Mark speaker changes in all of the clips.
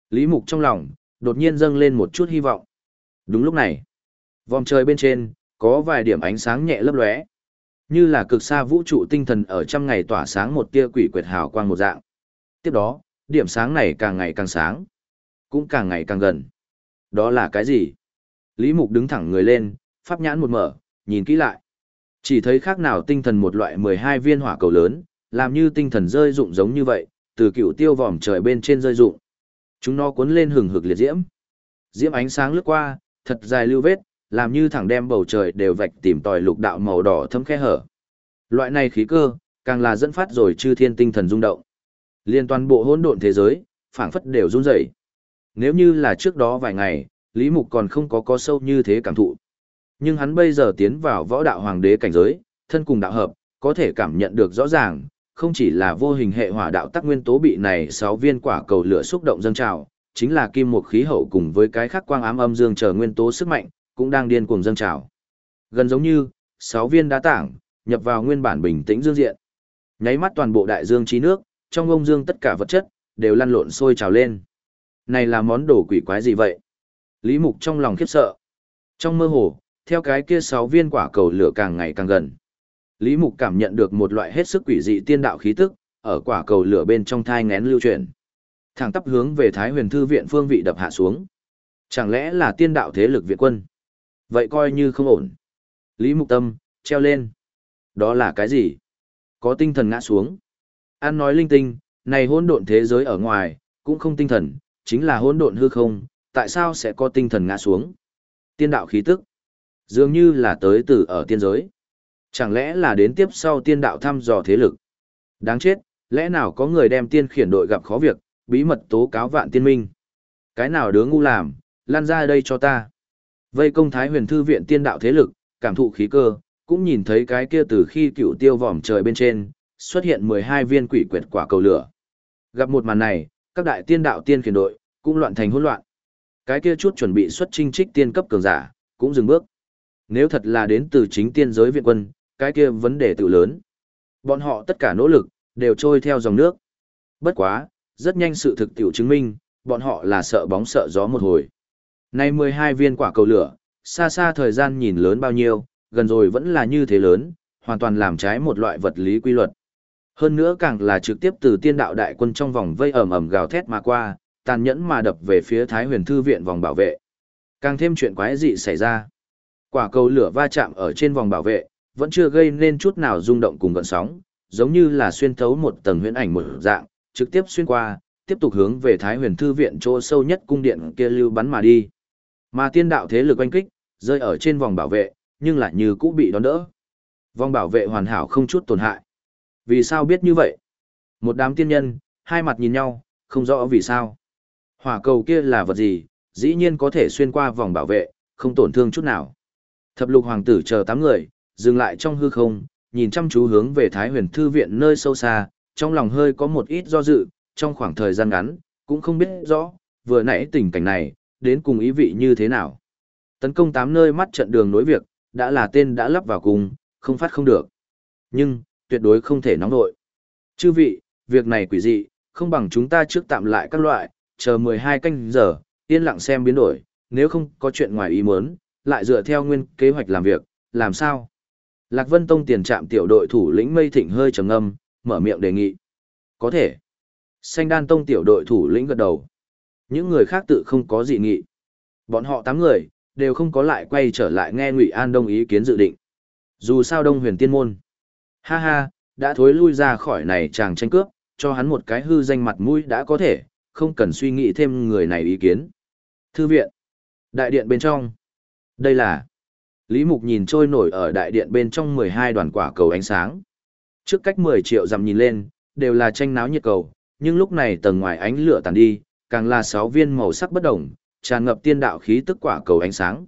Speaker 1: Lý Mục trong lòng, đột nhiên dâng lên một chút hy vọng. Đúng lúc này, vòm trời bên trên, có vài điểm ánh sáng nhẹ lấp lóe, như là cực xa vũ trụ tinh thần ở trăm ngày tỏa sáng một tia quỷ quyệt hào quang một dạng. Tiếp đó, điểm sáng này càng ngày càng sáng, cũng càng ngày càng gần. Đó là cái gì? Lý Mục đứng thẳng người lên, pháp nhãn một mở, nhìn kỹ lại. Chỉ thấy khác nào tinh thần một loại 12 viên hỏa cầu lớn, làm như tinh thần rơi rụng giống như vậy, từ cựu tiêu vòm trời bên trên rơi rụng. Chúng nó cuốn lên hừng hực liệt diễm. Diễm ánh sáng lướt qua, thật dài lưu vết, làm như thẳng đem bầu trời đều vạch tìm tòi lục đạo màu đỏ thâm khe hở. Loại này khí cơ, càng là dẫn phát rồi chư thiên tinh thần rung động. Liên toàn bộ hỗn độn thế giới, phảng phất đều run rẩy. Nếu như là trước đó vài ngày, Lý Mục còn không có sâu như thế cảm thụ. Nhưng hắn bây giờ tiến vào võ đạo hoàng đế cảnh giới, thân cùng đạo hợp, có thể cảm nhận được rõ ràng, không chỉ là vô hình hệ hỏa đạo tắc nguyên tố bị này 6 viên quả cầu lửa xúc động dâng trào, chính là kim một khí hậu cùng với cái khác quang ám âm dương chờ nguyên tố sức mạnh, cũng đang điên cuồng dâng trào. Gần giống như 6 viên đá tảng nhập vào nguyên bản bình tĩnh dương diện. Nháy mắt toàn bộ đại dương trí nước, trong ông dương tất cả vật chất đều lăn lộn sôi trào lên. Này là món đồ quỷ quái gì vậy? Lý Mục trong lòng khiếp sợ. Trong mơ hồ, theo cái kia 6 viên quả cầu lửa càng ngày càng gần, Lý Mục cảm nhận được một loại hết sức quỷ dị tiên đạo khí tức, ở quả cầu lửa bên trong thai ngén lưu chuyển. Thẳng tắp hướng về Thái Huyền Thư viện phương vị đập hạ xuống. Chẳng lẽ là tiên đạo thế lực viện quân? Vậy coi như không ổn. Lý Mục tâm, treo lên. Đó là cái gì? Có tinh thần ngã xuống. An nói linh tinh, này hỗn độn thế giới ở ngoài, cũng không tinh thần, chính là hỗn độn hư không, tại sao sẽ có tinh thần ngã xuống? Tiên đạo khí tức, dường như là tới từ ở tiên giới. Chẳng lẽ là đến tiếp sau tiên đạo thăm dò thế lực? Đáng chết, lẽ nào có người đem tiên khiển đội gặp khó việc, bí mật tố cáo vạn tiên minh? Cái nào đứa ngu làm, lan ra đây cho ta. Vây công Thái Huyền Thư viện tiên đạo thế lực, cảm thụ khí cơ, cũng nhìn thấy cái kia từ khi cựu tiêu vòm trời bên trên, xuất hiện 12 viên quỷ quyệt quả cầu lửa. Gặp một màn này, các đại tiên đạo tiên khiển đội, cũng loạn thành hỗn loạn. Cái kia chút chuẩn bị xuất chinh trích tiên cấp cường giả, cũng dừng bước. Nếu thật là đến từ chính tiên giới viện quân, cái kia vấn đề tự lớn. Bọn họ tất cả nỗ lực, đều trôi theo dòng nước. Bất quá, rất nhanh sự thực tiểu chứng minh, bọn họ là sợ bóng sợ gió một hồi. Nay 12 viên quả cầu lửa, xa xa thời gian nhìn lớn bao nhiêu, gần rồi vẫn là như thế lớn, hoàn toàn làm trái một loại vật lý quy luật. Hơn nữa càng là trực tiếp từ tiên đạo đại quân trong vòng vây ầm ầm gào thét mà qua, tàn nhẫn mà đập về phía Thái Huyền Thư viện vòng bảo vệ. Càng thêm chuyện quái dị xảy ra. Quả cầu lửa va chạm ở trên vòng bảo vệ, vẫn chưa gây nên chút nào rung động cùng gợn sóng, giống như là xuyên thấu một tầng huyễn ảnh một dạng, trực tiếp xuyên qua, tiếp tục hướng về Thái Huyền Thư viện chỗ sâu nhất cung điện kia lưu bắn mà đi. Mà tiên đạo thế lực oanh kích, rơi ở trên vòng bảo vệ, nhưng lại như cũ bị đón đỡ. Vòng bảo vệ hoàn hảo không chút tổn hại. Vì sao biết như vậy? Một đám tiên nhân, hai mặt nhìn nhau, không rõ vì sao. Hỏa cầu kia là vật gì, dĩ nhiên có thể xuyên qua vòng bảo vệ, không tổn thương chút nào. Thập lục hoàng tử chờ 8 người, dừng lại trong hư không, nhìn chăm chú hướng về Thái Huyền Thư viện nơi sâu xa, trong lòng hơi có một ít do dự, trong khoảng thời gian ngắn, cũng không biết rõ, vừa nãy tình cảnh này, đến cùng ý vị như thế nào. Tấn công 8 nơi mắt trận đường nối việc, đã là tên đã lắp vào cùng, không phát không được. Nhưng, tuyệt đối không thể nóng nội. Chư vị, việc này quỷ dị, không bằng chúng ta trước tạm lại các loại, chờ 12 canh giờ, yên lặng xem biến đổi, nếu không có chuyện ngoài ý muốn, lại dựa theo nguyên kế hoạch làm việc, làm sao? Lạc Vân Tông tiền trạm tiểu đội thủ lĩnh Mây Thịnh hơi trầm ngâm, mở miệng đề nghị. Có thể. Xanh Đan Tông tiểu đội thủ lĩnh gật đầu. Những người khác tự không có dị nghị. Bọn họ 8 người, đều không có lại quay trở lại nghe Ngụy An Đông ý kiến dự định. Dù sao Đông Huyền Tiên Môn. Ha ha, đã thối lui ra khỏi này chàng tranh cướp, cho hắn một cái hư danh mặt mũi đã có thể, không cần suy nghĩ thêm người này ý kiến. Thư viện. Đại điện bên trong. Đây là... Lý Mục nhìn trôi nổi ở đại điện bên trong 12 đoàn quả cầu ánh sáng. Trước cách 10 triệu dặm nhìn lên, đều là tranh náo nhiệt cầu, nhưng lúc này tầng ngoài ánh lửa tàn đi, càng là 6 viên màu sắc bất đồng, tràn ngập tiên đạo khí tức quả cầu ánh sáng.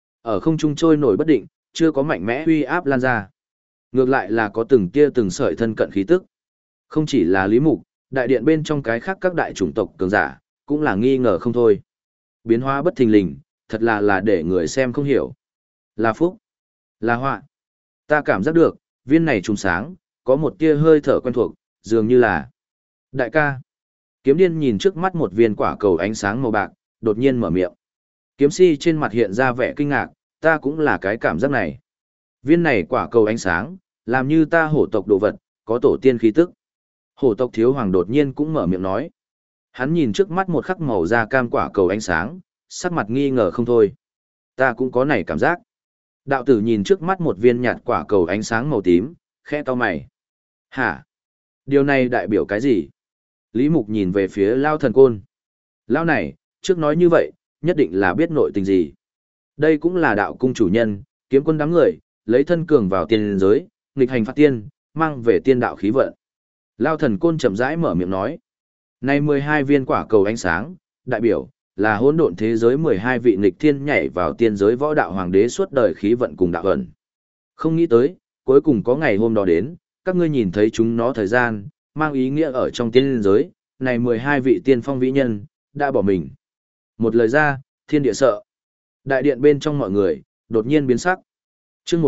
Speaker 1: Ở không trung trôi nổi bất định, chưa có mạnh mẽ uy áp lan ra. Ngược lại là có từng tia từng sợi thân cận khí tức. Không chỉ là Lý Mục, đại điện bên trong cái khác các đại chủng tộc cường giả, cũng là nghi ngờ không thôi. Biến hóa bất thình lình, thật là để người xem không hiểu. Là phúc, là họa. Ta cảm giác được, viên này trùng sáng, có một tia hơi thở quen thuộc, dường như là... Đại ca, Kiếm điên nhìn trước mắt một viên quả cầu ánh sáng màu bạc, đột nhiên mở miệng. Kiếm si trên mặt hiện ra vẻ kinh ngạc, ta cũng là cái cảm giác này. Viên này quả cầu ánh sáng, làm như ta hổ tộc đồ vật, có tổ tiên khí tức. Hổ tộc thiếu hoàng đột nhiên cũng mở miệng nói. Hắn nhìn trước mắt một khắc màu da cam quả cầu ánh sáng, sắc mặt nghi ngờ không thôi. Ta cũng có này cảm giác. Đạo tử nhìn trước mắt một viên nhạt quả cầu ánh sáng màu tím, khẽ cau mày. Hả? Điều này đại biểu cái gì? Lý Mục nhìn về phía Lao Thần Côn. Lao này, trước nói như vậy, nhất định là biết nội tình gì. Đây cũng là đạo cung chủ nhân, kiếm quân đám người, lấy thân cường vào tiên giới, nghịch hành phạt tiên, mang về tiên đạo khí vận. Lao Thần Côn chậm rãi mở miệng nói. Này 12 viên quả cầu ánh sáng, đại biểu, là hỗn độn thế giới 12 vị nghịch thiên nhảy vào tiên giới võ đạo hoàng đế suốt đời khí vận cùng đạo ẩn. Không nghĩ tới, cuối cùng có ngày hôm đó đến, các ngươi nhìn thấy chúng nó thời gian, mang ý nghĩa ở trong tiên giới, này 12 vị tiên phong vĩ nhân, đã bỏ mình. Một lời ra, thiên địa sợ. Đại điện bên trong mọi người, đột nhiên biến sắc. Chương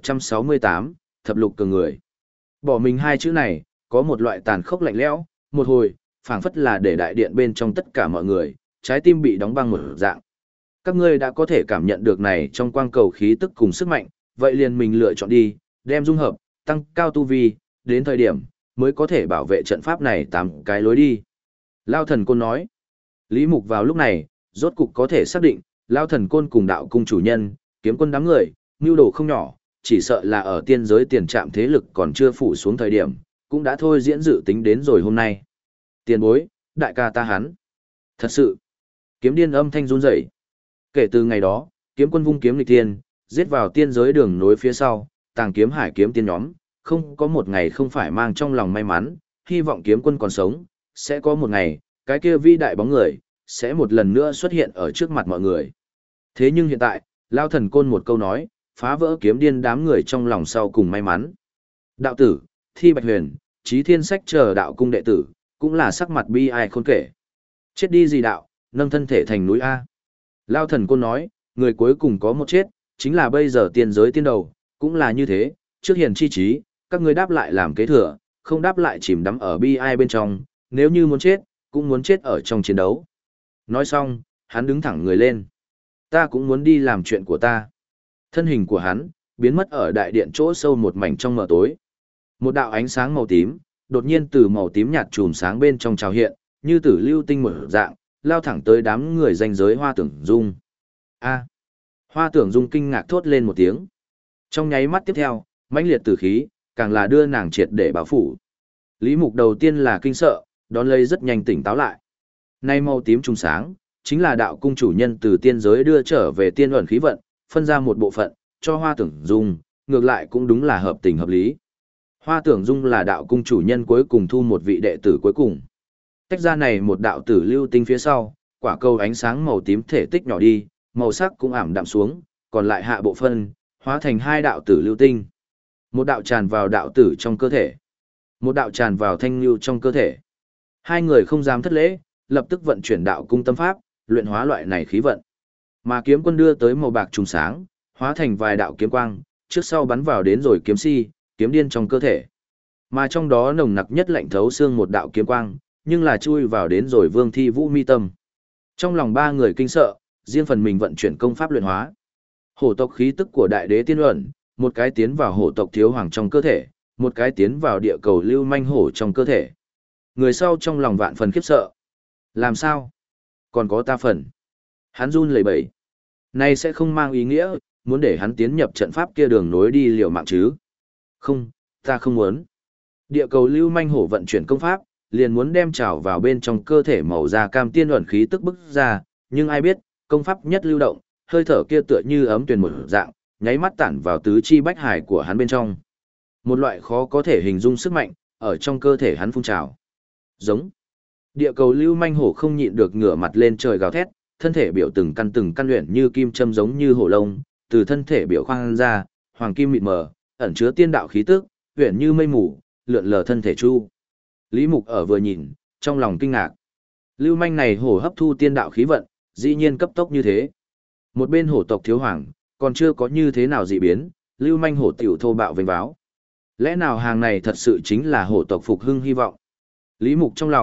Speaker 1: 1168, thập lục cường người. Bỏ mình hai chữ này, có một loại tàn khốc lạnh lẽo, một hồi, phảng phất là để đại điện bên trong tất cả mọi người, trái tim bị đóng băng một dạng. Các ngươi đã có thể cảm nhận được này trong quang cầu khí tức cùng sức mạnh, vậy liền mình lựa chọn đi, đem dung hợp, tăng cao tu vi, đến thời điểm, mới có thể bảo vệ trận pháp này 8 cái lối đi. Lao Thần Côn nói. Lý Mục vào lúc này, rốt cục có thể xác định, Lao Thần Côn cùng đạo cung chủ nhân, kiếm quân đám người, mưu đồ không nhỏ, chỉ sợ là ở tiên giới tiền trạm thế lực còn chưa phủ xuống thời điểm, cũng đã thôi diễn dự tính đến rồi hôm nay. Tiền bối, đại ca ta hắn. Thật sự. Kiếm điên âm thanh run rẩy. Kể từ ngày đó, kiếm quân vung kiếm nghịch tiên, giết vào tiên giới đường nối phía sau, tàng kiếm hải kiếm tiên nhóm, không có một ngày không phải mang trong lòng may mắn, hy vọng kiếm quân còn sống, sẽ có một ngày, cái kia vĩ đại bóng người, sẽ một lần nữa xuất hiện ở trước mặt mọi người. Thế nhưng hiện tại, Lao Thần Côn một câu nói, phá vỡ kiếm điên đám người trong lòng sau cùng may mắn. Đạo tử, Thi Bạch Huyền, Chí Thiên Sách chờ đạo cung đệ tử, cũng là sắc mặt bi ai khôn kể. Chết đi gì đạo, nâng thân thể thành núi A. Lao Thần Côn nói, người cuối cùng có một chết, chính là bây giờ tiên giới tiên đầu, cũng là như thế, trước hiền chi trí, các ngươi đáp lại làm kế thừa, không đáp lại chìm đắm ở bi ai bên trong, nếu như muốn chết, cũng muốn chết ở trong chiến đấu. Nói xong, hắn đứng thẳng người lên. Ta cũng muốn đi làm chuyện của ta. Thân hình của hắn, biến mất ở đại điện chỗ sâu một mảnh trong mờ tối. Một đạo ánh sáng màu tím, đột nhiên từ màu tím nhạt chùm sáng bên trong trào hiện, như tử lưu tinh một dạng, lao thẳng tới đám người danh giới Hoa Tưởng Dung. A. Hoa Tưởng Dung kinh ngạc thốt lên một tiếng. Trong nháy mắt tiếp theo, mãnh liệt tử khí, càng là đưa nàng triệt để báo phủ. Lý Mục đầu tiên là kinh sợ, đón lấy rất nhanh tỉnh táo lại. Nay màu tím trùng sáng, chính là đạo cung chủ nhân từ tiên giới đưa trở về tiên ẩn khí vận, phân ra một bộ phận, cho Hoa Tưởng Dung, ngược lại cũng đúng là hợp tình hợp lý. Hoa Tưởng Dung là đạo cung chủ nhân cuối cùng thu một vị đệ tử cuối cùng. Tách ra này một đạo tử lưu tinh phía sau, quả cầu ánh sáng màu tím thể tích nhỏ đi, màu sắc cũng ảm đạm xuống, còn lại hạ bộ phân, hóa thành hai đạo tử lưu tinh. Một đạo tràn vào đạo tử trong cơ thể, một đạo tràn vào thanh lưu trong cơ thể. Hai người không dám thất lễ, lập tức vận chuyển đạo cung tâm pháp, luyện hóa loại này khí vận. Mà kiếm quân đưa tới màu bạc trùng sáng, hóa thành vài đạo kiếm quang, trước sau bắn vào đến rồi kiếm si, kiếm điên trong cơ thể. Mà trong đó nồng nặc nhất lạnh thấu xương một đạo kiếm quang, nhưng là chui vào đến rồi Vương Thi Vũ mi tâm. Trong lòng ba người kinh sợ, riêng phần mình vận chuyển công pháp luyện hóa. Hổ tộc khí tức của đại đế tiên ẩn, một cái tiến vào hổ tộc thiếu hoàng trong cơ thể, một cái tiến vào địa cầu lưu manh hổ trong cơ thể. Người sau trong lòng vạn phần khiếp sợ. Làm sao? Còn có ta phần. Hắn run lẩy bẩy. Này sẽ không mang ý nghĩa, muốn để hắn tiến nhập trận pháp kia đường nối đi liều mạng chứ. Không, ta không muốn. Địa cầu lưu manh hổ vận chuyển công pháp, liền muốn đem trào vào bên trong cơ thể màu da cam tiên ẩn khí tức bức ra, nhưng ai biết, công pháp nhất lưu động, hơi thở kia tựa như ấm tuyền một dạng, nháy mắt tản vào tứ chi bách hải của hắn bên trong. Một loại khó có thể hình dung sức mạnh, ở trong cơ thể hắn phun trào. Giống. Địa cầu lưu manh hổ không nhịn được ngửa mặt lên trời gào thét, thân thể biểu từng căn luyện như kim châm giống như hổ lông, từ thân thể biểu khoang ra, hoàng kim mịt mờ, ẩn chứa tiên đạo khí tức, huyền như mây mù, lượn lờ thân thể chu. Lý Mục ở vừa nhìn, trong lòng kinh ngạc. Lưu manh này hổ hấp thu tiên đạo khí vận, dĩ nhiên cấp tốc như thế. Một bên hổ tộc thiếu hoàng, còn chưa có như thế nào dị biến, lưu manh hổ tiểu thô bạo vênh váo. Lẽ nào hàng này thật sự chính là hổ tộc phục hưng hy vọng? Lý Mục trong lòng,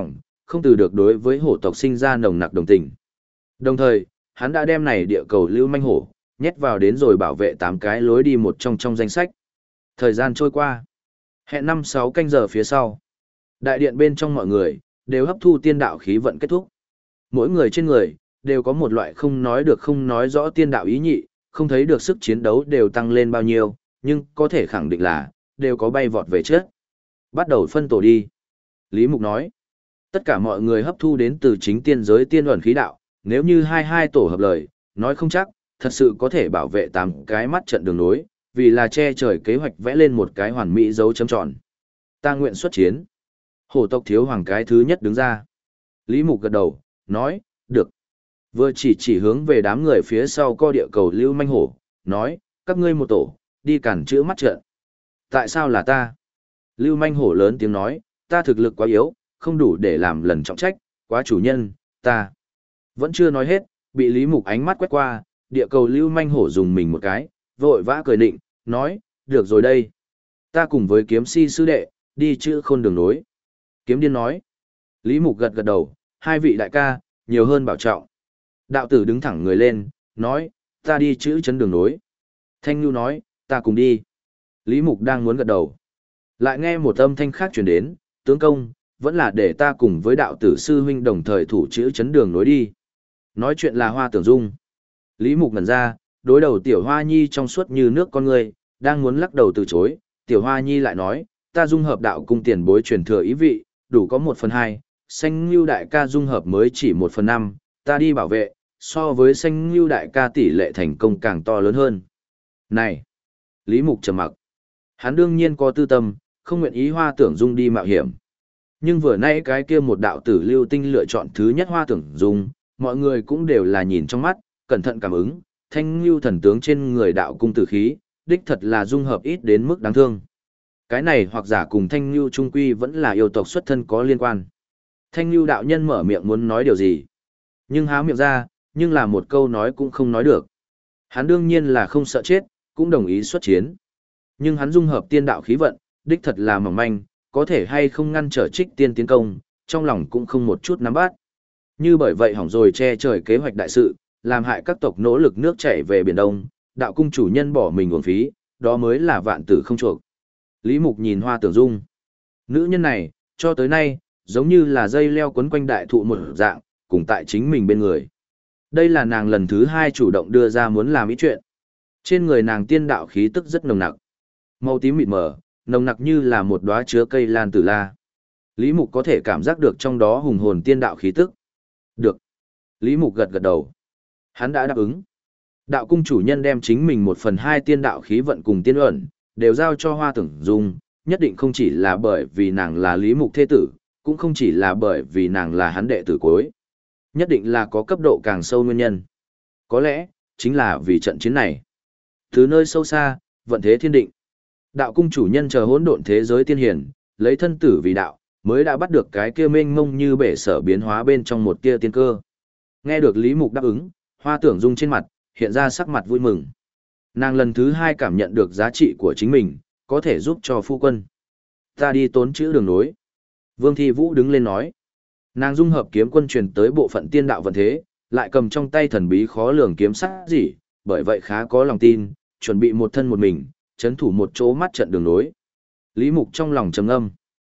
Speaker 1: không từ được đối với hổ tộc sinh ra nồng nặc đồng tình. Đồng thời, hắn đã đem này địa cầu lưu manh hổ, nhét vào đến rồi bảo vệ 8 cái lối đi một trong danh sách. Thời gian trôi qua. Hẹn 5-6 canh giờ phía sau. Đại điện bên trong mọi người, đều hấp thu tiên đạo khí vận kết thúc. Mỗi người trên người, đều có một loại không nói được không nói rõ tiên đạo ý nhị, không thấy được sức chiến đấu đều tăng lên bao nhiêu, nhưng có thể khẳng định là, đều có bay vọt về trước. Bắt đầu phân tổ đi. Lý Mục nói, tất cả mọi người hấp thu đến từ chính tiên giới tiên ẩn khí đạo, nếu như hai tổ hợp lời, nói không chắc, thật sự có thể bảo vệ 8 cái mắt trận đường nối, vì là che trời kế hoạch vẽ lên một cái hoàn mỹ dấu chấm tròn. Ta nguyện xuất chiến. Hổ tộc thiếu hoàng cái thứ nhất đứng ra. Lý Mục gật đầu, nói, được. Vừa chỉ hướng về đám người phía sau co địa cầu lưu manh hổ, nói, các ngươi một tổ, đi cản chữa mắt trận. Tại sao là ta? Lưu manh hổ lớn tiếng nói, ta thực lực quá yếu, không đủ để làm lần trọng trách, quá chủ nhân, ta. Vẫn chưa nói hết, bị Lý Mục ánh mắt quét qua, địa cầu lưu manh hổ dùng mình một cái, vội vã cười định, nói, được rồi đây. Ta cùng với kiếm si sư đệ, đi chữ khôn đường nối. Kiếm điên nói. Lý Mục gật gật đầu, hai vị đại ca, nhiều hơn bảo trọng. Đạo tử đứng thẳng người lên, nói, ta đi chữ chấn đường nối. Thanh Nhu nói, ta cùng đi. Lý Mục đang muốn gật đầu. Lại nghe một âm thanh khác truyền đến, tướng công, vẫn là để ta cùng với đạo tử sư huynh đồng thời thủ chữ chấn đường nối đi. Nói chuyện là Hoa Tưởng Dung. Lý Mục ngẩn ra, đối đầu Tiểu Hoa Nhi trong suốt như nước con người, đang muốn lắc đầu từ chối. Tiểu Hoa Nhi lại nói, ta dung hợp đạo cung tiền bối truyền thừa ý vị, đủ có 1/2, Xanh Nhu đại ca dung hợp mới chỉ 1/5, ta đi bảo vệ, so với Xanh Nhu đại ca tỷ lệ thành công càng to lớn hơn. Này! Lý Mục trầm mặc. Hắn đương nhiên có tư tâm, không nguyện ý Hoa Tưởng Dung đi mạo hiểm. Nhưng vừa nãy cái kia một đạo tử lưu tinh lựa chọn thứ nhất Hoa Tưởng Dung, mọi người cũng đều là nhìn trong mắt, cẩn thận cảm ứng, Thanh Nhu thần tướng trên người đạo cung tử khí, đích thật là dung hợp ít đến mức đáng thương. Cái này hoặc giả cùng Thanh Nhu trung quy vẫn là yêu tộc xuất thân có liên quan. Thanh Nhu đạo nhân mở miệng muốn nói điều gì, nhưng há miệng ra, nhưng là một câu nói cũng không nói được. Hắn đương nhiên là không sợ chết, cũng đồng ý xuất chiến. Nhưng hắn dung hợp tiên đạo khí vận, đích thật là mỏng manh, có thể hay không ngăn trở Trích Tiên tiến công, trong lòng cũng không một chút nắm bắt. Như bởi vậy hỏng rồi che trời kế hoạch đại sự, làm hại các tộc nỗ lực nước chảy về Biển Đông, đạo cung chủ nhân bỏ mình uổng phí, đó mới là vạn tử không chuộc. Lý Mục nhìn Hoa Tưởng Dung. Nữ nhân này, cho tới nay, giống như là dây leo quấn quanh đại thụ một dạng, cùng tại chính mình bên người. Đây là nàng lần thứ 2 chủ động đưa ra muốn làm ý chuyện. Trên người nàng tiên đạo khí tức rất nồng nặc. Màu tím mịt mờ, nồng nặc như là một đóa chứa cây lan tử la. Lý Mục có thể cảm giác được trong đó hùng hồn tiên đạo khí tức. Được. Lý Mục gật gật đầu. Hắn đã đáp ứng. Đạo cung chủ nhân đem chính mình 1/2 tiên đạo khí vận cùng tiên ẩn, đều giao cho Hoa Tưởng Dung, nhất định không chỉ là bởi vì nàng là Lý Mục thế tử, cũng không chỉ là bởi vì nàng là hắn đệ tử cuối. Nhất định là có cấp độ càng sâu nguyên nhân. Có lẽ, chính là vì trận chiến này. Từ nơi sâu xa, vận thế thiên định. Đạo cung chủ nhân chờ hỗn độn thế giới tiên hiển, lấy thân tử vì đạo, mới đã bắt được cái kia mênh mông như bể sở biến hóa bên trong một tia tiên cơ. Nghe được Lý Mục đáp ứng, Hoa Tưởng Dung trên mặt, hiện ra sắc mặt vui mừng. Nàng lần thứ 2 cảm nhận được giá trị của chính mình, có thể giúp cho phu quân. Ta đi tốn chữ đường nối. Vương Thi Vũ đứng lên nói. Nàng dung hợp kiếm quân truyền tới bộ phận tiên đạo vận thế, lại cầm trong tay thần bí khó lường kiếm sắc gì, bởi vậy khá có lòng tin, chuẩn bị một thân một mình, chấn thủ một chỗ mắt trận đường nối. Lý Mục trong lòng trầm ngâm.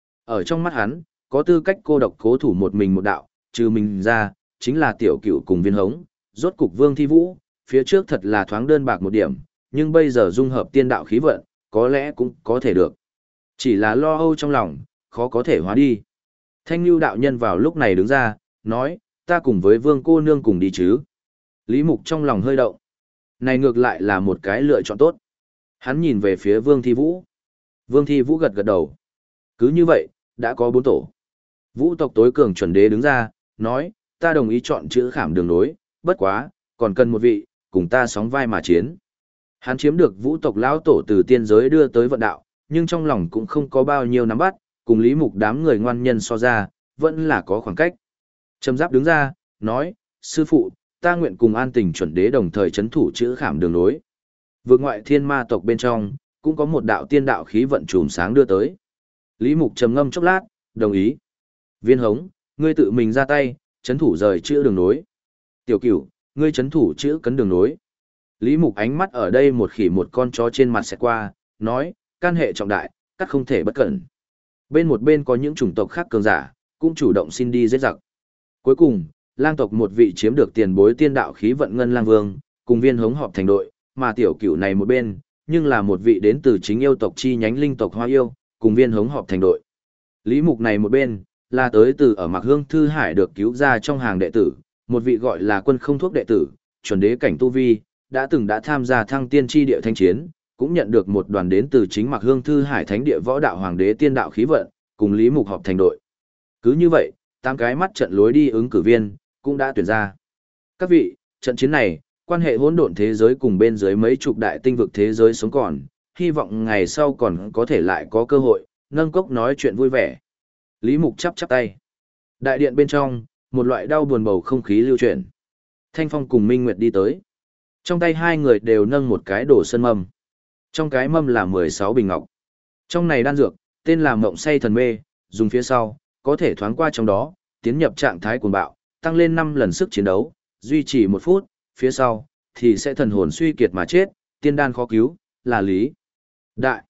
Speaker 1: Ở trong mắt hắn, có tư cách cô độc cố thủ một mình một đạo, trừ mình ra, chính là tiểu cửu cùng Viên Hống, rốt cục Vương Thi Vũ, phía trước thật là thoáng đơn bạc một điểm, nhưng bây giờ dung hợp tiên đạo khí vận, có lẽ cũng có thể được. Chỉ là lo âu trong lòng, khó có thể hóa đi. Thanh Nhu đạo nhân vào lúc này đứng ra, nói, ta cùng với Vương cô nương cùng đi chứ. Lý Mục trong lòng hơi động. Này ngược lại là một cái lựa chọn tốt. Hắn nhìn về phía Vương Thi Vũ. Vương Thi Vũ gật gật đầu. Cứ như vậy, đã có 4 tổ. Vũ tộc tối cường chuẩn đế đứng ra, nói, ta đồng ý chọn chữ khảm đường nối, bất quá, còn cần một vị, cùng ta sóng vai mà chiến. Hắn chiếm được vũ tộc lão tổ từ tiên giới đưa tới vận đạo, nhưng trong lòng cũng không có bao nhiêu nắm bắt, cùng Lý Mục đám người ngoan nhân so ra, vẫn là có khoảng cách. Trầm Giáp đứng ra, nói, sư phụ, ta nguyện cùng An Tình chuẩn đế đồng thời chấn thủ chữ khảm đường nối. Vượt ngoại thiên ma tộc bên trong, cũng có một đạo tiên đạo khí vận chùm sáng đưa tới. Lý Mục trầm ngâm chốc lát, đồng ý. Viên Hống, ngươi tự mình ra tay, chấn thủ rời chữa đường nối. Tiểu Cửu, ngươi chấn thủ chữa cấn đường nối. Lý Mục ánh mắt ở đây một khỉ một con chó trên mặt xẹt qua, nói, can hệ trọng đại, cắt không thể bất cẩn. Một bên có những chủng tộc khác cường giả, cũng chủ động xin đi giết giặc. Cuối cùng, lang tộc một vị chiếm được tiền bối tiên đạo khí vận ngân lang vương, cùng viên hống họp thành đội, mà Tiểu Cửu này một bên, nhưng là một vị đến từ chính yêu tộc chi nhánh linh tộc Hoa Yêu, cùng viên hống họp thành đội. Lý Mục này một bên, là tới từ ở Mạc Hương Thư Hải được cứu ra trong hàng đệ tử, một vị gọi là Quân Không Thuốc đệ tử, chuẩn đế cảnh tu vi, đã tham gia thăng tiên tri địa thanh chiến, cũng nhận được một đoàn đến từ chính Mạc Hương Thư Hải thánh địa võ đạo hoàng đế tiên đạo khí vận, cùng Lý Mục họp thành đội. Cứ như vậy, 8 cái mắt trận lối đi ứng cử viên, cũng đã tuyển ra. Các vị, trận chiến này, quan hệ hỗn độn thế giới cùng bên dưới mấy chục đại tinh vực thế giới sống còn, hy vọng ngày sau còn có thể lại có cơ hội, nâng cốc nói chuyện vui vẻ. Lý Mục chắp tay. Đại điện bên trong, một loại đau buồn bầu không khí lưu chuyển. Thanh Phong cùng Minh Nguyệt đi tới. Trong tay hai người đều nâng một cái đồ sơn mâm. Trong cái mâm là 16 bình ngọc. Trong này đan dược, tên là Mộng Say Thần Mê, dùng phía sau, có thể thoáng qua trong đó, tiến nhập trạng thái cuồng bạo, tăng lên 5 lần sức chiến đấu, duy trì 1 phút, phía sau, thì sẽ thần hồn suy kiệt mà chết, tiên đan khó cứu, là lý. Đại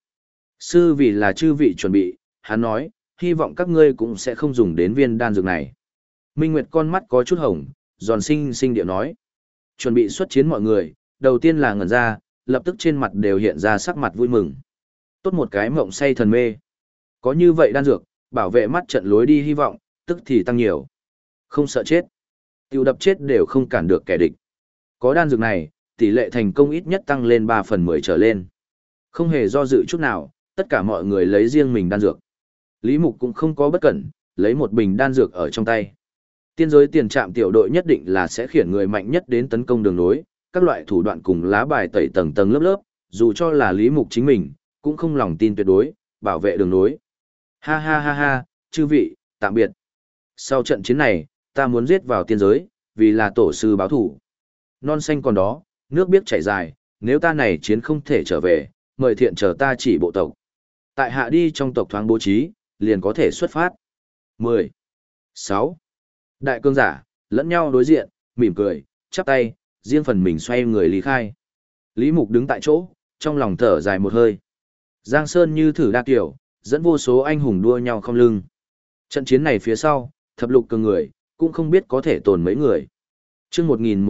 Speaker 1: sư vì là chư vị chuẩn bị, hắn nói, hy vọng các ngươi cũng sẽ không dùng đến viên đan dược này. Minh Nguyệt con mắt có chút hồng, giòn xinh xinh điệu nói. Chuẩn bị xuất chiến mọi người, đầu tiên là ngẩn ra, lập tức trên mặt đều hiện ra sắc mặt vui mừng. Tốt một cái Mộng Say Thần Mê. Có như vậy đan dược, bảo vệ mắt trận lối đi hy vọng, tức thì tăng nhiều. Không sợ chết. Tiêu đập chết đều không cản được kẻ địch. Có đan dược này, tỷ lệ thành công ít nhất tăng lên 3/10 trở lên. Không hề do dự chút nào, tất cả mọi người lấy riêng mình đan dược. Lý Mục cũng không có bất cẩn, lấy một bình đan dược ở trong tay. Tiên giới tiền trạm tiểu đội nhất định là sẽ khiển người mạnh nhất đến tấn công đường nối, các loại thủ đoạn cùng lá bài tẩy tầng tầng lớp lớp, dù cho là Lý Mục chính mình, cũng không lòng tin tuyệt đối, bảo vệ đường nối. Ha ha ha ha, chư vị, tạm biệt. Sau trận chiến này, ta muốn giết vào tiên giới, vì là tổ sư báo thủ. Non xanh còn đó, nước biếc chảy dài, nếu ta này chiến không thể trở về, mời thiện chờ ta chỉ bộ tộc. Tại hạ đi trong tộc thoáng bố trí, liền có thể xuất phát. 10. 6. Đại cương giả, lẫn nhau đối diện, mỉm cười, chắp tay, riêng phần mình xoay người lý khai. Lý Mục đứng tại chỗ, trong lòng thở dài một hơi. Giang Sơn như thử đa kiểu, dẫn vô số anh hùng đua nhau không lưng. Trận chiến này phía sau, thập lục cường người, cũng không biết có thể tồn mấy người. Chương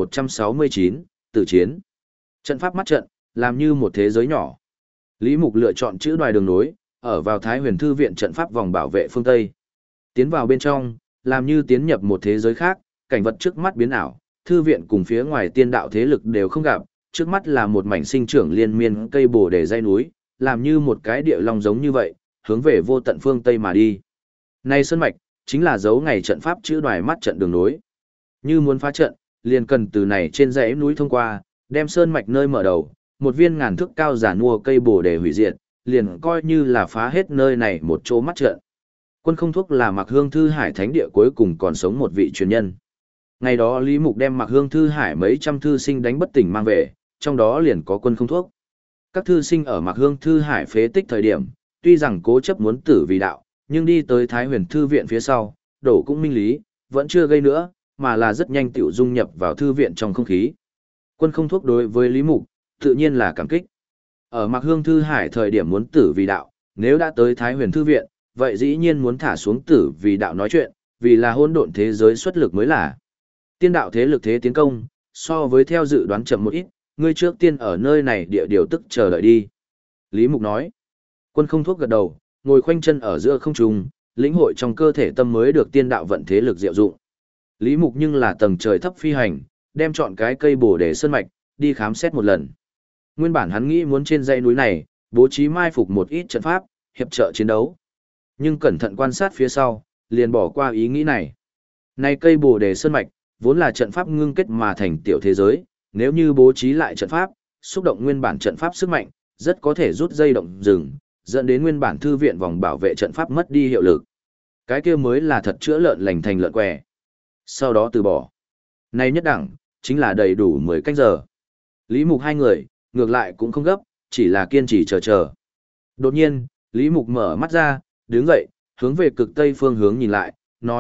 Speaker 1: 1169, tử chiến. Trận pháp mắt trận, làm như một thế giới nhỏ. Lý Mục lựa chọn chữ đoài đường nối, ở vào Thái Huyền Thư viện trận pháp vòng bảo vệ phương Tây. Tiến vào bên trong, làm như tiến nhập một thế giới khác, cảnh vật trước mắt biến ảo, thư viện cùng phía ngoài tiên đạo thế lực đều không gặp, trước mắt là một mảnh sinh trưởng liên miên cây bồ đề dãy núi, làm như một cái địa long giống như vậy, hướng về vô tận phương Tây mà đi. Này sơn mạch, chính là dấu ngày trận pháp chữ đoài mắt trận đường nối. Như muốn phá trận, liền cần từ này trên dãy núi thông qua, đem sơn mạch nơi mở đầu, một viên ngàn thước cao giả nua cây bồ đề hủy diệt, liền coi như là phá hết nơi này một chỗ mắt trận. Quân Không Thuốc là Mạc Hương Thư Hải thánh địa cuối cùng còn sống một vị truyền nhân. Ngày đó Lý Mục đem Mạc Hương Thư Hải mấy trăm thư sinh đánh bất tỉnh mang về, trong đó liền có Quân Không Thuốc. Các thư sinh ở Mạc Hương Thư Hải phế tích thời điểm, tuy rằng cố chấp muốn tử vì đạo, nhưng đi tới Thái Huyền Thư viện phía sau, đổ cũng minh lý, vẫn chưa gây nữa, mà là rất nhanh tiểu dung nhập vào thư viện trong không khí. Quân Không Thuốc đối với Lý Mục, tự nhiên là cảm kích. Ở Mạc Hương Thư Hải thời điểm muốn tử vì đạo, nếu đã tới Thái Huyền Thư viện, vậy dĩ nhiên muốn thả xuống tử vì đạo nói chuyện, vì là hỗn độn thế giới xuất lực mới là. Tiên đạo thế lực thế tiến công, so với theo dự đoán chậm một ít, ngươi trước tiên ở nơi này địa điều tức chờ đợi đi. Lý Mục nói. Quân Không Thuốc gật đầu, ngồi khoanh chân ở giữa không trung, lĩnh hội trong cơ thể tâm mới được tiên đạo vận thế lực diệu dụng. Lý Mục nhưng là tầng trời thấp phi hành, đem chọn cái cây bổ để sơn mạch, đi khám xét một lần. Nguyên bản hắn nghĩ muốn trên dãy núi này, bố trí mai phục một ít trận pháp, hiệp trợ chiến đấu. Nhưng cẩn thận quan sát phía sau, liền bỏ qua ý nghĩ này. Này cây bồ đề sơn mạch, vốn là trận pháp ngưng kết mà thành tiểu thế giới, nếu như bố trí lại trận pháp, xúc động nguyên bản trận pháp sức mạnh, rất có thể rút dây động rừng, dẫn đến nguyên bản thư viện vòng bảo vệ trận pháp mất đi hiệu lực. Cái kia mới là thật chữa lợn lành thành lợn què. Sau đó từ bỏ. Này nhất đẳng, chính là đầy đủ 10 canh giờ. Lý Mục hai người, ngược lại cũng không gấp, chỉ là kiên trì chờ. Đột nhiên, Lý Mục mở mắt ra, đứng dậy, hướng về cực tây phương hướng nhìn lại, nói,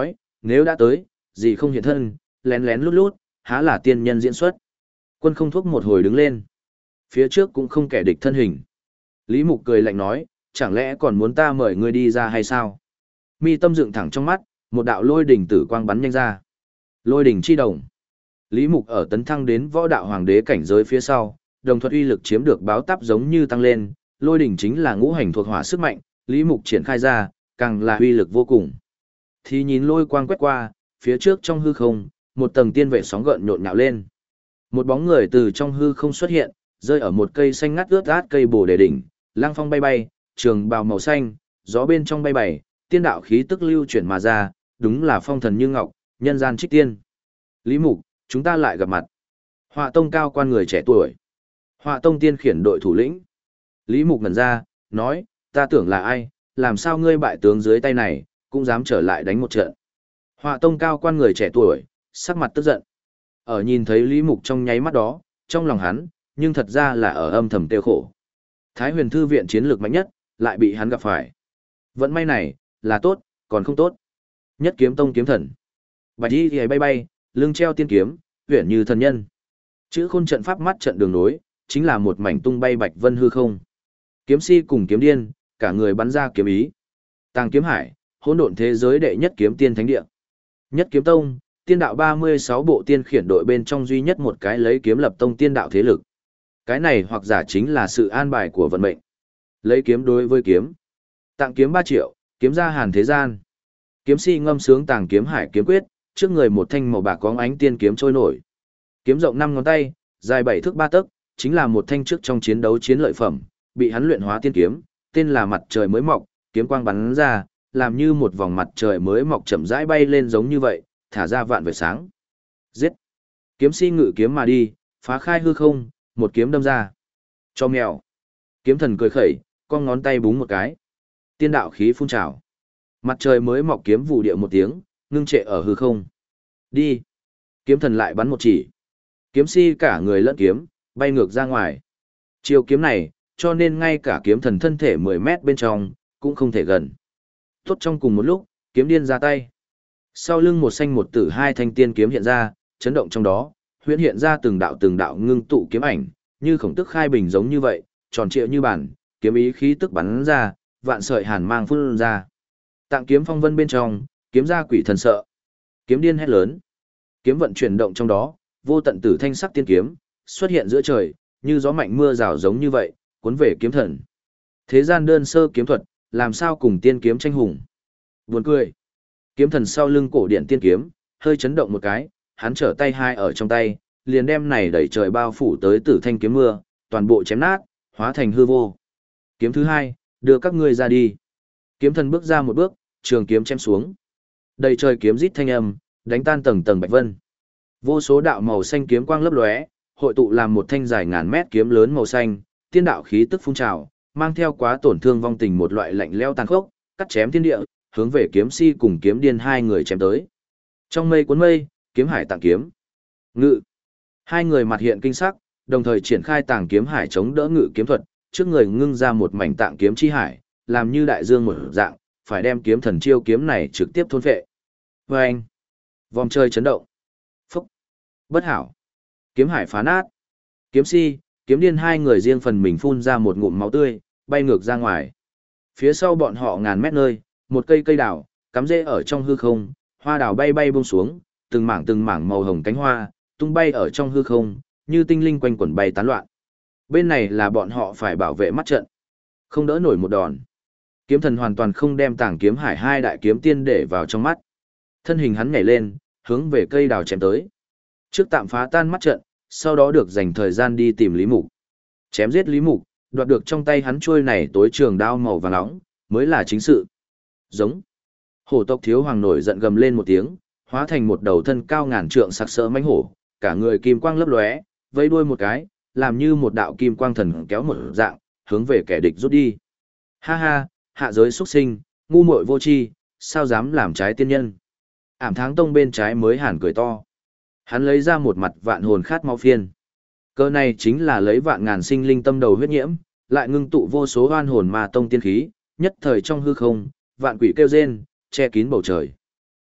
Speaker 1: Nếu đã tới, gì không hiện thân, lén lén lút lút, há là tiên nhân diễn xuất. Quân không thuốc một hồi đứng lên. Phía trước cũng không kẻ địch thân hình. Lý Mục cười lạnh nói, chẳng lẽ còn muốn ta mời ngươi đi ra hay sao? Mi tâm dựng thẳng trong mắt, một đạo lôi đỉnh tử quang bắn nhanh ra. Lôi đỉnh chi đồng. Lý Mục ở tấn thăng đến võ đạo hoàng đế cảnh giới phía sau, đồng thuật uy lực chiếm được báo táp giống như tăng lên, lôi đỉnh chính là ngũ hành thuộc hỏa sức mạnh, Lý Mục triển khai ra, càng là uy lực vô cùng. Thì nhìn lôi quang quét qua, phía trước trong hư không, một tầng tiên vệ sóng gợn nhộn nhạo lên. Một bóng người từ trong hư không xuất hiện, rơi ở một cây xanh ngắt ướt át cây bồ đề đỉnh, lang phong bay bay, trường bào màu xanh, gió bên trong bay bày, tiên đạo khí tức lưu chuyển mà ra, đúng là phong thần như ngọc, nhân gian trích tiên. Lý Mục, chúng ta lại gặp mặt. Họa tông cao quan người trẻ tuổi. Họa tông tiên khiển đội thủ lĩnh. Lý Mục ngẩn ra, nói, ta tưởng là ai, làm sao ngươi bại tướng dưới tay này, cũng dám trở lại đánh một trận. Họa tông cao quan người trẻ tuổi, sắc mặt tức giận. Ở nhìn thấy Lý Mục trong nháy mắt đó, trong lòng hắn, nhưng thật ra là ở âm thầm tiêu khổ. Thái huyền thư viện chiến lược mạnh nhất, lại bị hắn gặp phải. Vận may này, là tốt, còn không tốt. Nhất kiếm tông kiếm thần. Bạch y thì bay bay, lưng treo tiên kiếm, huyền như thần nhân. Chữ khôn trận pháp mắt trận đường nối, chính là một mảnh tung bay bạch vân hư không. Kiếm si cùng kiếm điên, cả người bắn ra kiếm ý. Tàng kiếm hải, hỗn độn thế giới đệ nhất kiếm tiên thánh địa. Nhất kiếm tông, tiên đạo 36 bộ tiên khiển đội bên trong duy nhất một cái lấy kiếm lập tông tiên đạo thế lực. Cái này hoặc giả chính là sự an bài của vận mệnh. Lấy kiếm đối với kiếm. Tặng kiếm 3 triệu, kiếm ra hàn thế gian. Kiếm si ngâm sướng tàng kiếm hải kiếm quyết, trước người một thanh màu bạc có ánh tiên kiếm trôi nổi. Kiếm rộng 5 ngón tay, dài 7 thước 3 tấc, chính là một thanh trước trong chiến đấu chiến lợi phẩm, bị hắn luyện hóa tiên kiếm, tên là mặt trời mới mọc, kiếm quang bắn ra, làm như một vòng mặt trời mới mọc chậm rãi bay lên giống như vậy, thả ra vạn vệt sáng. Giết! Kiếm si ngự kiếm mà đi, phá khai hư không, một kiếm đâm ra. Cho mèo! Kiếm thần cười khẩy, con ngón tay búng một cái. Tiên đạo khí phun trào. Mặt trời mới mọc kiếm vụ địa một tiếng, ngưng trệ ở hư không. Đi! Kiếm thần lại bắn một chỉ. Kiếm si cả người lẫn kiếm, bay ngược ra ngoài. Chiêu kiếm này, cho nên ngay cả kiếm thần thân thể 10 mét bên trong, cũng không thể gần. Tốt trong cùng một lúc, kiếm điên ra tay. Sau lưng một xanh một tử hai thanh tiên kiếm hiện ra, chấn động trong đó, huyễn hiện ra từng đạo ngưng tụ kiếm ảnh, như khổng tức khai bình giống như vậy, tròn trịa như bản, kiếm ý khí tức bắn ra, vạn sợi hàn mang phun ra. Tạng kiếm phong vân bên trong, kiếm ra quỷ thần sợ. Kiếm điên hét lớn. Kiếm vận chuyển động trong đó, vô tận tử thanh sắc tiên kiếm, xuất hiện giữa trời, như gió mạnh mưa rào giống như vậy, cuốn về kiếm thần. Thế gian đơn sơ kiếm thuật, làm sao cùng tiên kiếm tranh hùng. Buồn cười. Kiếm thần sau lưng cổ điện tiên kiếm, hơi chấn động một cái, hắn trở tay hai ở trong tay, liền đem này đẩy trời bao phủ tới tử thanh kiếm mưa, toàn bộ chém nát, hóa thành hư vô. Kiếm thứ hai, đưa các ngươi ra đi. Kiếm thần bước ra một bước, trường kiếm chém xuống. Đầy trời kiếm rít thanh âm, đánh tan tầng tầng bạch vân. Vô số đạo màu xanh kiếm quang lấp lóe, hội tụ làm một thanh dài ngàn mét kiếm lớn màu xanh, tiên đạo khí tức phun trào, mang theo quá tổn thương vong tình một loại lạnh lẽo tàn khốc, cắt chém thiên địa, hướng về kiếm si cùng kiếm điên hai người chém tới. Trong mây cuốn mây, kiếm hải tàng kiếm. Ngự. Hai người mặt hiện kinh sắc, đồng thời triển khai tàng kiếm hải chống đỡ ngự kiếm thuật, trước người ngưng ra một mảnh tạng kiếm chi hải, làm như đại dương một dạng, phải đem kiếm thần chiêu kiếm này trực tiếp thôn phệ. Vâng! Vòng trời chấn động. Phúc! Bất hảo! Kiếm hải phá nát. Kiếm si, kiếm điên hai người riêng phần mình phun ra một ngụm máu tươi, bay ngược ra ngoài. Phía sau bọn họ ngàn mét nơi, một cây đào, cắm rễ ở trong hư không, hoa đào bay bay buông xuống, từng mảng màu hồng cánh hoa, tung bay ở trong hư không, như tinh linh quanh quẩn bay tán loạn. Bên này là bọn họ phải bảo vệ mắt trận, không đỡ nổi một đòn. Kiếm thần hoàn toàn không đem tàng kiếm hải hai đại kiếm tiên để vào trong mắt. Thân hình hắn nhảy lên, hướng về cây đào chém tới. Trước tạm phá tan mắt trận, sau đó được dành thời gian đi tìm Lý Mục. Chém giết Lý Mục, đoạt được trong tay hắn trôi này tối trường đao màu vàng nóng, mới là chính sự. Giống. Hổ tộc thiếu hoàng nổi giận gầm lên một tiếng, hóa thành một đầu thân cao ngàn trượng sặc sỡ mãnh hổ, cả người kim quang lấp lóe, vây đuôi một cái, làm như một đạo kim quang thần kéo một dạng, hướng về kẻ địch rút đi. Ha ha, hạ giới xuất sinh, ngu muội vô tri, sao dám làm trái tiên nhân. Ảm tháng tông bên trái mới hàn cười to. Hắn lấy ra một mặt vạn hồn khát máu phiên. Cơ này chính là lấy vạn ngàn sinh linh tâm đầu huyết nhiễm, lại ngưng tụ vô số oan hồn ma tông tiên khí, nhất thời trong hư không, vạn quỷ kêu rên, che kín bầu trời.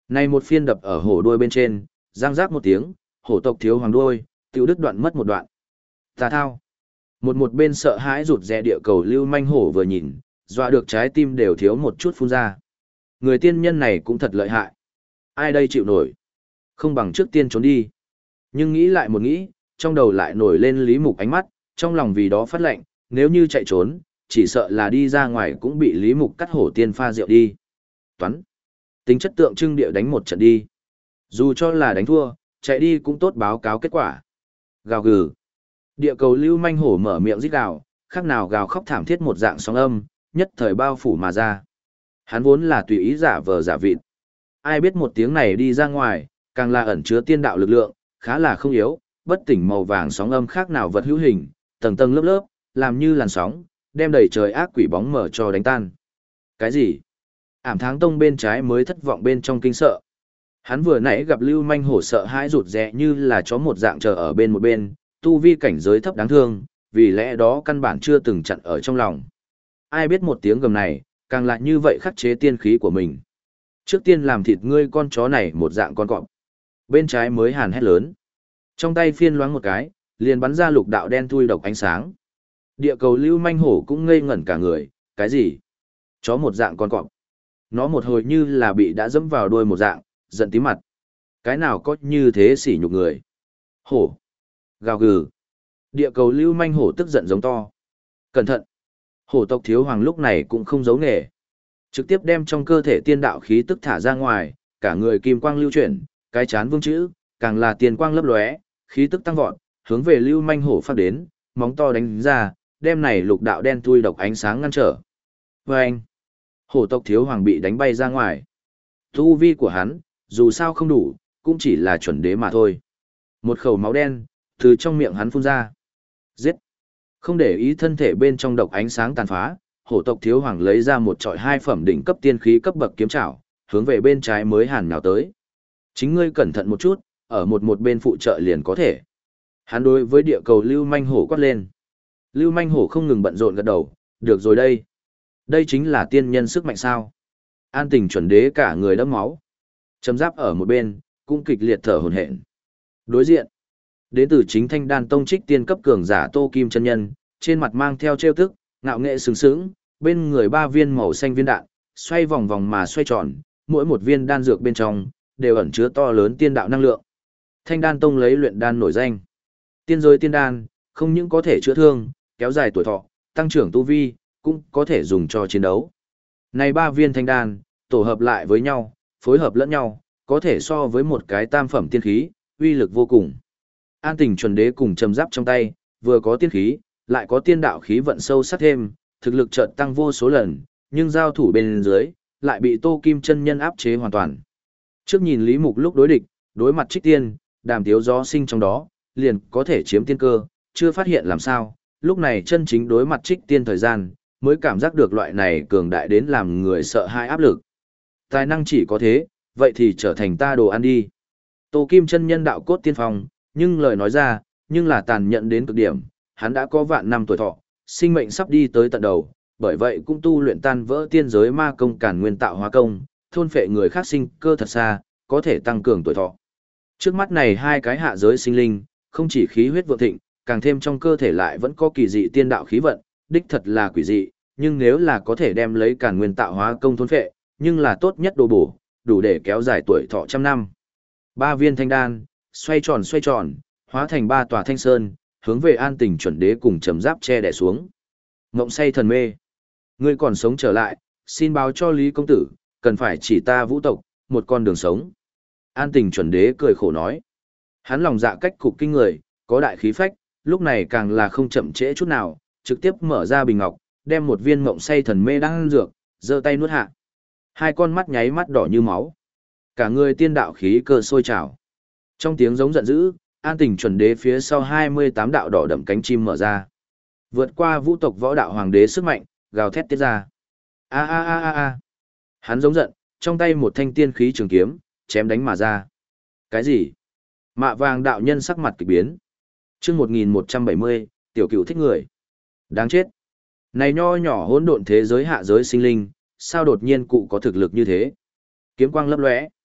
Speaker 1: Này một phiên đập ở hổ đuôi bên trên, răng rác một tiếng, hổ tộc thiếu hoàng đuôi, tiêu đứt đoạn mất một đoạn. Tà thao. Một bên sợ hãi rụt rè địa cầu lưu manh hổ vừa nhìn, dọa được trái tim đều thiếu một chút phun ra. Người tiên nhân này cũng thật lợi hại. Ai đây chịu nổi? Không bằng trước tiên trốn đi. Nhưng nghĩ lại một nghĩ, trong đầu lại nổi lên Lý Mục ánh mắt, trong lòng vì đó phát lệnh, nếu như chạy trốn, chỉ sợ là đi ra ngoài cũng bị Lý Mục cắt hổ tiên pha rượu đi. Toán. Tính chất tượng trưng địa đánh một trận đi. Dù cho là đánh thua, chạy đi cũng tốt báo cáo kết quả. Gào gừ. Địa cầu lưu manh hổ mở miệng rít gào, khác nào gào khóc thảm thiết một dạng sóng âm, nhất thời bao phủ mà ra. Hắn vốn là tùy ý giả vờ giả vịt. Ai biết một tiếng này đi ra ngoài, càng là ẩn chứa tiên đạo lực lượng, khá là không yếu, bất tỉnh màu vàng sóng âm khác nào vật hữu hình, tầng tầng lớp lớp, làm như làn sóng, đem đầy trời ác quỷ bóng mở cho đánh tan. Cái gì? Ảm Tháng Tông bên trái mới thất vọng bên trong kinh sợ. Hắn vừa nãy gặp lưu manh hổ sợ hãi rụt rè như là chó một dạng chờ ở bên một bên, tu vi cảnh giới thấp đáng thương, vì lẽ đó căn bản chưa từng chặn ở trong lòng. Ai biết một tiếng gầm này, càng lại như vậy khắc chế tiên khí của mình. Trước tiên làm thịt ngươi con chó này một dạng con cọp. Bên trái mới hàn hét lớn. Trong tay phiên loáng một cái, liền bắn ra lục đạo đen thui độc ánh sáng. Địa cầu lưu manh hổ cũng ngây ngẩn cả người, cái gì? Chó một dạng con cọp. Nó một hồi như là bị đã dẫm vào đuôi một dạng, giận tí mặt. Cái nào có như thế sỉ nhục người? Hổ. Gào gừ. Địa cầu lưu manh hổ tức giận giống to. Cẩn thận. Hổ tộc thiếu hoàng lúc này cũng không giấu nghề. Trực tiếp đem trong cơ thể tiên đạo khí tức thả ra ngoài, cả người kim quang lưu chuyển, cái chán vương chữ, càng là tiền quang lấp lóe, khí tức tăng vọt, hướng về lưu manh hổ phát đến, móng to đánh ra, đem này lục đạo đen thui độc ánh sáng ngăn trở. Và anh, hổ tộc thiếu hoàng bị đánh bay ra ngoài. Tu vi của hắn, dù sao không đủ, cũng chỉ là chuẩn đế mà thôi. Một khẩu máu đen, từ trong miệng hắn phun ra. Giết! Không để ý thân thể bên trong độc ánh sáng tàn phá, hổ tộc thiếu hoàng lấy ra một trọi hai phẩm đỉnh cấp tiên khí cấp bậc kiếm trảo, hướng về bên trái mới hàn nhào tới. Chính ngươi cẩn thận một chút, ở một bên phụ trợ liền có thể. Hắn đối với địa cầu lưu manh hổ quát lên. Lưu manh hổ không ngừng bận rộn gật đầu, được rồi đây. Đây chính là tiên nhân sức mạnh sao. An tình chuẩn đế cả người đẫm máu. Chấm giáp ở một bên, cũng kịch liệt thở hổn hển. Đối diện, đến từ chính Thanh Đan Tông trích tiên cấp cường giả Tô Kim chân nhân, trên mặt mang theo trêu tức, ngạo nghệ sướng sướng, bên người ba viên màu xanh viên đạn, xoay vòng vòng mà xoay tròn, mỗi một viên đan dược bên trong đều ẩn chứa to lớn tiên đạo năng lượng. Thanh Đan Tông lấy luyện đan nổi danh. Tiên giới tiên đan, không những có thể chữa thương, kéo dài tuổi thọ, tăng trưởng tu vi, cũng có thể dùng cho chiến đấu. Này ba viên thanh đan, tổ hợp lại với nhau, phối hợp lẫn nhau, có thể so với một cái tam phẩm tiên khí, uy lực vô cùng. An tình chuẩn đế cùng trầm giáp trong tay, vừa có tiên khí, lại có tiên đạo khí vận sâu sắc thêm, thực lực chợt tăng vô số lần, nhưng giao thủ bên dưới, lại bị Tô Kim chân nhân áp chế hoàn toàn. Trước nhìn Lý Mục lúc đối địch, đối mặt trích tiên, đàm tiếu gió sinh trong đó, liền có thể chiếm tiên cơ, chưa phát hiện làm sao, lúc này chân chính đối mặt trích tiên thời gian, mới cảm giác được loại này cường đại đến làm người sợ hãi áp lực. Tài năng chỉ có thế, vậy thì trở thành ta đồ ăn đi. Tô Kim chân nhân đạo cốt tiên phong, nhưng lời nói ra, nhưng là tàn nhẫn đến cực điểm, hắn đã có vạn năm tuổi thọ, sinh mệnh sắp đi tới tận đầu, bởi vậy cũng tu luyện tan vỡ tiên giới ma công cản nguyên tạo hóa công, thôn phệ người khác sinh cơ thật xa, có thể tăng cường tuổi thọ. Trước mắt này hai cái hạ giới sinh linh, không chỉ khí huyết vượng thịnh, càng thêm trong cơ thể lại vẫn có kỳ dị tiên đạo khí vận, đích thật là quỷ dị, nhưng nếu là có thể đem lấy cản nguyên tạo hóa công thôn phệ, nhưng là tốt nhất đồ bổ, đủ để kéo dài tuổi thọ trăm năm. Ba viên thanh đan, xoay tròn, hóa thành ba tòa thanh sơn, hướng về an tình chuẩn đế cùng trầm giáp che đè xuống. Ngộng say thần mê. Ngươi còn sống trở lại, xin báo cho Lý công tử, cần phải chỉ ta vũ tộc, một con đường sống. An tình chuẩn đế cười khổ nói. Hắn lòng dạ cách cục kinh người, có đại khí phách, lúc này càng là không chậm trễ chút nào, trực tiếp mở ra bình ngọc, đem một viên ngộng say thần mê đang ăn dược, giơ tay nuốt hạ. Hai con mắt nháy mắt đỏ như máu. Cả người tiên đạo khí cơ sôi trào. Trong tiếng giống giận dữ, an tình chuẩn đế phía sau 28 đạo đỏ đậm cánh chim mở ra. Vượt qua vũ tộc võ đạo hoàng đế sức mạnh, gào thét tiết ra. A a a a a. Hắn giống giận, trong tay một thanh tiên khí trường kiếm, chém đánh mà ra. Cái gì? Mạ vàng đạo nhân sắc mặt kỳ biến. Chương 1170, tiểu cửu thích người. Đáng chết. Này nho nhỏ hỗn độn thế giới hạ giới sinh linh, sao đột nhiên cụ có thực lực như thế? Kiếm quang lấp lóe.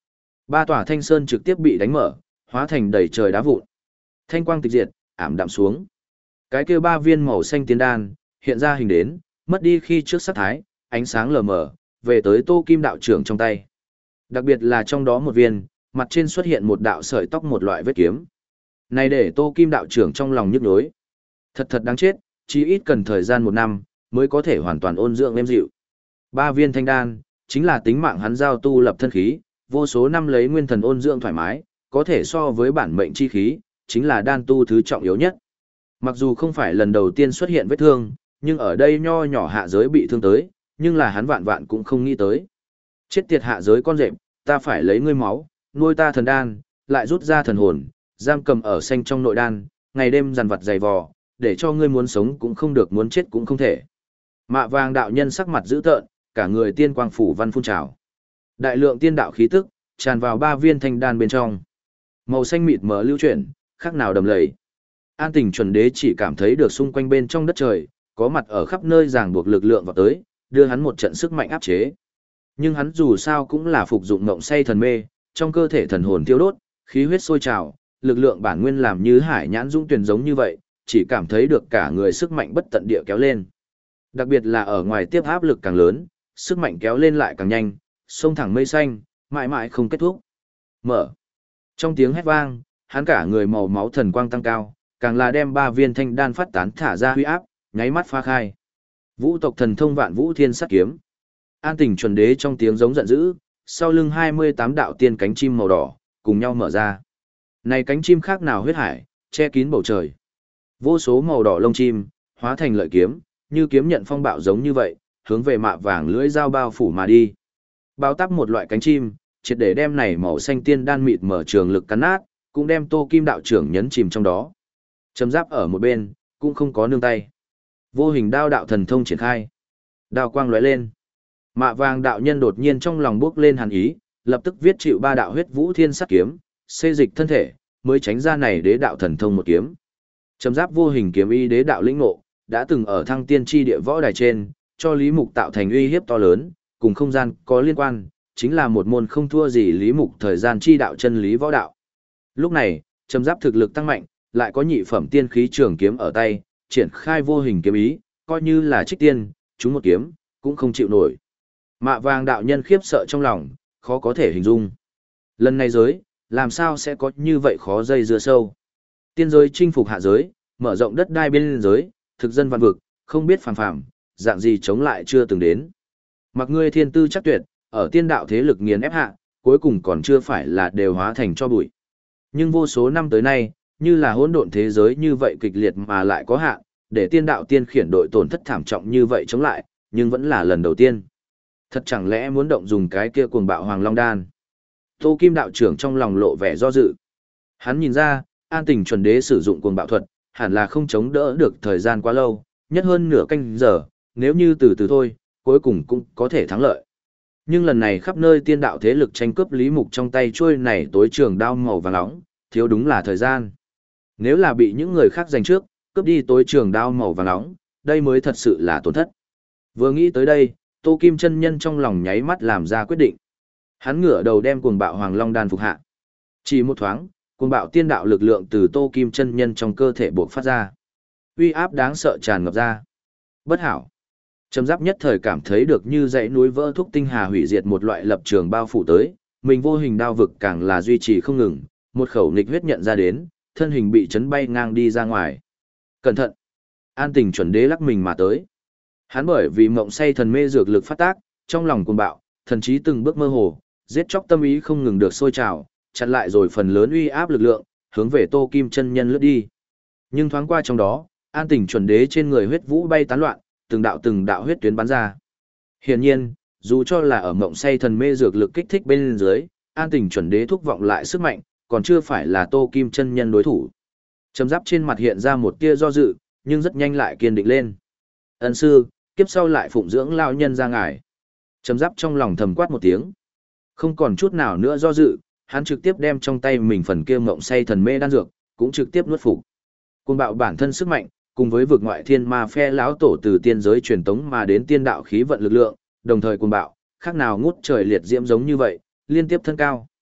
Speaker 1: Ba tòa thanh sơn trực tiếp bị đánh mở, hóa thành đầy trời đá vụn. Thanh quang tịch diệt, ảm đạm xuống. Cái kia ba viên màu xanh tiên đan, hiện ra hình đến, mất đi khi trước sắc thái, ánh sáng lờ mờ, về tới Tô Kim đạo trưởng trong tay. Đặc biệt là trong đó một viên, mặt trên xuất hiện một đạo sợi tóc một loại vết kiếm. Này để Tô Kim đạo trưởng trong lòng nhức nhối. Thật thật đáng chết, chí ít cần thời gian 1 năm, mới có thể hoàn toàn ôn dưỡng êm dịu. Ba viên thanh đan, chính là tính mạng hắn giao tu lập thân khí, vô số năm lấy nguyên thần ôn dưỡng thoải mái, có thể so với bản mệnh chi khí, chính là đan tu thứ trọng yếu nhất. Mặc dù không phải lần đầu tiên xuất hiện vết thương, nhưng ở đây nho nhỏ hạ giới bị thương tới, nhưng là hắn vạn vạn cũng không nghĩ tới. Chết tiệt hạ giới con rệp, ta phải lấy ngươi máu, nuôi ta thần đan, lại rút ra thần hồn, giam cầm ở xanh trong nội đan, ngày đêm dằn vặt dày vò, để cho ngươi muốn sống cũng không được, muốn chết cũng không thể. Mạ vàng đạo nhân sắc mặt dữ tợn, cả người tiên quang phủ văn phun trào. Đại lượng tiên đạo khí tức tràn vào ba viên thanh đan bên trong. Màu xanh mịt mờ lưu chuyển, khác nào đầm lầy. An Tình chuẩn đế chỉ cảm thấy được xung quanh bên trong đất trời, có mặt ở khắp nơi ràng buộc lực lượng vào tới, đưa hắn một trận sức mạnh áp chế. Nhưng hắn dù sao cũng là phục dụng ngộng say thần mê, trong cơ thể thần hồn thiêu đốt, khí huyết sôi trào, lực lượng bản nguyên làm như hải nhãn dũng tuyển giống như vậy, chỉ cảm thấy được cả người sức mạnh bất tận địa kéo lên. Đặc biệt là ở ngoài tiếp áp lực càng lớn, sức mạnh kéo lên lại càng nhanh, sông thẳng mây xanh, mãi mãi không kết thúc. Mở. Trong tiếng hét vang, hắn cả người màu máu thần quang tăng cao, càng là đem ba viên thanh đan phát tán thả ra huy áp, nháy mắt phá khai. Vũ tộc thần thông vạn vũ thiên sát kiếm. An Tình chuẩn đế trong tiếng giống giận dữ, sau lưng 28 đạo tiên cánh chim màu đỏ, cùng nhau mở ra. Này cánh chim khác nào huyết hải, che kín bầu trời. Vô số màu đỏ lông chim, hóa thành lợi kiếm, như kiếm nhận phong bạo giống như vậy, hướng về mạ vàng lưỡi dao bao phủ mà đi. Bao tắp một loại cánh chim, triệt để đem này màu xanh tiên đan mịt mở trường lực cắn nát, cũng đem Tô Kim đạo trưởng nhấn chìm trong đó. Chấm giáp ở một bên, cũng không có nương tay. Vô hình đao đạo thần thông triển khai. Đao quang lóe lên. Mạ vàng đạo nhân đột nhiên trong lòng bước lên hàn ý, lập tức viết chịu ba đạo huyết vũ thiên sát kiếm, xê dịch thân thể, mới tránh ra này đế đạo thần thông một kiếm. Chấm giáp vô hình kiếm y đế đạo lĩnh ngộ, đã từng ở thăng tiên tri địa võ đài trên, cho Lý Mục tạo thành uy hiếp to lớn, cùng không gian có liên quan, chính là một môn không thua gì Lý Mục thời gian chi đạo chân lý võ đạo. Lúc này, chấm giáp thực lực tăng mạnh, lại có nhị phẩm tiên khí trường kiếm ở tay, triển khai vô hình kiếm ý, coi như là trích tiên, chúng một kiếm, cũng không chịu nổi. Mạ vàng đạo nhân khiếp sợ trong lòng, khó có thể hình dung. Lần này giới, làm sao sẽ có như vậy khó dây dưa sâu. Tiên giới chinh phục hạ giới, mở rộng đất đai biên giới, thực dân văn vực, không biết phàm phàm, dạng gì chống lại chưa từng đến. Mặc ngươi thiên tư chắc tuyệt, ở tiên đạo thế lực nghiền ép hạ, cuối cùng còn chưa phải là đều hóa thành cho bụi. Nhưng vô số năm tới nay, như là hỗn độn thế giới như vậy kịch liệt mà lại có hạn, để tiên đạo tiên khiển đội tổn thất thảm trọng như vậy chống lại, nhưng vẫn là lần đầu tiên. Thật chẳng lẽ muốn động dùng cái kia cuồng bạo Hoàng Long Đan? Tô Kim đạo trưởng trong lòng lộ vẻ do dự. Hắn nhìn ra, An Tình chuẩn đế sử dụng cuồng bạo thuật, hẳn là không chống đỡ được thời gian quá lâu, nhất hơn nửa canh giờ, nếu như từ từ thôi, cuối cùng cũng có thể thắng lợi. Nhưng lần này khắp nơi tiên đạo thế lực tranh cướp Lý Mục trong tay chuôi này tối trường đao màu vàng nóng, thiếu đúng là thời gian. Nếu là bị những người khác giành trước, cướp đi tối trường đao màu vàng nóng, đây mới thật sự là tổn thất. Vừa nghĩ tới đây, Tô Kim chân nhân trong lòng nháy mắt làm ra quyết định. Hắn ngửa đầu đem cuồng bạo Hoàng Long Đan phục hạ. Chỉ một thoáng, cuồng bạo tiên đạo lực lượng từ Tô Kim chân nhân trong cơ thể bộc phát ra. Uy áp đáng sợ tràn ngập ra. Bất hảo. Trầm Giáp nhất thời cảm thấy được như dãy núi vỡ thúc tinh hà hủy diệt một loại lập trường bao phủ tới, mình vô hình đao vực càng là duy trì không ngừng, một khẩu nghịch huyết nhận ra đến, thân hình bị chấn bay ngang đi ra ngoài. Cẩn thận! An Tình chuẩn đế lắc mình mà tới. Hắn bởi vì mộng say thần mê dược lực phát tác, trong lòng cuồng bạo, thần trí từng bước mơ hồ, giết chóc tâm ý không ngừng được sôi trào, chặn lại rồi phần lớn uy áp lực lượng, hướng về Tô Kim chân nhân lướt đi. Nhưng thoáng qua trong đó, An Tình chuẩn đế trên người huyết vũ bay tán loạn, từng đạo huyết tuyến bắn ra. Hiển nhiên, dù cho là ở mộng say thần mê dược lực kích thích bên dưới, An Tình chuẩn đế thúc vọng lại sức mạnh, còn chưa phải là Tô Kim chân nhân đối thủ. Trầm Giáp trên mặt hiện ra một tia do dự, nhưng rất nhanh lại kiên định lên. Ân sư, kiếp sau lại phụng dưỡng lao nhân ra ngài. Trầm Giáp trong lòng thầm quát một tiếng. Không còn chút nào nữa do dự, hắn trực tiếp đem trong tay mình phần kia mộng say thần mê đan dược, cũng trực tiếp nuốt phục. Cuồng bạo bản thân sức mạnh, cùng với vực ngoại thiên ma phe lão tổ từ tiên giới truyền tống mà đến tiên đạo khí vận lực lượng, đồng thời cuồng bạo, khác nào ngút trời liệt diễm giống như vậy, liên tiếp thân cao.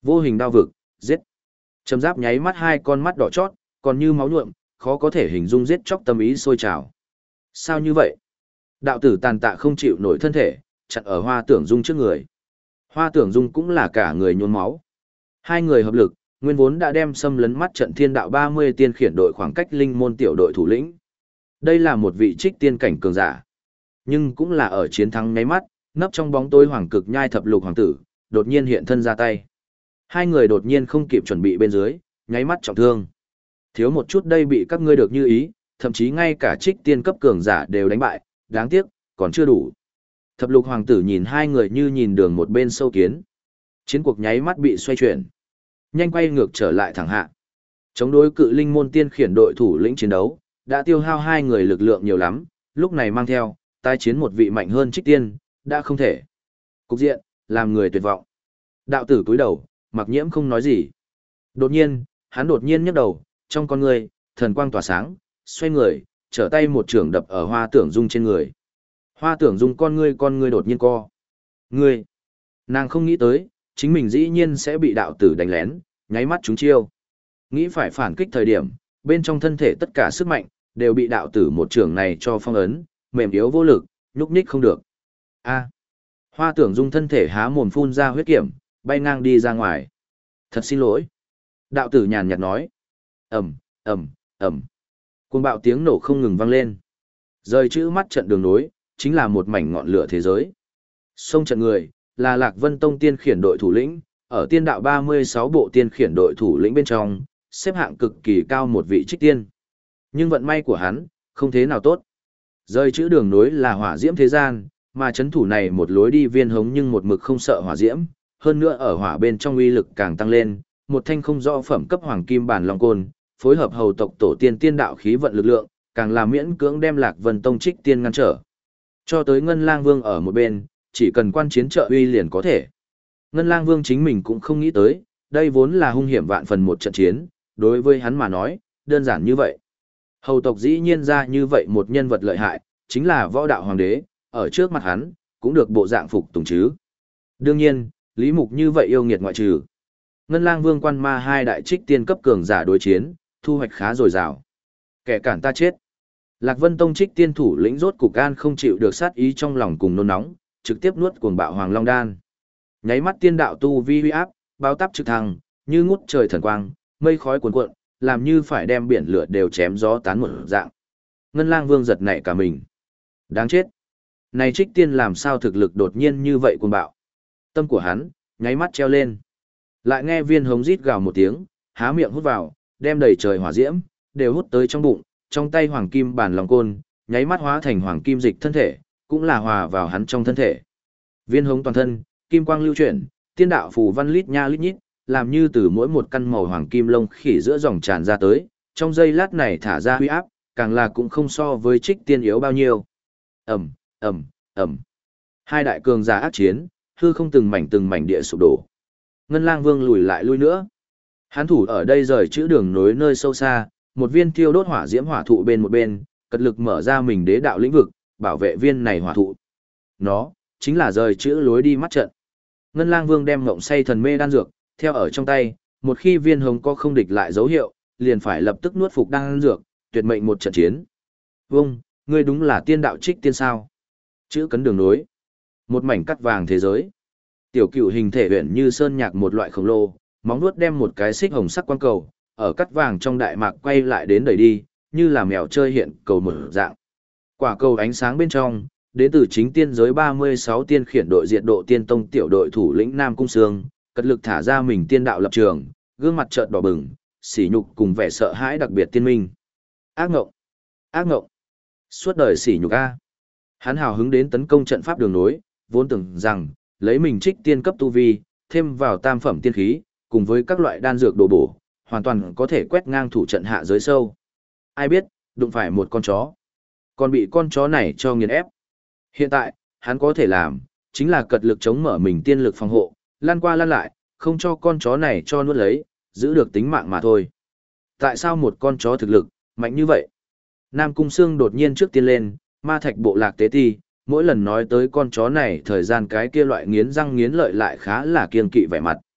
Speaker 1: Vô hình đao vực, giết. Trầm Giáp nháy mắt hai con mắt đỏ chót, còn như máu nhuộm, khó có thể hình dung giết chóc tâm ý sôi trào. Sao như vậy? Đạo tử tàn tạ không chịu nổi thân thể, chặn ở Hoa Tưởng Dung trước người. Hoa Tưởng Dung cũng là cả người nhuốm máu. Hai người hợp lực, nguyên vốn đã đem xâm lấn mắt trận thiên đạo 30 tiên khiển đội khoảng cách linh môn tiểu đội thủ lĩnh. Đây là một vị trích tiên cảnh cường giả. Nhưng cũng là ở chiến thắng nháy mắt, nấp trong bóng tối hoàng cực nhai thập lục hoàng tử, đột nhiên hiện thân ra tay. Hai người đột nhiên không kịp chuẩn bị bên dưới, nháy mắt trọng thương. Thiếu một chút đây bị các ngươi được như ý, thậm chí ngay cả trích tiên cấp cường giả đều đánh bại, đáng tiếc, còn chưa đủ. Thập lục hoàng tử nhìn hai người như nhìn đường một bên sâu kiến. Chiến cuộc nháy mắt bị xoay chuyển. Nhanh quay ngược trở lại thẳng hạ. Chống đối cự linh môn tiên khiển đội thủ lĩnh chiến đấu, đã tiêu hao hai người lực lượng nhiều lắm, lúc này mang theo, tái chiến một vị mạnh hơn trích tiên, đã không thể. Cục diện, làm người tuyệt vọng. Đạo tử cúi đầu, Mặc Nhiễm không nói gì. Đột nhiên, hắn đột nhiên nhấc đầu, trong con người, thần quang tỏa sáng, xoay người, trở tay một chưởng đập ở Hoa Tưởng Dung trên người. Hoa Tưởng Dung con ngươi đột nhiên co. Ngươi! Nàng không nghĩ tới, chính mình dĩ nhiên sẽ bị đạo tử đánh lén, nháy mắt trúng chiêu. Nghĩ phải phản kích thời điểm, bên trong thân thể tất cả sức mạnh, đều bị đạo tử một chưởng này cho phong ấn, mềm yếu vô lực, nhúc nhích không được. A! Hoa Tưởng Dung thân thể há mồm phun ra huyết kiểm, bay ngang đi ra ngoài. Thật xin lỗi. Đạo tử nhàn nhạt nói. Ầm, ầm, ầm. Cuồng bạo tiếng nổ không ngừng vang lên. Rời chữ mắt trận đường nối, chính là một mảnh ngọn lửa thế giới. Sông trận người, là Lạc Vân Tông tiên khiển đội thủ lĩnh, ở tiên đạo 36 bộ tiên khiển đội thủ lĩnh bên trong, xếp hạng cực kỳ cao một vị trích tiên. Nhưng vận may của hắn, không thế nào tốt. Rời chữ đường nối là hỏa diễm thế gian, mà chấn thủ này một lối đi viên hống nhưng một mực không sợ hỏa diễm, hơn nữa ở hỏa bên trong uy lực càng tăng lên, một thanh không rõ phẩm cấp hoàng kim bản long côn, phối hợp hầu tộc tổ tiên tiên đạo khí vận lực lượng, càng làm miễn cưỡng đem Lạc Vân Tông trích tiên ngăn trở. Cho tới Ngân Lang Vương ở một bên, chỉ cần quan chiến trợ uy liền có thể. Ngân Lang Vương chính mình cũng không nghĩ tới, đây vốn là hung hiểm vạn phần một trận chiến, đối với hắn mà nói, đơn giản như vậy. Hầu tộc dĩ nhiên ra như vậy một nhân vật lợi hại, chính là võ đạo hoàng đế, ở trước mặt hắn, cũng được bộ dạng phục tùng chứ. Đương nhiên, Lý Mục như vậy yêu nghiệt ngoại trừ. Ngân Lang Vương quan ma hai đại trích tiên cấp cường giả đối chiến, thu hoạch khá dồi dào. Kẻ cản ta chết. Lạc Vân Tông trích tiên thủ lĩnh rốt cục an không chịu được sát ý trong lòng cùng nôn nóng, trực tiếp nuốt cuồng bạo Hoàng Long Đan. Nháy mắt tiên đạo tu vi huy áp, bao táp trực thăng, như ngút trời thần quang, mây khói cuồn cuộn, làm như phải đem biển lửa đều chém gió tán một dạng. Ngân Lang Vương giật nảy cả mình. Đáng chết. Này trích tiên làm sao thực lực đột nhiên như vậy cuồng bạo. Tâm của hắn, nháy mắt treo lên. Lại nghe viên hống rít gào một tiếng, há miệng hút vào, đem đầy trời hỏa diễm, đều hút tới trong bụng, trong tay hoàng kim bản lòng côn, nháy mắt hóa thành hoàng kim dịch thân thể, cũng là hòa vào hắn trong thân thể. Viên hống toàn thân, kim quang lưu chuyển, tiên đạo phù văn lít nha lít nhít, làm như từ mỗi một căn màu hoàng kim lông khỉ giữa dòng tràn ra tới, trong giây lát này thả ra huy áp, càng là cũng không so với trích tiên yếu bao nhiêu. Ầm, ầm, ầm. Hai đại cường giả ác chiến, hư không từng mảnh địa sụp đổ. Ngân Lang Vương lùi lại lui nữa. Hắn thủ ở đây rời chữ đường nối nơi sâu xa, một viên thiêu đốt hỏa diễm hỏa thụ bên một bên, cật lực mở ra mình đế đạo lĩnh vực, bảo vệ viên này hỏa thụ. Nó chính là rời chữ lối đi mắt trận. Ngân Lang Vương đem ngộng say thần mê đan dược, theo ở trong tay, một khi viên hồng có không địch lại dấu hiệu, liền phải lập tức nuốt phục đan dược, tuyệt mệnh một trận chiến. Vâng, ngươi đúng là tiên đạo trích tiên sao? Chữ cấn đường nối. Một mảnh cắt vàng thế giới. Tiểu cựu hình thể huyện như sơn nhạc một loại khổng lồ, móng vuốt đem một cái xích hồng sắc quang cầu, ở cắt vàng trong đại mạc quay lại đến đẩy đi, như là mèo chơi hiện cầu mở dạng. Quả cầu ánh sáng bên trong, đến từ chính tiên giới 36 tiên khiển đội diệt độ tiên tông tiểu đội thủ lĩnh Nam Cung Sương, cật lực thả ra mình tiên đạo lập trường, gương mặt trợn đỏ bừng, sỉ nhục cùng vẻ sợ hãi đặc biệt tiên minh. Ác ngộng, ác ngộng, suốt đời sỉ nhục a. Hắn hào hứng đến tấn công trận pháp đường nối, vốn tưởng rằng lấy mình trích tiên cấp tu vi, thêm vào tam phẩm tiên khí, cùng với các loại đan dược đồ bổ, hoàn toàn có thể quét ngang thủ trận hạ giới sâu. Ai biết, đụng phải một con chó, còn bị con chó này cho nghiền ép. Hiện tại, hắn có thể làm, chính là cật lực chống mở mình tiên lực phòng hộ, lăn qua lăn lại, không cho con chó này cho nuốt lấy, giữ được tính mạng mà thôi. Tại sao một con chó thực lực, mạnh như vậy? Nam Cung Sương đột nhiên trước tiên lên, ma thạch bộ lạc tế ti, mỗi lần nói tới con chó này thời gian cái kia loại nghiến răng nghiến lợi lại khá là kiêng kỵ vẻ mặt.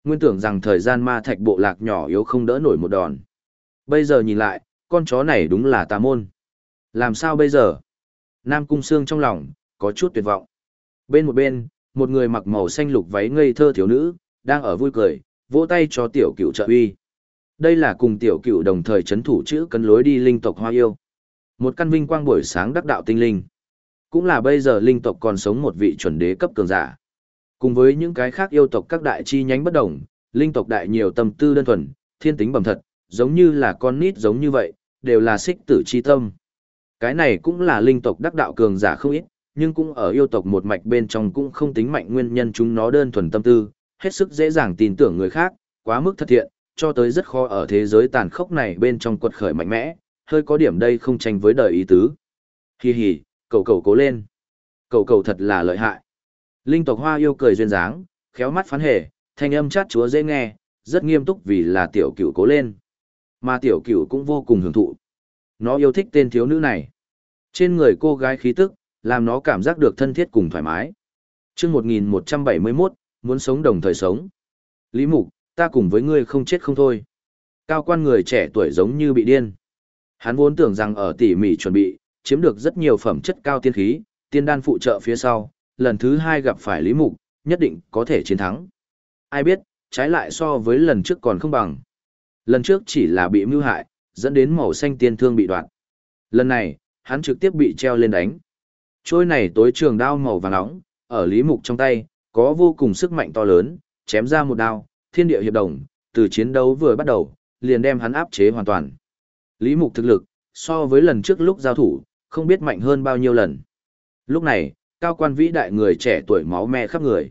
Speaker 1: Nguyên tưởng rằng thời gian ma thạch bộ lạc nhỏ yếu không đỡ nổi một đòn. Bây giờ nhìn lại, con chó này đúng là tà môn. Làm sao bây giờ? Nam Cung Sương trong lòng, có chút tuyệt vọng. Bên, một người mặc màu xanh lục váy ngây thơ thiếu nữ, đang ở vui cười, vỗ tay cho tiểu cửu trợ uy. Đây là cùng tiểu cửu đồng thời chấn thủ chữ cấn lối đi linh tộc Hoa Yêu. Một căn vinh quang buổi sáng đắc đạo tinh linh. Cũng là bây giờ linh tộc còn sống một vị chuẩn đế cấp cường giả. Cùng với những cái khác yêu tộc các đại chi nhánh bất đồng, linh tộc đại nhiều tâm tư đơn thuần, thiên tính bẩm thật, giống như là con nít giống như vậy, đều là xích tử chi tâm. Cái này cũng là linh tộc đắc đạo cường giả không ít, nhưng cũng ở yêu tộc một mạch bên trong cũng không tính mạnh nguyên nhân chúng nó đơn thuần tâm tư, hết sức dễ dàng tin tưởng người khác, quá mức thật thiện, cho tới rất khó ở thế giới tàn khốc này bên trong quật khởi mạnh mẽ, hơi có điểm đây không tranh với đời ý tứ. Hi hi, cậu cậu cố lên. Cậu cậu thật là lợi hại. Linh tộc Hoa Yêu cười duyên dáng, khéo mắt phán hề, thanh âm chát chúa dễ nghe, rất nghiêm túc vì là tiểu cửu cố lên. Mà tiểu cửu cũng vô cùng hưởng thụ. Nó yêu thích tên thiếu nữ này. Trên người cô gái khí tức, làm nó cảm giác được thân thiết cùng thoải mái. Chương 1171, muốn sống đồng thời sống. Lý Mục, ta cùng với ngươi không chết không thôi. Cao quan người trẻ tuổi giống như bị điên. Hắn vốn tưởng rằng ở tỉ mỉ chuẩn bị, chiếm được rất nhiều phẩm chất cao tiên khí, tiên đan phụ trợ phía sau, lần thứ 2 gặp phải Lý Mục, nhất định có thể chiến thắng. Ai biết, trái lại so với lần trước còn không bằng. Lần trước chỉ là bị mưu hại, dẫn đến màu xanh tiên thương bị đoạn. Lần này, hắn trực tiếp bị treo lên đánh. Trôi này tối trường đao màu vàng nóng, ở Lý Mục trong tay, có vô cùng sức mạnh to lớn, chém ra một đao, thiên địa hiệp đồng, từ chiến đấu vừa bắt đầu, liền đem hắn áp chế hoàn toàn. Lý Mục thực lực, so với lần trước lúc giao thủ, không biết mạnh hơn bao nhiêu lần. Lúc này, cao quan vĩ đại người trẻ tuổi máu me khắp người.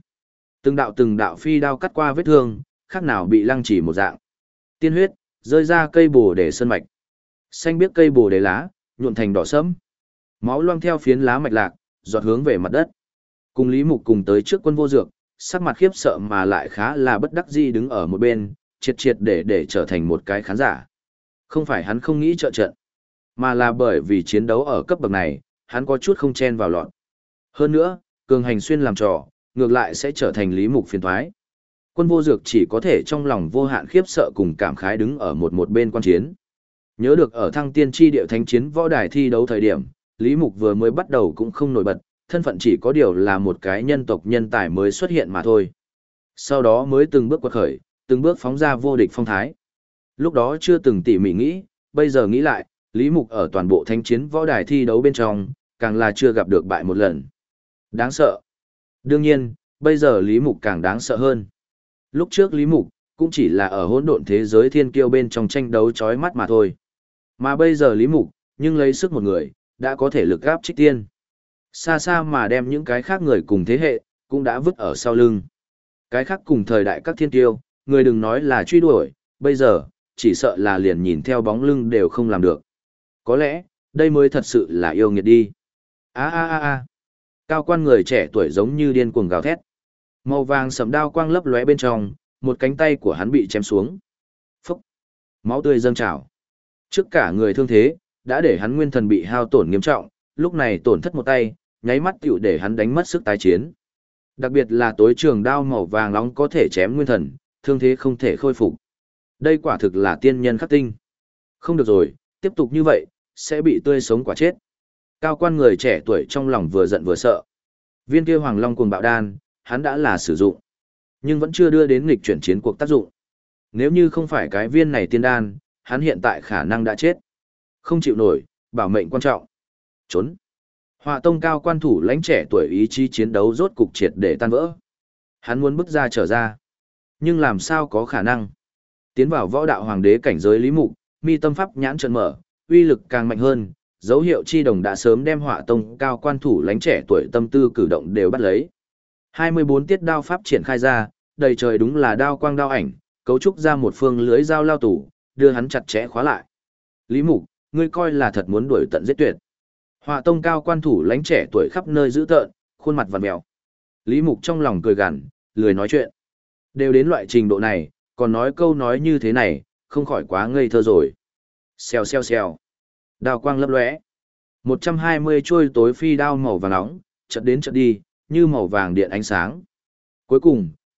Speaker 1: Từng đạo phi đao cắt qua vết thương, khác nào bị lăng chỉ một dạng. Tiên huyết, rơi ra cây bồ đề sơn mạch. Xanh biếc cây bồ đề lá, nhuộm thành đỏ sẫm. Máu loang theo phiến lá mạch lạc, giọt hướng về mặt đất. Cùng Lý Mục cùng tới trước Quân Vô Dược, sắc mặt khiếp sợ mà lại khá là bất đắc dĩ đứng ở một bên, triệt để trở thành một cái khán giả. Không phải hắn không nghĩ trợ trận, mà là bởi vì chiến đấu ở cấp bậc này, hắn có chút không chen vào lọt. Hơn nữa, cường hành xuyên làm trò, ngược lại sẽ trở thành Lý Mục phiền toái. Quân Vô Dược chỉ có thể trong lòng vô hạn khiếp sợ cùng cảm khái đứng ở một bên quan chiến. Nhớ được ở Thăng Tiên Chi Điệu Thánh Chiến võ đài thi đấu thời điểm, Lý Mục vừa mới bắt đầu cũng không nổi bật, thân phận chỉ có điều là một cái nhân tộc nhân tài mới xuất hiện mà thôi. Sau đó mới từng bước quật khởi, từng bước phóng ra vô địch phong thái. Lúc đó chưa từng tỉ mỉ nghĩ, bây giờ nghĩ lại, Lý Mục ở toàn bộ thánh chiến võ đài thi đấu bên trong, càng là chưa gặp được bại một lần. Đáng sợ. Đương nhiên, bây giờ Lý Mục càng đáng sợ hơn. Lúc trước Lý Mục, cũng chỉ là ở hỗn độn thế giới thiên kiêu bên trong tranh đấu chói mắt mà thôi. Mà bây giờ Lý Mục, nhưng lấy sức một người, đã có thể lực gáp Trích Tiên. Xa xa mà đem những cái khác người cùng thế hệ, cũng đã vứt ở sau lưng. Cái khác cùng thời đại các thiên kiêu, người đừng nói là truy đuổi, bây giờ, chỉ sợ là liền nhìn theo bóng lưng đều không làm được. Có lẽ, đây mới thật sự là yêu nghiệt đi. Cao quan người trẻ tuổi giống như điên cuồng gào thét. Màu vàng sẫm đao quang lấp lóe bên trong, một cánh tay của hắn bị chém xuống. Phốc. Máu tươi dâng trào. Trước cả người thương thế, đã để hắn nguyên thần bị hao tổn nghiêm trọng, lúc này tổn thất một tay, nháy mắt tiểu để hắn đánh mất sức tái chiến. Đặc biệt là tối trường đao màu vàng nóng có thể chém nguyên thần, thương thế không thể khôi phục. Đây quả thực là tiên nhân khắc tinh. Không được rồi, tiếp tục như vậy, sẽ bị tươi sống quả chết. Cao quan người trẻ tuổi trong lòng vừa giận vừa sợ. Viên kia Hoàng Long cuồng bạo đan, hắn đã là sử dụng, nhưng vẫn chưa đưa đến nghịch chuyển chiến cuộc tác dụng. Nếu như không phải cái viên này tiên đan, hắn hiện tại khả năng đã chết. Không chịu nổi, bảo mệnh quan trọng. Trốn. Họa tông cao quan thủ lãnh trẻ tuổi ý chí chiến đấu rốt cục triệt để tan vỡ. Hắn muốn bước ra trở ra. Nhưng làm sao có khả năng? Tiến vào võ đạo hoàng đế cảnh giới Lý Mục, mi tâm pháp nhãn trợn mở, uy lực càng mạnh hơn, dấu hiệu chi đồng đã sớm đem họa tông cao quan thủ lãnh trẻ tuổi tâm tư cử động đều bắt lấy. 24 tiết đao pháp triển khai ra, đầy trời đúng là đao quang đao ảnh, cấu trúc ra một phương lưới dao lao tủ, đưa hắn chặt chẽ khóa lại. Lý Mục, ngươi coi là thật muốn đuổi tận giết tuyệt. Họa tông cao quan thủ lãnh trẻ tuổi khắp nơi dữ tợn, khuôn mặt vằn mèo. Lý Mục trong lòng cười gằn, lười nói chuyện. Đều đến loại trình độ này, còn nói câu nói như thế này, không khỏi quá ngây thơ rồi. Xèo xèo xèo. Đao quang lấp lóe. 120 chuôi tối phi đao màu vàng nóng, chợt đến chợt đi, như màu vàng điện ánh sáng. Cuối cùng,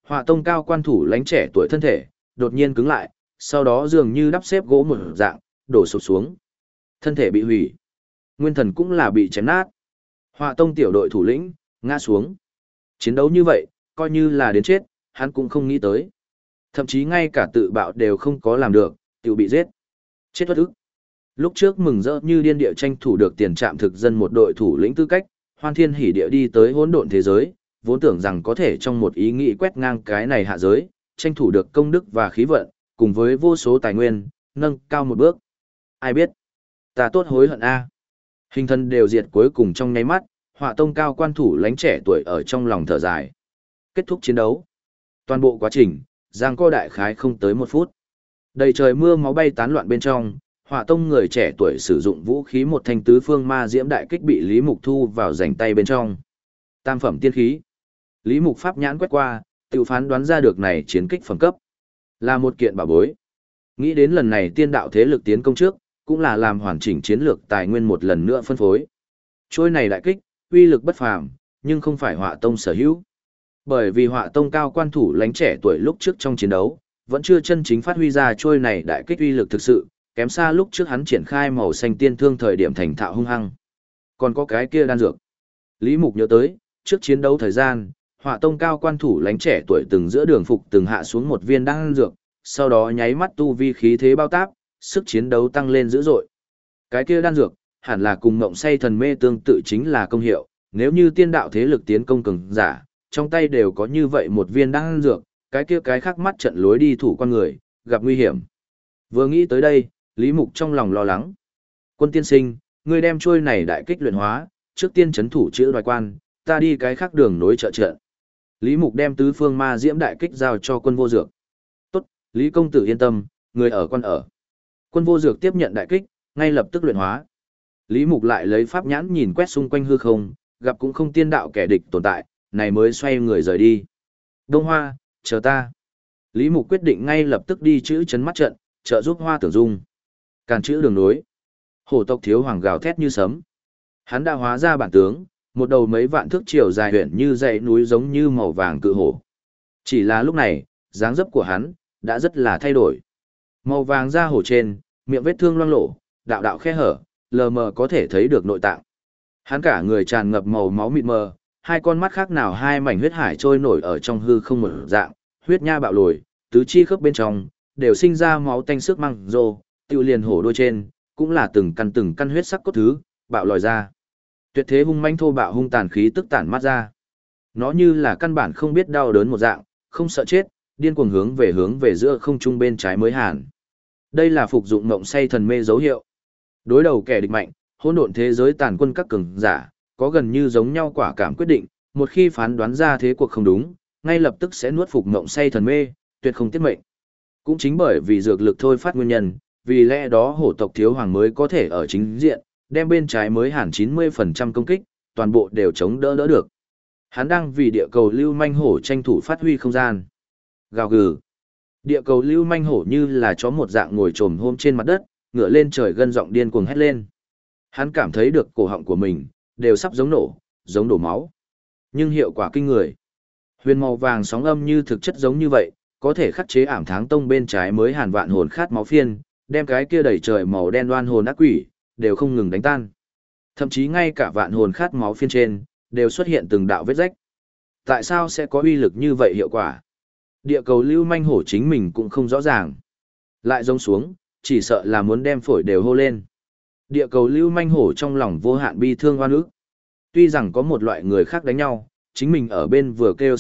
Speaker 1: Họa tông cao quan thủ lãnh trẻ tuổi thân thể, đột nhiên cứng lại, sau đó dường như đắp xếp gỗ một dạng, đổ sụp xuống. Thân thể bị hủy. Nguyên thần cũng là bị chém nát. Họa tông tiểu đội thủ lĩnh, ngã xuống. Chiến đấu như vậy, coi như là đến chết, hắn cũng không nghĩ tới. Thậm chí ngay cả tự bạo đều không có làm được, tiểu bị giết. Chết bất ức. Lúc trước mừng rỡ như điên địa tranh thủ được tiền trạm thực dân một đội thủ lĩnh tư cách, hoan thiên hỉ địa đi tới hỗn độn thế giới, vốn tưởng rằng có thể trong một ý nghĩ quét ngang cái này hạ giới, tranh thủ được công đức và khí vận, cùng với vô số tài nguyên, nâng cao một bước. Ai biết, ta tốt hối hận a. Hình thân đều diệt cuối cùng trong nháy mắt, Họa tông cao quan thủ lãnh trẻ tuổi ở trong lòng thở dài. Kết thúc chiến đấu. Toàn bộ quá trình, giang co đại khái không tới 1 phút. Đầy trời mưa máu bay tán loạn bên trong, Họa tông người trẻ tuổi sử dụng vũ khí một thanh tứ phương ma diễm đại kích bị Lý Mục thu vào rảnh tay bên trong. Tam phẩm tiên khí. Lý Mục pháp nhãn quét qua, tự phán đoán ra được này chiến kích phẩm cấp. Là một kiện bảo bối. Nghĩ đến lần này tiên đạo thế lực tiến công trước, cũng là làm hoàn chỉnh chiến lược tài nguyên một lần nữa phân phối. Trôi này đại kích, uy lực bất phàm, nhưng không phải Họa tông sở hữu. Bởi vì Họa tông cao quan thủ lãnh trẻ tuổi lúc trước trong chiến đấu, vẫn chưa chân chính phát huy ra trôi này đại kích uy lực thực sự, kém xa lúc trước hắn triển khai màu xanh tiên thương thời điểm thành thạo hung hăng. Còn có cái kia đan dược. Lý Mục nhớ tới, trước chiến đấu thời gian, Họa tông cao quan thủ lãnh trẻ tuổi từng giữa đường phục từng hạ xuống một viên đan dược, sau đó nháy mắt tu vi khí thế bao táp, sức chiến đấu tăng lên dữ dội. Cái kia đan dược, hẳn là cùng mộng say thần mê tương tự chính là công hiệu, nếu như tiên đạo thế lực tiến công cường giả, trong tay đều có như vậy một viên đan dược, cái kia cái khác mắt trận lối đi thủ con người, gặp nguy hiểm. Vừa nghĩ tới đây, Lý Mục trong lòng lo lắng. Quân tiên sinh, ngươi đem trôi này đại kích luyện hóa, trước tiên chấn thủ chữ đoài quan, ta đi cái khác đường nối trợ trận. Lý Mục đem tứ phương ma diễm đại kích giao cho Quân Vô Dược. Tốt, Lý công tử yên tâm, người ở quan ở. Quân Vô Dược tiếp nhận đại kích, ngay lập tức luyện hóa. Lý Mục lại lấy pháp nhãn nhìn quét xung quanh hư không, gặp cũng không tiên đạo kẻ địch tồn tại, này mới xoay người rời đi. Đông Hoa, chờ ta. Lý Mục quyết định ngay lập tức đi chữ chấn mắt trận, trợ giúp Hoa Tưởng Dung. Càn chữ đường nối. Hổ tộc thiếu hoàng gào thét như sấm. Hắn đã hóa ra bản tướng, một đầu mấy vạn thước chiều dài huyện như dãy núi giống như màu vàng cự hổ. Chỉ là lúc này, dáng dấp của hắn đã rất là thay đổi. Màu vàng da hổ trên, miệng vết thương loang lổ, đạo đạo khe hở, lờ mờ có thể thấy được nội tạng. Hắn cả người tràn ngập màu máu mịt mờ, hai con mắt khác nào hai mảnh huyết hải trôi nổi ở trong hư không một dạng, huyết nha bạo lồi, tứ chi khớp bên trong đều sinh ra máu tanh sức măng rô, tiêu liền hổ đuôi trên cũng là từng căn huyết sắc cốt thứ bạo lòi ra. Tuyệt thế hung manh thô bạo hung tàn khí tức tản mát ra. Nó như là căn bản không biết đau đớn một dạng, không sợ chết, điên cuồng hướng về giữa không trung bên trái mới hàn. Đây là phục dụng mộng say thần mê dấu hiệu. Đối đầu kẻ địch mạnh, hỗn độn thế giới tàn quân các cường giả, có gần như giống nhau quả cảm quyết định, một khi phán đoán ra thế cuộc không đúng, ngay lập tức sẽ nuốt phục mộng say thần mê, tuyệt không tiết mệnh. Cũng chính bởi vì dược lực thôi phát nguyên nhân, vì lẽ đó hổ tộc thiếu hoàng mới có thể ở chính diện, đem bên trái mới hẳn 90% công kích, toàn bộ đều chống đỡ được. Hắn đang vì địa cầu lưu manh hổ tranh thủ phát huy không gian. Gào gừ. Địa cầu lưu manh hổ như là chó một dạng ngồi trồm hôm trên mặt đất, ngửa lên trời gân giọng điên cuồng hét lên. Hắn cảm thấy được cổ họng của mình đều sắp giống nổ, giống đổ máu. Nhưng hiệu quả kinh người. Huyền màu vàng sóng âm như thực chất giống như vậy, có thể khắc chế ảm tháng tông bên trái mới hàn vạn hồn khát máu phiên, đem cái kia đầy trời màu đen đoan hồn ác quỷ đều không ngừng đánh tan. Thậm chí ngay cả vạn hồn khát máu phiên trên đều xuất hiện từng đạo vết rách. Tại sao sẽ có uy lực như vậy hiệu quả? Địa cầu lưu manh hổ chính mình cũng không rõ ràng. Lại rông xuống, chỉ sợ là muốn đem phổi đều hô lên. Địa cầu lưu manh hổ trong lòng vô hạn bi thương oan ức. Tuy rằng có một loại người khác đánh nhau, chính mình ở bên vừa kêu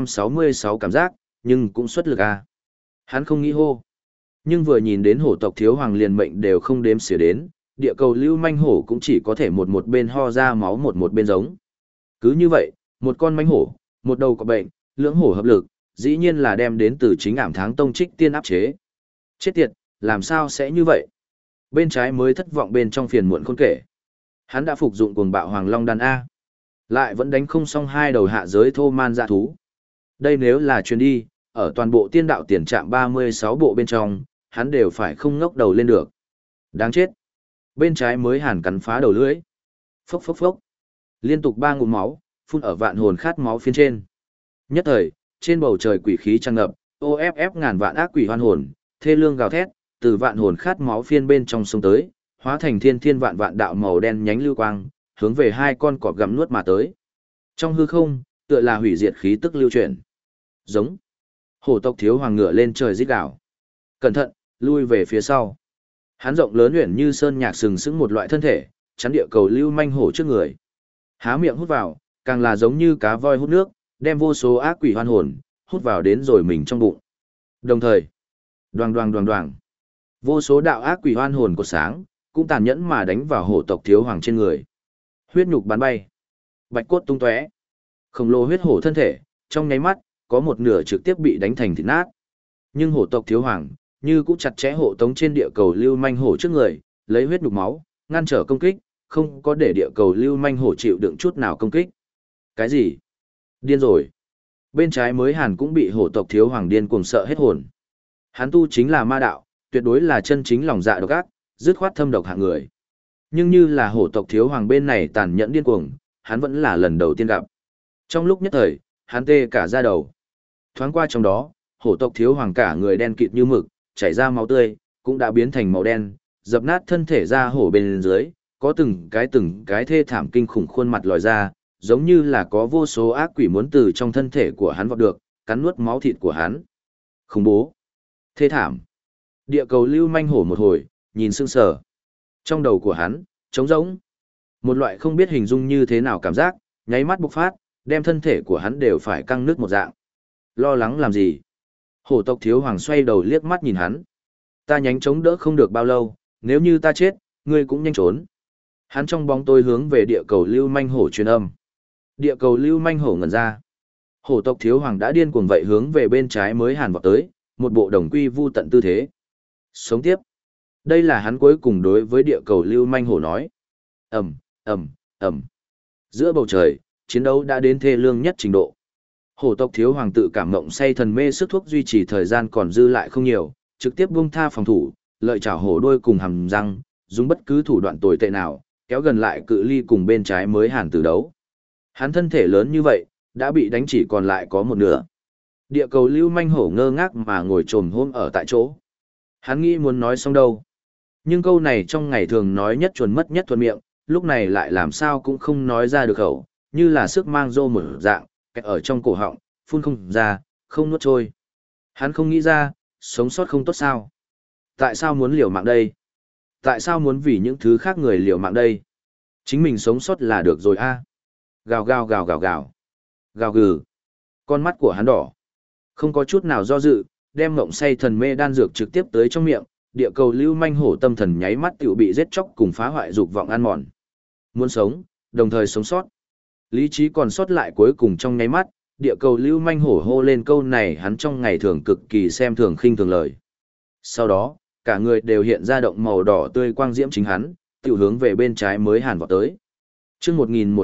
Speaker 1: 666 cảm giác, nhưng cũng xuất lực à. Hắn không nghĩ hô. Nhưng vừa nhìn đến hổ tộc thiếu hoàng liền mệnh đều không đếm xỉa đến, địa cầu lưu manh hổ cũng chỉ có thể một bên ho ra máu một bên giống. Cứ như vậy, một con manh hổ, một đầu có bệnh, lưỡng hổ hợp lực, dĩ nhiên là đem đến từ chính ảm tháng tông trích tiên áp chế. Chết tiệt, làm sao sẽ như vậy? Bên trái mới thất vọng bên trong phiền muộn khôn kể. Hắn đã phục dụng cuồng bạo hoàng long đan A. Lại vẫn đánh không xong hai đầu hạ giới thô man dạ thú. Đây nếu là chuyến đi, ở toàn bộ tiên đạo tiền trạm 36 bộ bên trong, hắn đều phải không ngóc đầu lên được. Đáng chết. Bên trái mới hàn cắn phá đầu lưỡi. Phốc phốc phốc. Liên tục 3 ngụm máu, phun ở vạn hồn khát máu phiên trên. Nhất thời, trên bầu trời quỷ khí tràn ngập, OFF ngàn vạn ác quỷ hoan hồn, thê lương gào thét, từ vạn hồn khát máu phiên bên trong sông tới, hóa thành thiên thiên vạn vạn đạo màu đen nhánh lưu quang, hướng về hai con cọp gặm nuốt mà tới. Trong hư không, tựa là hủy diệt khí tức lưu chuyển. Giống. Hổ tộc thiếu hoàng ngựa lên trời rít gào. Cẩn thận, lui về phía sau. Hắn rộng lớn uyển như sơn nhạc sừng sững một loại thân thể, chắn địa cầu lưu manh hổ trước người. Há miệng hút vào, càng là giống như cá voi hút nước, đem vô số ác quỷ hoan hồn hút vào đến rồi mình trong bụng. Đồng thời, đoàng đoàng đoàng đoàng, vô số đạo ác quỷ hoan hồn của sáng cũng tàn nhẫn mà đánh vào hổ tộc thiếu hoàng trên người. Huyết nhục bắn bay, bạch cốt tung tóe. Khổng lồ huyết hổ thân thể, trong nháy mắt, có một nửa trực tiếp bị đánh thành thịt nát. Nhưng hổ tộc thiếu hoàng, như cũng chặt chẽ hộ tống trên địa cầu lưu manh hổ trước người, lấy huyết nhục máu, ngăn trở công kích, không có để địa cầu lưu manh hổ chịu đựng chút nào công kích. Cái gì? Điên rồi. Bên trái mới hàn cũng bị hổ tộc thiếu hoàng điên cuồng sợ hết hồn. Hắn tu chính là ma đạo, tuyệt đối là chân chính lòng dạ độc ác, dứt khoát thâm độc hạng người. Nhưng như là hổ tộc thiếu hoàng bên này tàn nhẫn điên cuồng, hắn vẫn là lần đầu tiên gặp. Trong lúc nhất thời, hắn tê cả da đầu. Thoáng qua trong đó, hổ tộc thiếu hoàng cả người đen kịt như mực, chảy ra máu tươi, cũng đã biến thành màu đen, dập nát thân thể ra hổ bên dưới, có từng cái thê thảm kinh khủng khuôn mặt lòi ra, giống như là có vô số ác quỷ muốn từ trong thân thể của hắn vọt được, cắn nuốt máu thịt của hắn. Khủng bố, thê thảm. Địa cầu lưu manh hổ một hồi, nhìn sững sờ. Trong đầu của hắn, trống rỗng. Một loại không biết hình dung như thế nào cảm giác, nháy mắt bộc phát, đem thân thể của hắn đều phải căng nứt một dạng. Lo lắng làm gì? Hổ tộc thiếu hoàng xoay đầu liếc mắt nhìn hắn. Ta nhánh chống đỡ không được bao lâu, nếu như ta chết, ngươi cũng nhanh trốn. Hắn trong bóng tối hướng về địa cầu lưu manh hổ truyền âm. Địa cầu lưu manh hổ ngẩn ra. Hổ tộc thiếu hoàng đã điên cuồng vậy hướng về bên trái mới hàn vọt tới, một bộ đồng quy vu tận tư thế. Sống tiếp. Đây là hắn cuối cùng đối với địa cầu lưu manh hổ nói. Ầm, ầm, ầm. Giữa bầu trời, chiến đấu đã đến thê lương nhất trình độ. Hổ tộc thiếu hoàng tự cảm mộng say thần mê sức thuốc duy trì thời gian còn dư lại không nhiều, trực tiếp buông tha phòng thủ, lợi chảo hổ đôi cùng hàm răng, dùng bất cứ thủ đoạn tồi tệ nào, kéo gần lại cự ly cùng bên trái mới hàn tử đấu. Hắn thân thể lớn như vậy, đã bị đánh chỉ còn lại có một nửa. Địa cầu lưu manh hổ ngơ ngác mà ngồi trồm hôm ở tại chỗ. Hắn nghĩ muốn nói xong đâu. Nhưng câu này trong ngày thường nói nhất chuẩn mất nhất thuận miệng, lúc này lại làm sao cũng không nói ra được khẩu, như là sức mang rô một dạng, kẹt ở trong cổ họng, phun không ra, không nuốt trôi. Hắn không nghĩ ra, sống sót không tốt sao? Tại sao muốn liều mạng đây? Tại sao muốn vì những thứ khác người liều mạng đây? Chính mình sống sót là được rồi a. Gào gào gào gào gào. Gào gừ. Con mắt của hắn đỏ. Không có chút nào do dự, đem ngộng say thần mê đan dược trực tiếp tới trong miệng, địa cầu lưu manh hổ tâm thần nháy mắt tiểu bị giết chóc cùng phá hoại dục vọng ăn mòn. Muốn sống, đồng thời sống sót. Lý trí còn sót lại cuối cùng trong nháy mắt, địa cầu lưu manh hổ hô lên câu này hắn trong ngày thường cực kỳ xem thường khinh thường lời. Sau đó, cả người đều hiện ra động màu đỏ tươi quang diễm chính hắn, tiểu hướng về bên trái mới hàn vọt tới. Chương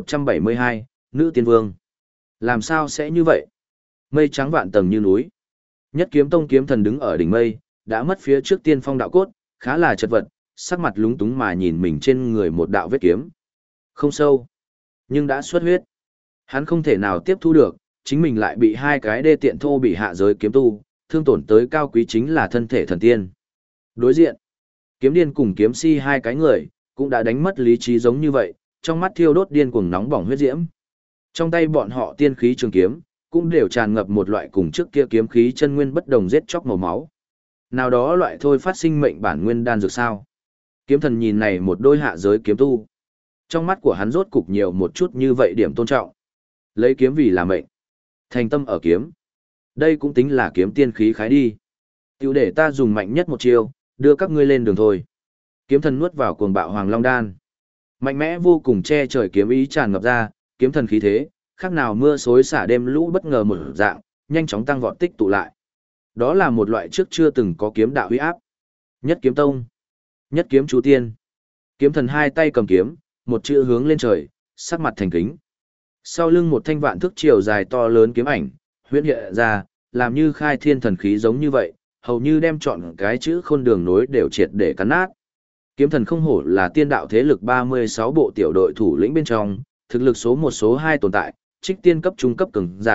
Speaker 1: 1172, Nữ Tiên Vương. Làm sao sẽ như vậy? Mây trắng vạn tầng như núi. Nhất Kiếm Tông kiếm thần đứng ở đỉnh mây, đã mất phía trước tiên phong đạo cốt, khá là chật vật, sắc mặt lúng túng mà nhìn mình trên người một đạo vết kiếm. Không sâu, nhưng đã xuất huyết. Hắn không thể nào tiếp thu được, chính mình lại bị hai cái đê tiện thô bị hạ giới kiếm tu, thương tổn tới cao quý chính là thân thể thần tiên. Đối diện, kiếm điên cùng kiếm si hai cái người, cũng đã đánh mất lý trí giống như vậy, trong mắt thiêu đốt điên cuồng nóng bỏng huyết diễm. Trong tay bọn họ tiên khí trường kiếm, cũng đều tràn ngập một loại cùng trước kia kiếm khí chân nguyên bất đồng giết chóc màu máu. Nào đó loại thôi phát sinh mệnh bản nguyên đan dược sao? Kiếm thần nhìn này một đôi hạ giới kiếm tu. Trong mắt của hắn rốt cục nhiều một chút như vậy điểm tôn trọng. Lấy kiếm vì là mệnh. Thành tâm ở kiếm. Đây cũng tính là kiếm tiên khí khái đi. Tiểu để ta dùng mạnh nhất một chiêu, đưa các ngươi lên đường thôi. Kiếm thần nuốt vào cuồng bạo hoàng long đan. Mạnh mẽ vô cùng che trời kiếm ý tràn ngập ra, kiếm thần khí thế, khác nào mưa xối xả đêm lũ bất ngờ một dạng, nhanh chóng tăng vọt tích tụ lại. Đó là một loại trước chưa từng có kiếm đạo uy áp. Nhất kiếm tông, nhất kiếm chú tiên. Kiếm thần hai tay cầm kiếm, một chữ hướng lên trời, sắc mặt thành kính. Sau lưng một thanh vạn thước chiều dài to lớn kiếm ảnh, huyễn hiện ra, làm như khai thiên thần khí giống như vậy, hầu như đem chọn cái chữ khôn đường nối đều triệt để cắn nát. Kiếm thần không hổ là tiên đạo thế lực 36 bộ tiểu đội thủ lĩnh bên trong, thực lực số 1 số 2 tồn tại, trích tiên cấp trung cấp cường giả,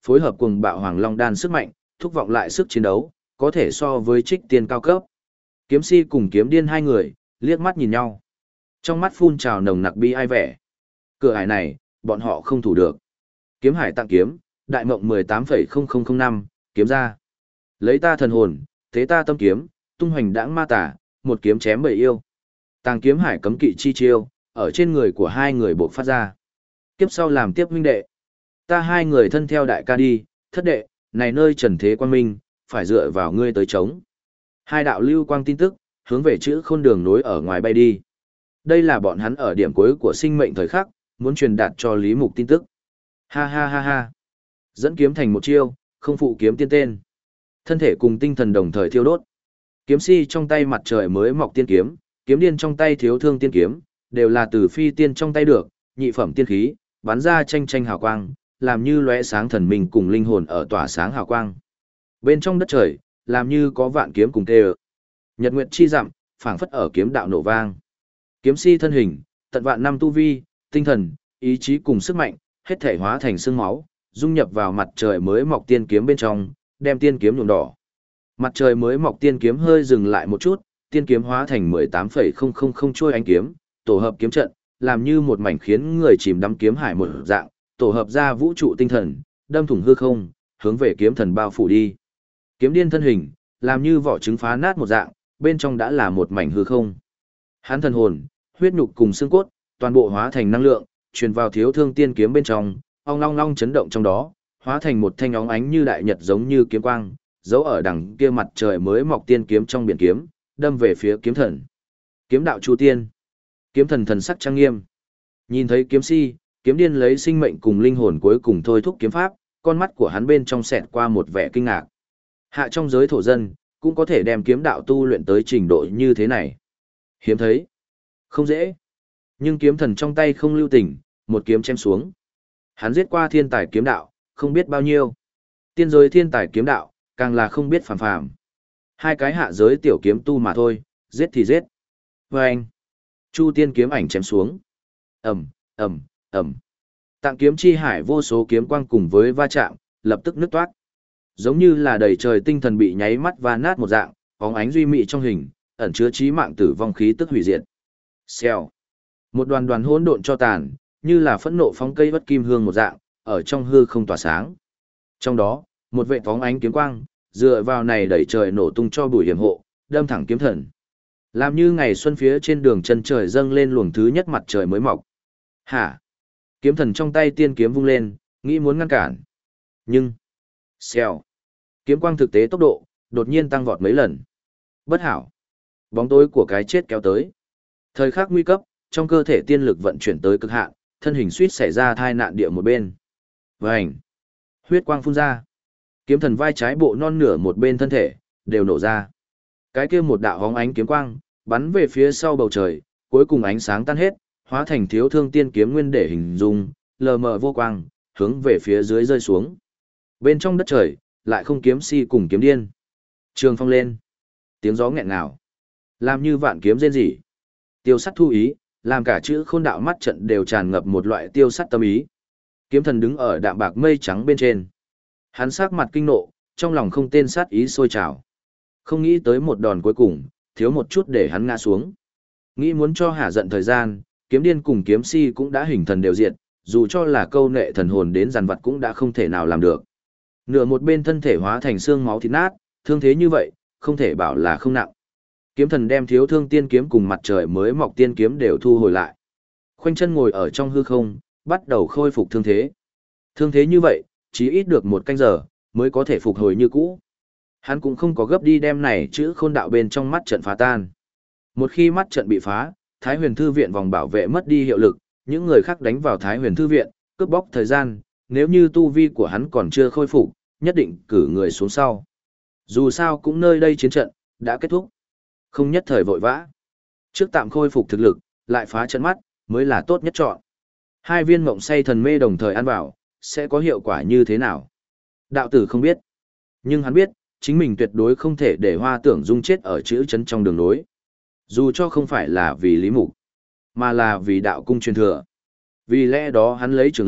Speaker 1: phối hợp cùng bạo hoàng long đan sức mạnh, thúc vọng lại sức chiến đấu, có thể so với trích tiên cao cấp. Kiếm si cùng kiếm điên hai người, liếc mắt nhìn nhau. Trong mắt phun trào nồng nặc bi ai vẻ. Cửa ải này, bọn họ không thủ được. Kiếm hải tặng kiếm, đại mộng 18,0005, kiếm ra. Lấy ta thần hồn, thế ta tâm kiếm, tung hoành đãng ma tả, một kiếm chém bầy yêu. Tàng kiếm hải cấm kỵ chi chiêu, ở trên người của hai người buộc phát ra. Kiếp sau làm tiếp huynh đệ. Ta hai người thân theo đại ca đi, thất đệ, này nơi trần thế quan minh, phải dựa vào ngươi tới chống. Hai đạo lưu quang tin tức, hướng về chữ khôn đường nối ở ngoài bay đi. Đây là bọn hắn ở điểm cuối của sinh mệnh thời khắc, muốn truyền đạt cho Lý Mục tin tức. Ha ha ha ha. Dẫn kiếm thành một chiêu, không phụ kiếm tiên tên. Thân thể cùng tinh thần đồng thời thiêu đốt. Kiếm si trong tay mặt trời mới mọc tiên kiếm, kiếm điên trong tay thiếu thương tiên kiếm, đều là từ phi tiên trong tay được, nhị phẩm tiên khí, bắn ra tranh tranh hào quang, làm như lóe sáng thần mình cùng linh hồn ở tỏa sáng hào quang. Bên trong đất trời, làm như có vạn kiếm cùng tê ợ. Nhật nguyệt chi dặm, phảng phất ở kiếm đạo nổ vang. Kiếm si thân hình, tận vạn năm tu vi, tinh thần, ý chí cùng sức mạnh, hết thể hóa thành xương máu, dung nhập vào mặt trời mới mọc tiên kiếm bên trong, đem tiên kiếm nhuộm đỏ. Mặt trời mới mọc tiên kiếm hơi dừng lại một chút, tiên kiếm hóa thành 18,000 chuôi ánh kiếm, tổ hợp kiếm trận, làm như một mảnh khiến người chìm đắm kiếm hải một dạng, tổ hợp ra vũ trụ tinh thần, đâm thủng hư không, hướng về kiếm thần bao phủ đi. Kiếm điên thân hình, làm như vỏ trứng phá nát một dạng, bên trong đã là một mảnh hư không. Hắn thần hồn, huyết nhục cùng xương cốt, toàn bộ hóa thành năng lượng, truyền vào thiếu thương tiên kiếm bên trong, ong long long chấn động trong đó, hóa thành một thanh óng ánh như đại nhật giống như kiếm quang, giấu ở đằng kia mặt trời mới mọc tiên kiếm trong biển kiếm, đâm về phía kiếm thần. Kiếm đạo chu tiên. Kiếm thần thần sắc trang nghiêm. Nhìn thấy kiếm si, kiếm điên lấy sinh mệnh cùng linh hồn cuối cùng thôi thúc kiếm pháp, con mắt của hắn bên trong xẹt qua một vẻ kinh ngạc. Hạ trong giới thổ dân, cũng có thể đem kiếm đạo tu luyện tới trình độ như thế này. Hiếm thấy. Không dễ. Nhưng kiếm thần trong tay không lưu tình, một kiếm chém xuống. Hắn giết qua thiên tài kiếm đạo, không biết bao nhiêu. Tiên giới thiên tài kiếm đạo, càng là không biết phàm phàm. Hai cái hạ giới tiểu kiếm tu mà thôi, giết thì giết. Vâng. Chu tiên kiếm ảnh chém xuống. Ầm, ầm, ầm. Tạng kiếm chi hải vô số kiếm quang cùng với va chạm, lập tức nứt toát. Giống như là đầy trời tinh thần bị nháy mắt và nát một dạng, bóng ánh duy mị trong hình, ẩn chứa chí mạng tử vong khí tức hủy diệt. Xèo. Một đoàn đoàn hỗn độn cho tàn, như là phẫn nộ phóng cây bất kim hương một dạng, ở trong hư không tỏa sáng. Trong đó, một vệ phóng ánh kiếm quang, dựa vào này đẩy trời nổ tung cho bụi hiểm hộ, đâm thẳng kiếm thần. Làm như ngày xuân phía trên đường chân trời dâng lên luồng thứ nhất mặt trời mới mọc. Hả? Kiếm thần trong tay tiên kiếm vung lên, nghĩ muốn ngăn cản. Nhưng, xèo. Kiếm quang thực tế tốc độ, đột nhiên tăng vọt mấy lần. Bất hảo. Bóng tối của cái chết kéo tới. Thời khắc nguy cấp, trong cơ thể tiên lực vận chuyển tới cực hạn, thân hình suýt xảy ra thai nạn địa một bên. Vành. Huyết quang phun ra. Kiếm thần vai trái bộ non nửa một bên thân thể, đều nổ ra. Cái kia một đạo hóng ánh kiếm quang, bắn về phía sau bầu trời, cuối cùng ánh sáng tan hết, hóa thành thiếu thương tiên kiếm nguyên để hình dung, lờ mờ vô quang, hướng về phía dưới rơi xuống. Bên trong đất trời, lại không kiếm si cùng kiếm điên. Trường phong lên. Tiếng gió nghẹn ngào. Làm như vạn kiếm rên rỉ. Tiêu sắt thu ý, làm cả chữ khôn đạo mắt trận đều tràn ngập một loại tiêu sắt tâm ý. Kiếm thần đứng ở đạm bạc mây trắng bên trên. Hắn sắc mặt kinh nộ, trong lòng không tên sát ý sôi trào. Không nghĩ tới một đòn cuối cùng, thiếu một chút để hắn ngã xuống. Nghĩ muốn cho hả giận thời gian, kiếm điên cùng kiếm si cũng đã hình thần đều diệt, dù cho là câu nệ thần hồn đến giàn vật cũng đã không thể nào làm được. Nửa một bên thân thể hóa thành xương máu thịt nát, thương thế như vậy, không thể bảo là không nặng. Kiếm thần đem thiếu thương tiên kiếm cùng mặt trời mới mọc tiên kiếm đều thu hồi lại. Khoanh chân ngồi ở trong hư không, bắt đầu khôi phục thương thế. Thương thế như vậy, chỉ ít được một canh giờ, mới có thể phục hồi như cũ. Hắn cũng không có gấp đi đem này chữ khôn đạo bên trong mắt trận phá tan. Một khi mắt trận bị phá, Thái Huyền Thư Viện vòng bảo vệ mất đi hiệu lực, những người khác đánh vào Thái Huyền Thư Viện, cướp bóc thời gian, nếu như tu vi của hắn còn chưa khôi phục, nhất định cử người xuống sau. Dù sao cũng nơi đây chiến trận, đã kết thúc. Không nhất thời vội vã. Trước tạm khôi phục thực lực, lại phá trận mắt, mới là tốt nhất chọn. Hai viên mộng say thần mê đồng thời ăn vào, sẽ có hiệu quả như thế nào? Đạo tử không biết. Nhưng hắn biết, chính mình tuyệt đối không thể để Hoa Tưởng Dung chết ở chữ chấn trong đường nối. Dù cho không phải là vì Lý Mục, mà là vì đạo cung truyền thừa. Vì lẽ đó hắn lấy trường lực,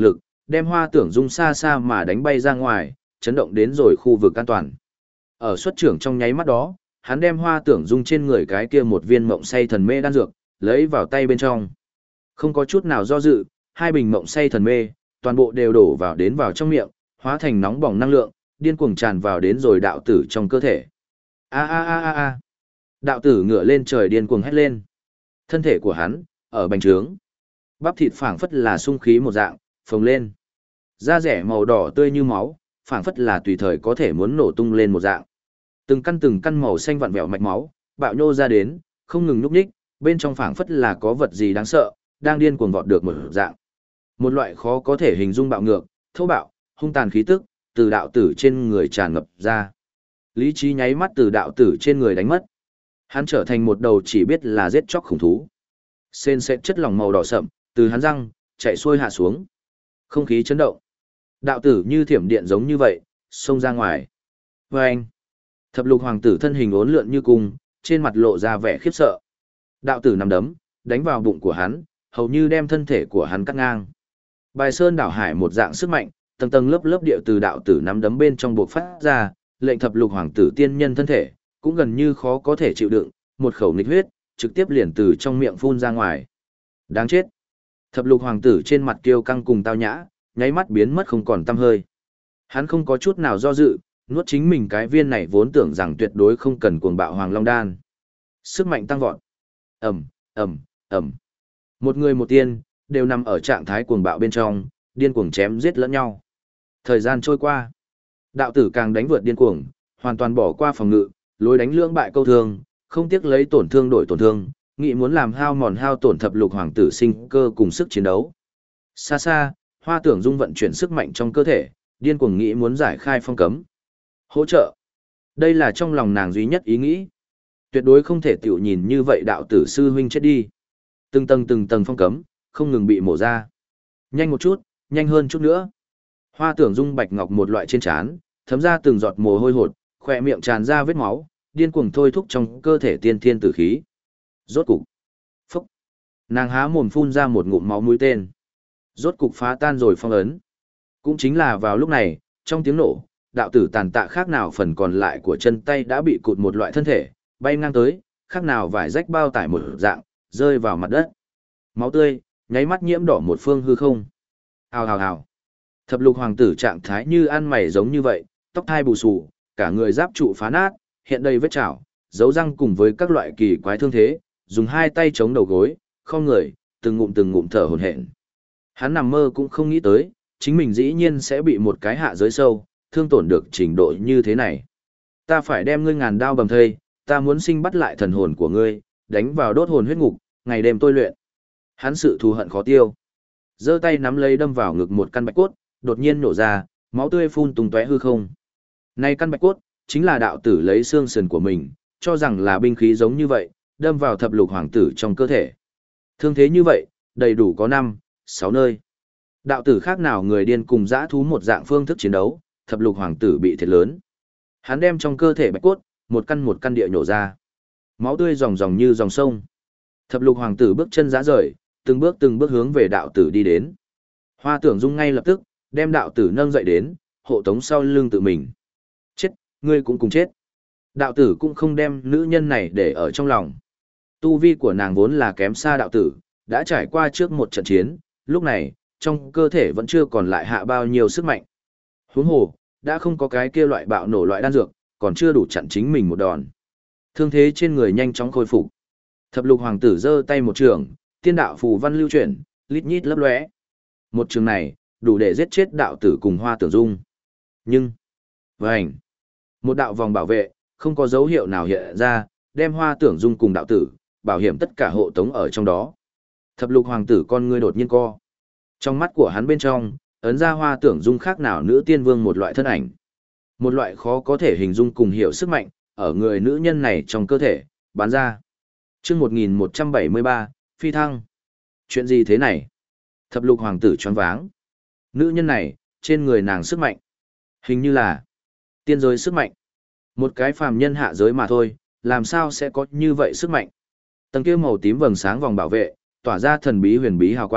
Speaker 1: đem Hoa Tưởng Dung xa xa mà đánh bay ra ngoài, chấn động đến rồi khu vực an toàn. Ở xuất trưởng trong nháy mắt đó, hắn đem Hoa Tưởng Dung trên người cái kia một viên mộng say thần mê đan dược, lấy vào tay bên trong. Không có chút nào do dự, hai bình mộng say thần mê, toàn bộ đều đổ vào trong miệng, hóa thành nóng bỏng năng lượng, điên cuồng tràn vào đến rồi đạo tử trong cơ thể. A a a a a. Đạo tử ngửa lên trời điên cuồng hét lên. Thân thể của hắn ở bành trướng, bắp thịt phảng phất là sung khí một dạng, phồng lên. Da rẻ màu đỏ tươi như máu, phảng phất là tùy thời có thể muốn nổ tung lên một dạng. Từng căn màu xanh vặn vẹo mạch máu, bạo nhô ra đến, không ngừng nhúc nhích, bên trong phảng phất là có vật gì đáng sợ, đang điên cuồng vọt được một dạng. Một loại khó có thể hình dung bạo ngược, thô bạo, hung tàn khí tức, từ đạo tử trên người tràn ngập ra. Lý trí nháy mắt từ đạo tử trên người đánh mất. Hắn trở thành một đầu chỉ biết là giết chóc khủng thú. Sên sệt chất lỏng màu đỏ sậm, từ hắn răng, chạy xuôi hạ xuống. Không khí chấn động. Đạo tử như thiểm điện giống như vậy, xông ra ngoài. Và anh, thập lục hoàng tử thân hình uốn lượn như cung, trên mặt lộ ra vẻ khiếp sợ. Đạo tử nằm đấm, đánh vào bụng của hắn, hầu như đem thân thể của hắn cắt ngang. Bài sơn đảo hải một dạng sức mạnh, tầng tầng lớp lớp điệu từ đạo tử nắm đấm bên trong buộc phát ra, lệnh thập lục hoàng tử tiên nhân thân thể, cũng gần như khó có thể chịu đựng, một khẩu nghịch huyết, trực tiếp liền từ trong miệng phun ra ngoài. Đáng chết. Thập lục hoàng tử trên mặt kiêu căng cùng tao nhã, nháy mắt biến mất không còn tăm hơi. Hắn không có chút nào do dự, nuốt chính mình cái viên này vốn tưởng rằng tuyệt đối không cần cuồng bạo hoàng long đan. Sức mạnh tăng vọt. Ầm, ầm, ầm. Một người một tiên, đều nằm ở trạng thái cuồng bạo bên trong, điên cuồng chém giết lẫn nhau. Thời gian trôi qua, đạo tử càng đánh vượt điên cuồng, hoàn toàn bỏ qua phòng ngự, lối đánh lưỡng bại câu thương, không tiếc lấy tổn thương đổi tổn thương, nghĩ muốn làm hao tổn thập lục hoàng tử sinh cơ cùng sức chiến đấu. Xa xa, Hoa Tưởng Dung vận chuyển sức mạnh trong cơ thể, điên cuồng nghĩ muốn giải khai phong cấm. Hỗ trợ. Đây là trong lòng nàng duy nhất ý nghĩ. Tuyệt đối không thể tiểu nhìn như vậy đạo tử sư huynh chết đi. Từng tầng phong cấm, không ngừng bị mổ ra. Nhanh một chút, nhanh hơn chút nữa. Hoa Tưởng Dung bạch ngọc một loại trên trán, thấm ra từng giọt mồ hôi hột, khỏe miệng tràn ra vết máu, điên cuồng thôi thúc trong cơ thể tiên thiên tử khí. Rốt cục. Phúc. Nàng há mồm phun ra một ngụm máu mũi tên. Rốt cục phá tan rồi phong ấn. Cũng chính là vào lúc này, trong tiếng nổ, đạo tử tàn tạ khác nào phần còn lại của chân tay đã bị cụt một loại thân thể, bay ngang tới, khác nào vải rách bao tải một dạng, rơi vào mặt đất. Máu tươi, nháy mắt nhiễm đỏ một phương hư không. Hào hào hào. Thập lục hoàng tử trạng thái như ăn mày giống như vậy, tóc thai bù xù, cả người giáp trụ phá nát, hiện đầy vết chảo, dấu răng cùng với các loại kỳ quái thương thế, dùng hai tay chống đầu gối, không người, từng ngụm thở hổn hển. Hắn nằm mơ cũng không nghĩ tới, chính mình dĩ nhiên sẽ bị một cái hạ giới sâu, thương tổn được trình độ như thế này. Ta phải đem ngươi ngàn đao bầm thây, ta muốn sinh bắt lại thần hồn của ngươi, đánh vào đốt hồn huyết ngục, ngày đêm tôi luyện. Hắn sự thù hận khó tiêu. Giơ tay nắm lấy đâm vào ngực một căn bạch cốt, đột nhiên nổ ra, máu tươi phun tung tóe hư không. Này căn bạch cốt, chính là đạo tử lấy xương sườn của mình, cho rằng là binh khí giống như vậy, đâm vào thập lục hoàng tử trong cơ thể. Thương thế như vậy, đầy đủ có 5, 6 nơi. Đạo tử khác nào người điên cùng dã thú một dạng phương thức chiến đấu, thập lục hoàng tử bị thiệt lớn. Hắn đem trong cơ thể bạch cốt, một căn địa nhổ ra. Máu tươi ròng như dòng sông. Thập lục hoàng tử bước chân rã rời, từng bước hướng về đạo tử đi đến. Hoa Tưởng Dung ngay lập tức, đem đạo tử nâng dậy đến, hộ tống sau lưng tự mình. Chết, ngươi cũng cùng chết. Đạo tử cũng không đem nữ nhân này để ở trong lòng. Tu vi của nàng vốn là kém xa đạo tử, đã trải qua trước một trận chiến, lúc này, trong cơ thể vẫn chưa còn lại hạ bao nhiêu sức mạnh. Huống hồ, đã không có cái kia loại bạo nổ loại đan dược, còn chưa đủ chặn chính mình một đòn. Thương thế trên người nhanh chóng khôi phục. Thập lục hoàng tử giơ tay một trường, tiên đạo phù văn lưu chuyển, lít nhít lấp lóe. Một trường này, đủ để giết chết đạo tử cùng Hoa Tưởng Dung. Nhưng, vành, một đạo vòng bảo vệ, không có dấu hiệu nào hiện ra, đem Hoa Tưởng Dung cùng đạo tử, bảo hiểm tất cả hộ tống ở trong đó. Thập lục hoàng tử con ngươi đột nhiên co. Trong mắt của hắn bên trong, ấn ra Hoa Tưởng Dung khác nào nữ tiên vương một loại thân ảnh. Một loại khó có thể hình dung cùng hiểu sức mạnh, ở người nữ nhân này trong cơ thể, bán ra. Chương 1173, phi thăng. Chuyện gì thế này? Thập lục hoàng tử choáng váng. Nữ nhân này, trên người nàng sức mạnh. Hình như là tiên giới sức mạnh. Một cái phàm nhân hạ giới mà thôi, làm sao sẽ có như vậy sức mạnh? Tầng kia màu tím vầng sáng vòng bảo vệ, tỏa ra thần bí huyền bí hào quang,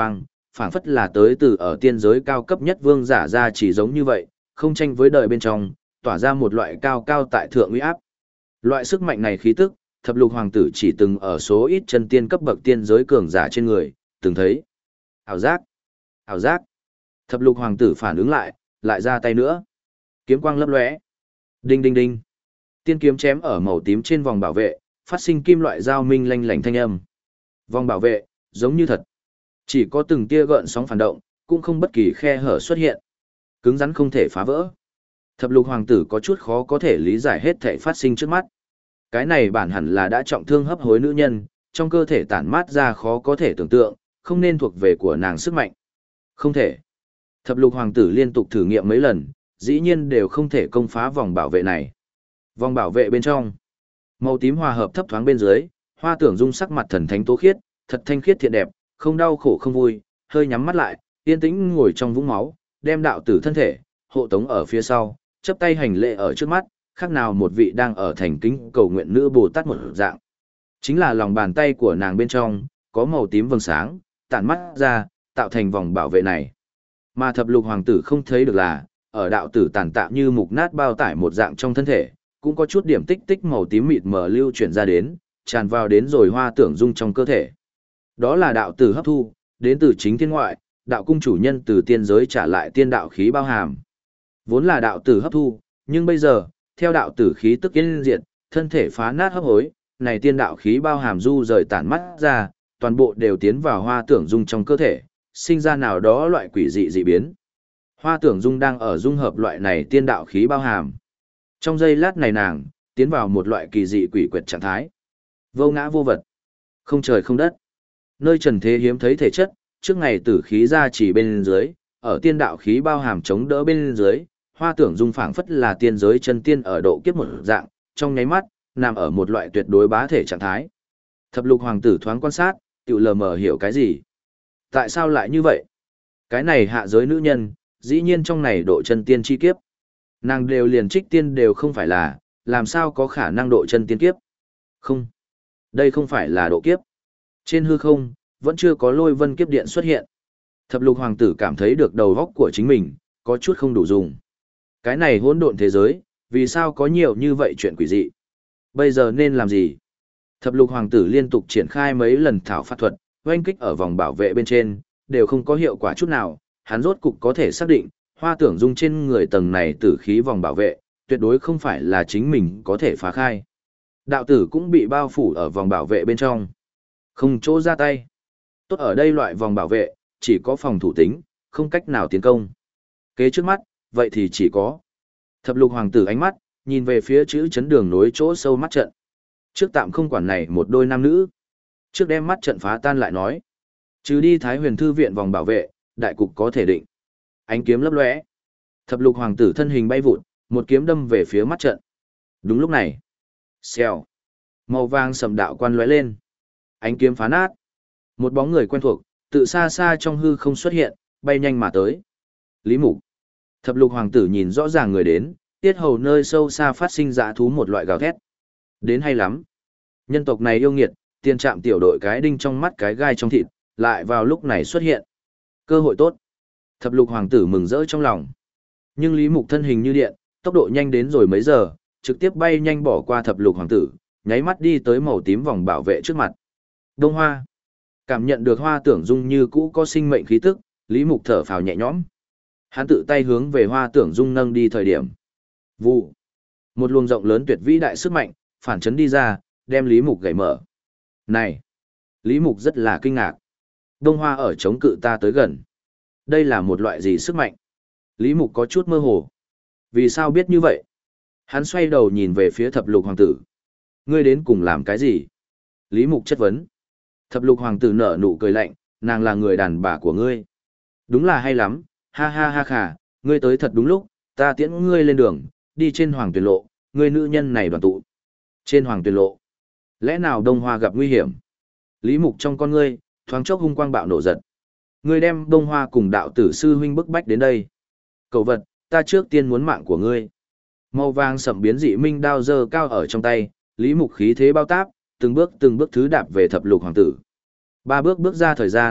Speaker 1: phảng phất là tới từ ở tiên giới cao cấp nhất vương giả ra chỉ giống như vậy, không tranh với đời bên trong, tỏa ra một loại cao cao tại thượng uy áp. Loại sức mạnh này khí tức, thập lục hoàng tử chỉ từng ở số ít chân tiên cấp bậc tiên giới cường giả trên người, từng thấy. Ảo giác, ảo giác. Thập lục hoàng tử phản ứng lại ra tay nữa. Kiếm quang lấp lóe. Đinh đinh đinh. Tiên kiếm chém ở màu tím trên vòng bảo vệ, phát sinh kim loại dao minh lanh lảnh thanh âm. Vòng bảo vệ, giống như thật. Chỉ có từng tia gợn sóng phản động, cũng không bất kỳ khe hở xuất hiện. Cứng rắn không thể phá vỡ. Thập lục hoàng tử có chút khó có thể lý giải hết thảy phát sinh trước mắt. Cái này bản hẳn là đã trọng thương hấp hối nữ nhân, trong cơ thể tản mát ra khó có thể tưởng tượng, không nên thuộc về của nàng sức mạnh. Không thể. Thập lục hoàng tử liên tục thử nghiệm mấy lần, dĩ nhiên đều không thể công phá vòng bảo vệ này. Vòng bảo vệ bên trong, màu tím hòa hợp thấp thoáng bên dưới, Hoa Tưởng Dung sắc mặt thần thánh tố khiết, thật thanh khiết thiện đẹp, không đau khổ không vui, hơi nhắm mắt lại, yên tĩnh ngồi trong vũng máu, đem đạo tử thân thể hộ tống ở phía sau, chắp tay hành lễ ở trước mắt, khác nào một vị đang ở thành kính cầu nguyện nữ Bồ Tát một dạng. Chính là lòng bàn tay của nàng bên trong, có màu tím vầng sáng, tản mắt ra, tạo thành vòng bảo vệ này. Mà thập lục hoàng tử không thấy được là, ở đạo tử tàn tạ như mục nát bao tải một dạng trong thân thể, cũng có chút điểm tích tích màu tím mịt mờ lưu chuyển ra đến, tràn vào đến rồi Hoa Tưởng Dung trong cơ thể. Đó là đạo tử hấp thu, đến từ chính thiên ngoại, đạo cung chủ nhân từ tiên giới trả lại tiên đạo khí bao hàm. Vốn là đạo tử hấp thu, nhưng bây giờ, theo đạo tử khí tức yên diệt, thân thể phá nát hấp hối, này tiên đạo khí bao hàm du rời tản mắt ra, toàn bộ đều tiến vào Hoa Tưởng Dung trong cơ thể, sinh ra nào đó loại quỷ dị dị biến. Hoa Tưởng Dung đang ở dung hợp loại này tiên đạo khí bao hàm. Trong giây lát này nàng, tiến vào một loại kỳ dị quỷ quyệt trạng thái. Vô ngã vô vật, không trời không đất. Nơi trần thế hiếm thấy thể chất, trước ngày tử khí ra chỉ bên dưới, ở tiên đạo khí bao hàm chống đỡ bên dưới, Hoa Tưởng Dung phảng phất là tiên giới chân tiên ở độ kiếp một dạng, trong nháy mắt, nằm ở một loại tuyệt đối bá thể trạng thái. Thập lục hoàng tử thoáng quan sát, tự lờ mờ hiểu cái gì. Tại sao lại như vậy? Cái này hạ giới nữ nhân, dĩ nhiên trong này độ chân tiên chi kiếp. Nàng đều liền trích tiên đều không phải là, làm sao có khả năng độ chân tiên kiếp? Không. Đây không phải là độ kiếp. Trên hư không, vẫn chưa có lôi vân kiếp điện xuất hiện. Thập lục hoàng tử cảm thấy được đầu óc của chính mình, có chút không đủ dùng. Cái này hỗn độn thế giới, vì sao có nhiều như vậy chuyện quỷ dị? Bây giờ nên làm gì? Thập lục hoàng tử liên tục triển khai mấy lần thảo phạt thuật, oanh kích ở vòng bảo vệ bên trên, đều không có hiệu quả chút nào. Hắn rốt cục có thể xác định, Hoa Tưởng Dung trên người tầng này tử khí vòng bảo vệ, tuyệt đối không phải là chính mình có thể phá khai. Đạo tử cũng bị bao phủ ở vòng bảo vệ bên trong. Không chỗ ra tay. Tốt ở đây loại vòng bảo vệ, chỉ có phòng thủ tính, không cách nào tiến công. Kế trước mắt, vậy thì chỉ có. Thập lục hoàng tử ánh mắt, nhìn về phía chữ chấn đường nối chỗ sâu mắt trận. Trước tạm không quản này một đôi nam nữ. Trước đem mắt trận phá tan lại nói. Trừ đi Thái Huyền Thư viện vòng bảo vệ, đại cục có thể định. Ánh kiếm lấp lóe. Thập lục hoàng tử thân hình bay vụt, một kiếm đâm về phía mắt trận. Đúng lúc này. Xèo. Màu vàng sầm đạo quan lóe lên. Ánh kiếm phá nát. Một bóng người quen thuộc, tự xa xa trong hư không xuất hiện, bay nhanh mà tới. Lý Mục. Thập lục hoàng tử nhìn rõ ràng người đến, tiết hầu nơi sâu xa phát sinh dã thú một loại gào thét. Đến hay lắm. Nhân tộc này yêu nghiệt, tiền trạm tiểu đội cái đinh trong mắt cái gai trong thịt, lại vào lúc này xuất hiện. Cơ hội tốt. Thập lục hoàng tử mừng rỡ trong lòng. Nhưng Lý Mục thân hình như điện, tốc độ nhanh đến rồi mấy giờ, trực tiếp bay nhanh bỏ qua thập lục hoàng tử, nháy mắt đi tới màu tím vòng bảo vệ trước mặt. Đông Hoa. Cảm nhận được Hoa Tưởng Dung như cũ có sinh mệnh khí tức, Lý Mục thở phào nhẹ nhõm. Hắn tự tay hướng về Hoa Tưởng Dung nâng đi thời điểm. Vụ. Một luồng rộng lớn tuyệt vĩ đại sức mạnh, phản chấn đi ra, đem Lý Mục gãy mở. Này! Lý Mục rất là kinh ngạc. Đông Hoa ở chống cự ta tới gần. Đây là một loại gì sức mạnh? Lý Mục có chút mơ hồ. Vì sao biết như vậy? Hắn xoay đầu nhìn về phía thập lục hoàng tử. Ngươi đến cùng làm cái gì? Lý Mục chất vấn. Thập lục hoàng tử nở nụ cười lạnh, nàng là người đàn bà của ngươi. Đúng là hay lắm, ha ha ha khà, ngươi tới thật đúng lúc, ta tiễn ngươi lên đường, đi trên hoàng tuyển lộ, ngươi nữ nhân này đoàn tụ. Trên hoàng tuyển lộ, lẽ nào Đông Hoa gặp nguy hiểm? Lý Mục trong con ngươi, thoáng chốc hung quang bạo nổ giật. Ngươi đem Đông Hoa cùng đạo tử sư huynh bức bách đến đây. Cậu vật, ta trước tiên muốn mạng của ngươi. Màu vàng sậm biến dị minh đao giơ cao ở trong tay, Lý Mục khí thế bao táp, từng bước thứ đạp về thập lục hoàng tử. Ba bước bước ra thời gian,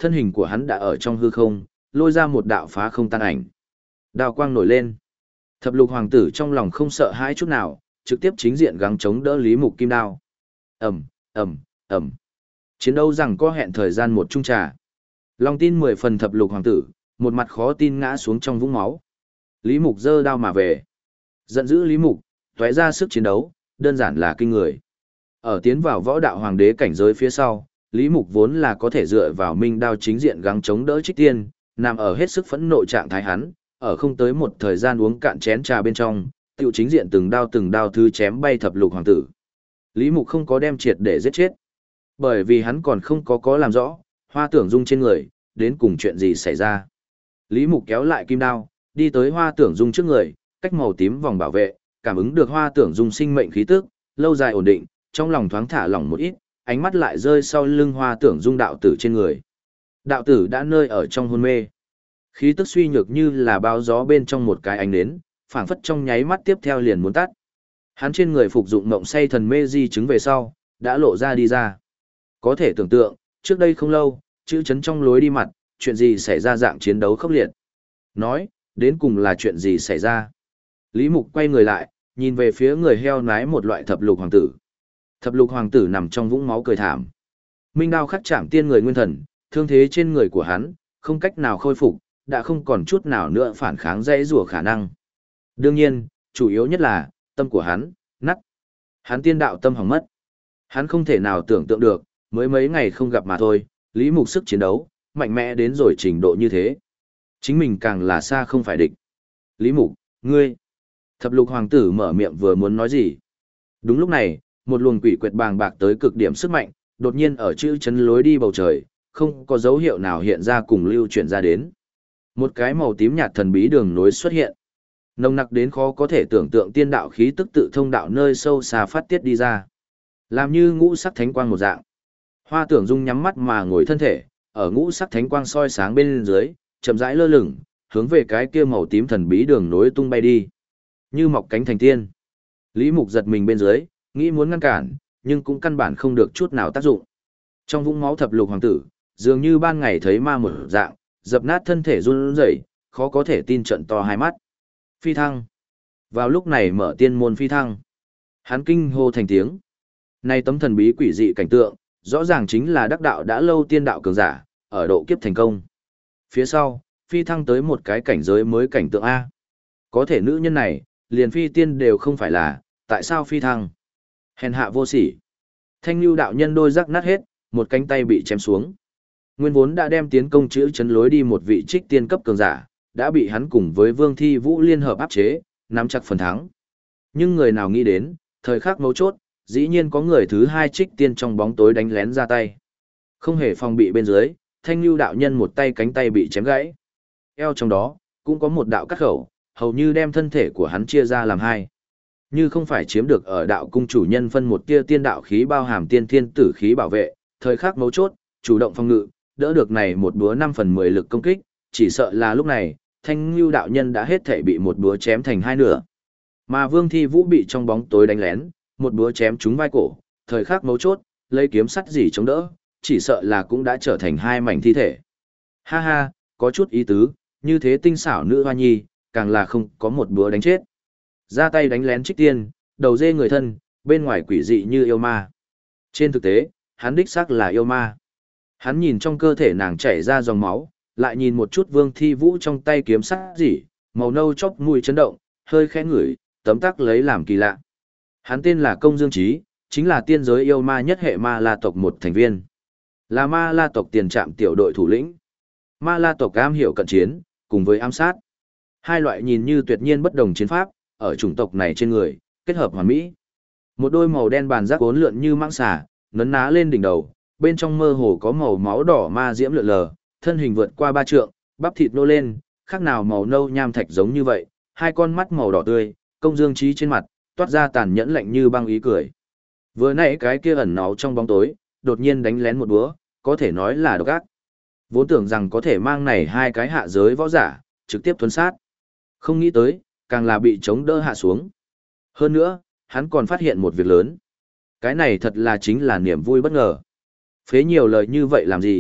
Speaker 1: thân hình của hắn đã ở trong hư không, lôi ra một đạo phá không tan ảnh. Đao quang nổi lên. Thập lục hoàng tử trong lòng không sợ hãi chút nào, trực tiếp chính diện gắng chống đỡ Lý Mục kim đao. Ầm, ầm, ầm. Chiến đấu rằng có hẹn thời gian một chung trà. Lòng tin 10 phần thập lục hoàng tử, một mặt khó tin ngã xuống trong vũng máu. Lý Mục giơ đao mà về. Giận dữ Lý Mục, tóe ra sức chiến đấu, đơn giản là kinh người. Ở tiến vào võ đạo hoàng đế cảnh giới phía sau, Lý Mục vốn là có thể dựa vào minh đao chính diện gắng chống đỡ Trích Tiên, nằm ở hết sức phẫn nộ trạng thái hắn, ở không tới một thời gian uống cạn chén trà bên trong, tiêu chính diện từng đao thứ chém bay thập lục hoàng tử. Lý Mục không có đem triệt để giết chết, bởi vì hắn còn không có làm rõ, Hoa Tưởng Dung trên người, đến cùng chuyện gì xảy ra. Lý Mục kéo lại kim đao, đi tới Hoa Tưởng Dung trước người, cách màu tím vòng bảo vệ, cảm ứng được Hoa Tưởng Dung sinh mệnh khí tức, lâu dài ổn định, trong lòng thoáng thả lỏng một ít, ánh mắt lại rơi sau lưng Hoa Tưởng Dung đạo tử trên người. Đạo tử đã nơi ở trong hôn mê. Khí tức suy nhược như là báo gió bên trong một cái ánh nến, phảng phất trong nháy mắt tiếp theo liền muốn tắt. Hắn trên người phục dụng mộng say thần mê di chứng về sau, đã lộ ra đi ra. Có thể tưởng tượng, trước đây không lâu, chữ chấn trong lối đi mặt, chuyện gì xảy ra dạng chiến đấu khốc liệt. Nói, đến cùng là chuyện gì xảy ra. Lý Mục quay người lại, nhìn về phía người heo nái một loại thập lục hoàng tử. Thập lục hoàng tử nằm trong vũng máu cười thảm. Minh đao khắc chạm tiên người nguyên thần, thương thế trên người của hắn, không cách nào khôi phục, đã không còn chút nào nữa phản kháng dãy rủa khả năng. Đương nhiên, chủ yếu nhất là, tâm của hắn, nát. Hắn tiên đạo tâm hỏng mất. Hắn không thể nào tưởng tượng được, mới mấy ngày không gặp mà thôi, Lý Mục sức chiến đấu, mạnh mẽ đến rồi trình độ như thế. Chính mình càng là xa không phải địch. Lý Mục, ngươi. Thập lục hoàng tử mở miệng vừa muốn nói gì. Đúng lúc này, một luồng quỷ quyệt bàng bạc tới cực điểm sức mạnh, đột nhiên ở chữ chấn lối đi bầu trời, không có dấu hiệu nào hiện ra cùng lưu chuyển ra đến. Một cái màu tím nhạt thần bí đường nối xuất hiện. Nồng nặc đến khó có thể tưởng tượng tiên đạo khí tức tự thông đạo nơi sâu xa phát tiết đi ra. Làm như ngũ sắc thánh quang một dạng. Hoa Tưởng Dung nhắm mắt mà ngồi thân thể, ở ngũ sắc thánh quang soi sáng bên dưới, chậm rãi lơ lửng, hướng về cái kia màu tím thần bí đường nối tung bay đi. Như mọc cánh thành tiên. Lý Mục giật mình bên dưới, nghĩ muốn ngăn cản, nhưng cũng căn bản không được chút nào tác dụng. Trong vũng máu thập lục hoàng tử, dường như ban ngày thấy ma một dạng, dập nát thân thể run rẩy, khó có thể tin trận to hai mắt. Phi thăng. Vào lúc này mở tiên môn phi thăng. Hắn kinh hô thành tiếng. Này tấm thần bí quỷ dị cảnh tượng, rõ ràng chính là đắc đạo đã lâu tiên đạo cường giả, ở độ kiếp thành công. Phía sau, phi thăng tới một cái cảnh giới mới cảnh tượng A. Có thể nữ nhân này, liền phi tiên đều không phải là, tại sao phi thăng? Hèn hạ vô sỉ. Thanh Nhu đạo nhân đôi rắc nát hết, một cánh tay bị chém xuống. Nguyên vốn đã đem tiến công chữ chấn lối đi một vị trích tiên cấp cường giả, đã bị hắn cùng với Vương Thi Vũ liên hợp áp chế, nắm chặt phần thắng. Nhưng người nào nghĩ đến, thời khắc mấu chốt, dĩ nhiên có người thứ hai trích tiên trong bóng tối đánh lén ra tay. Không hề phòng bị bên dưới, Thanh Nhu đạo nhân một tay cánh tay bị chém gãy. Eo trong đó, cũng có một đạo cắt khẩu, hầu như đem thân thể của hắn chia ra làm hai. Như không phải chiếm được ở đạo cung chủ nhân phân một tia tiên đạo khí bao hàm tiên thiên tử khí bảo vệ, thời khắc mấu chốt, chủ động phòng ngự, đỡ được này một búa 5 phần 10 lực công kích, chỉ sợ là lúc này, Thanh Nhu đạo nhân đã hết thể bị một búa chém thành hai nửa. Mà Vương Thi Vũ bị trong bóng tối đánh lén, một búa chém trúng vai cổ, thời khắc mấu chốt, lấy kiếm sắt gì chống đỡ, chỉ sợ là cũng đã trở thành hai mảnh thi thể. Ha ha, có chút ý tứ, như thế tinh xảo nữ hoa nhi, càng là không có một búa đánh chết. Ra tay đánh lén trích tiên, đầu dê người thân, bên ngoài quỷ dị như yêu ma. Trên thực tế, hắn đích xác là yêu ma. Hắn nhìn trong cơ thể nàng chảy ra dòng máu, lại nhìn một chút Vương Thi Vũ trong tay kiếm sắt gì, màu nâu chốc mùi chấn động, hơi khẽ ngửi, tấm tắc lấy làm kỳ lạ. Hắn tên là Công Dương Trí, chính là tiên giới yêu ma nhất hệ ma la tộc một thành viên. Là ma la tộc tiền trạm tiểu đội thủ lĩnh. Ma la tộc am hiểu cận chiến, cùng với ám sát. Hai loại nhìn như tuyệt nhiên bất đồng chiến pháp, ở chủng tộc này trên người, kết hợp hoàn mỹ. Một đôi màu đen bàn giác uốn lượn như mãng xà, nấn ná lên đỉnh đầu, bên trong mơ hồ có màu máu đỏ ma diễm lượn lờ, thân hình vượt qua 3 trượng, bắp thịt nô lên, khác nào màu nâu nham thạch giống như vậy, hai con mắt màu đỏ tươi, Công Dương Trí trên mặt, toát ra tàn nhẫn lạnh như băng ý cười. Vừa nãy cái kia ẩn náu trong bóng tối, đột nhiên đánh lén một búa, có thể nói là độc ác. Vốn tưởng rằng có thể mang này hai cái hạ giới võ giả, trực tiếp thuấn sát. Không nghĩ tới, càng là bị chống đỡ hạ xuống. Hơn nữa, hắn còn phát hiện một việc lớn. Cái này thật là chính là niềm vui bất ngờ. Phế nhiều lời như vậy làm gì,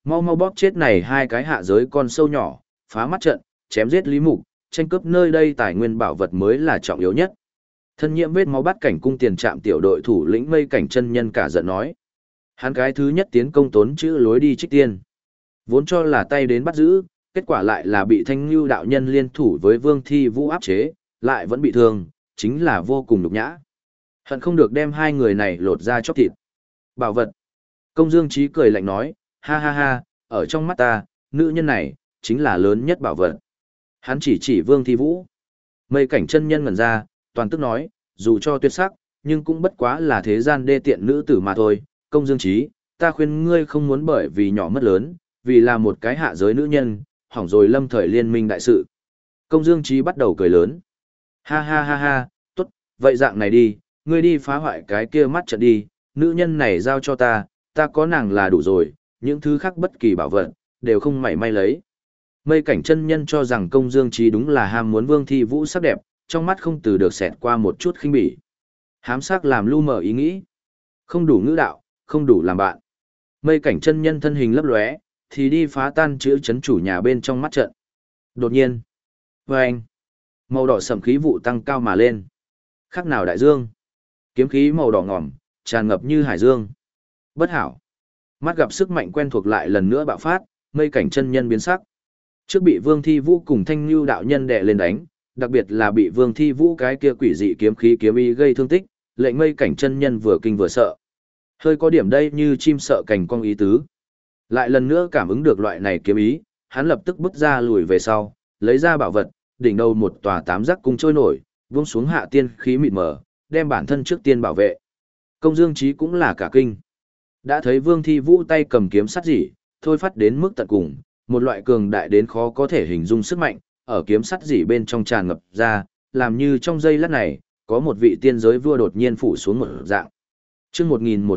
Speaker 1: Mau mau bóp chết này hai cái hạ giới con sâu nhỏ, phá mắt trận, chém giết Lý Mục, tranh cướp nơi đây tài nguyên bảo vật mới là trọng yếu nhất. Thân nhiễm vết máu bắt cảnh cung tiền trạm tiểu đội thủ lĩnh Mây Cảnh chân nhân cả giận nói. Hắn cái thứ nhất tiến công tốn chữ lối đi trích tiên. Vốn cho là tay đến bắt giữ, kết quả lại là bị Thanh Nhu đạo nhân liên thủ với Vương Thi Vũ áp chế, lại vẫn bị thương, chính là vô cùng nhục nhã. Hận không được đem hai người này lột ra chóc thịt. Bảo vật. Công Dương Trí cười lạnh nói, ha ha ha, ở trong mắt ta, nữ nhân này, chính là lớn nhất bảo vật. Hắn chỉ Vương Thi Vũ. Mây Cảnh chân nhân ngẩn ra, toàn tức nói, dù cho tuyệt sắc, nhưng cũng bất quá là thế gian đê tiện nữ tử mà thôi. Công Dương Trí, ta khuyên ngươi không muốn bởi vì nhỏ mất lớn, vì là một cái hạ giới nữ nhân, hỏng rồi lâm thời liên minh đại sự. Công Dương Trí bắt đầu cười lớn. Ha ha ha ha, tốt, vậy dạng này đi, ngươi đi phá hoại cái kia mắt trận đi, nữ nhân này giao cho ta có nàng là đủ rồi, những thứ khác bất kỳ bảo vật, đều không mảy may lấy. Mây Cảnh chân nhân cho rằng Công Dương Trí đúng là ham muốn Vương Thi Vũ sắc đẹp, trong mắt không từ được xẹt qua một chút khinh bỉ. Hám sắc làm lu mờ ý nghĩ. Không đủ ngữ đạo, không đủ làm bạn. Mây Cảnh chân nhân thân hình lấp lóe, thì đi phá tan chữ chấn chủ nhà bên trong mắt trận. Đột nhiên, vâng, màu đỏ sẫm khí vụ tăng cao mà lên. Khác nào đại dương. Kiếm khí màu đỏ ngòm, tràn ngập như hải dương. Bất hảo. Mắt gặp sức mạnh quen thuộc lại lần nữa bạo phát, Mây Cảnh chân nhân biến sắc. Trước bị Vương Thi Vũ cùng Thanh Nhu đạo nhân đè lên đánh, đặc biệt là bị Vương Thi Vũ cái kia quỷ dị kiếm khí kiếm ý gây thương tích, lệnh Mây Cảnh chân nhân vừa kinh vừa sợ. Hơi có điểm đây như chim sợ cành cong ý tứ. Lại lần nữa cảm ứng được loại này kiếm ý, hắn lập tức bước ra lùi về sau, lấy ra bảo vật, đỉnh đầu một tòa tám giác cung trôi nổi, vung xuống hạ tiên khí mịt mờ, đem bản thân trước tiên bảo vệ. Công Dương Trí cũng là cả kinh. Đã thấy Vương Thi Vũ tay cầm kiếm sắt dỉ, thôi phát đến mức tận cùng, một loại cường đại đến khó có thể hình dung sức mạnh, ở kiếm sắt dỉ bên trong tràn ngập ra, làm như trong giây lát này, có một vị tiên giới vua đột nhiên phủ xuống một dạng. Chương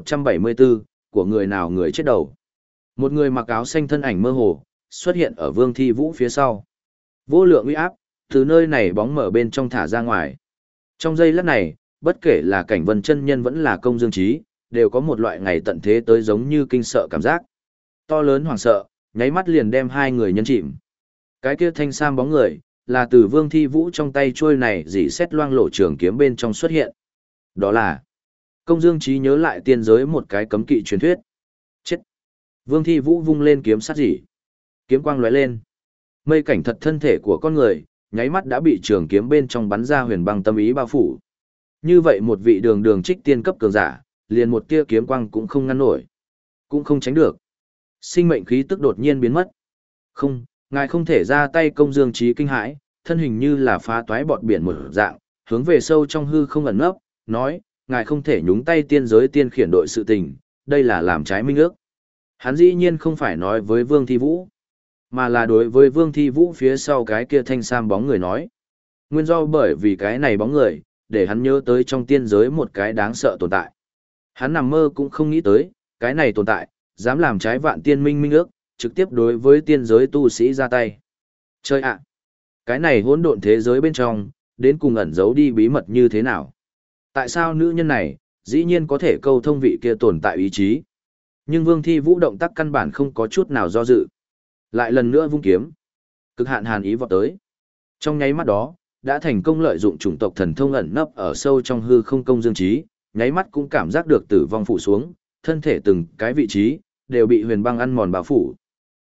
Speaker 1: 1174, của người nào người chết đầu. Một người mặc áo xanh thân ảnh mơ hồ, xuất hiện ở Vương Thi Vũ phía sau. Vô lượng uy áp, từ nơi này bóng mở bên trong thả ra ngoài. Trong giây lát này, bất kể là Cảnh Vân chân nhân vẫn là Công Dương Trí, đều có một loại ngày tận thế tới giống như kinh sợ cảm giác. To lớn hoảng sợ, nháy mắt liền đem hai người nhấn chìm. Cái kia thanh sam bóng người, là từ Vương Thi Vũ trong tay trôi này dỉ xét loang lổ trường kiếm bên trong xuất hiện. Đó là Công Dương Trí nhớ lại tiên giới một cái cấm kỵ truyền thuyết. Chết! Vương Thi Vũ vung lên kiếm sắt dỉ. Kiếm quang lóe lên. Mây Cảnh thật thân thể của con người, nháy mắt đã bị trường kiếm bên trong bắn ra huyền băng tâm ý bao phủ. Như vậy một vị đường đường trích tiên cấp cường giả, liền một tia kiếm quang cũng không ngăn nổi, cũng không tránh được. Sinh mệnh khí tức đột nhiên biến mất. Không, ngài không thể ra tay. Công Dương Trí kinh hãi, thân hình như là phá toái bọt biển một dạng, hướng về sâu trong hư không ẩn nấp, nói, ngài không thể nhúng tay tiên giới tiên khiển đội sự tình, đây là làm trái minh ước. Hắn dĩ nhiên không phải nói với Vương Thi Vũ, mà là đối với Vương Thi Vũ phía sau cái kia thanh sam bóng người nói. Nguyên do bởi vì cái này bóng người, để hắn nhớ tới trong tiên giới một cái đáng sợ tồn tại. Hắn nằm mơ cũng không nghĩ tới, cái này tồn tại, dám làm trái vạn tiên minh minh ước, trực tiếp đối với tiên giới tu sĩ ra tay. Chơi ạ! Cái này hỗn độn thế giới bên trong, đến cùng ẩn giấu đi bí mật như thế nào? Tại sao nữ nhân này, dĩ nhiên có thể câu thông vị kia tồn tại ý chí? Nhưng Vương Thi Vũ động tác căn bản không có chút nào do dự. Lại lần nữa vung kiếm. Cực hạn hàn ý vọt tới. Trong nháy mắt đó, đã thành công lợi dụng chủng tộc thần thông ẩn nấp ở sâu trong hư không. Công Dương Trí, nháy mắt cũng cảm giác được tử vong phủ xuống, thân thể từng cái vị trí, đều bị huyền băng ăn mòn bao phủ.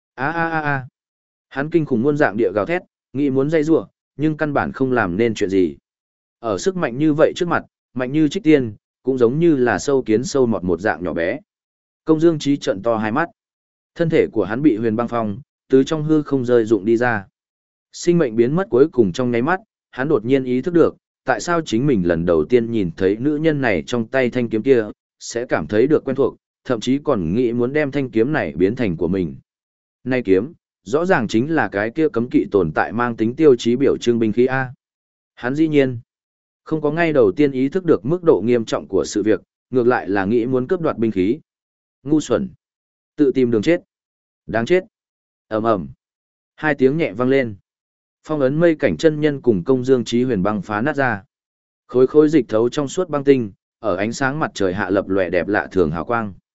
Speaker 1: A. Hắn kinh khủng muôn dạng địa gào thét, nghĩ muốn dây rủa, nhưng căn bản không làm nên chuyện gì. Ở sức mạnh như vậy trước mặt, mạnh như trích tiên, cũng giống như là sâu kiến sâu mọt một dạng nhỏ bé. Công Dương Trí trợn to hai mắt. Thân thể của hắn bị huyền băng phong, từ trong hư không rơi rụng đi ra. Sinh mệnh biến mất cuối cùng trong nháy mắt, hắn đột nhiên ý thức được, tại sao chính mình lần đầu tiên nhìn thấy nữ nhân này trong tay thanh kiếm kia, sẽ cảm thấy được quen thuộc, thậm chí còn nghĩ muốn đem thanh kiếm này biến thành của mình. Nay kiếm, rõ ràng chính là cái kia cấm kỵ tồn tại mang tính tiêu chí biểu trưng binh khí A. Hắn dĩ nhiên không có ngay đầu tiên ý thức được mức độ nghiêm trọng của sự việc, ngược lại là nghĩ muốn cướp đoạt binh khí. Ngu xuẩn. Tự tìm đường chết. Đáng chết. Ầm ầm. Hai tiếng nhẹ vang lên. Phong ấn Mây Cảnh chân nhân cùng Công Dương Trí huyền băng phá nát ra. Khối khối dịch thấu trong suốt băng tinh, ở ánh sáng mặt trời hạ lập lòe đẹp lạ thường hào quang.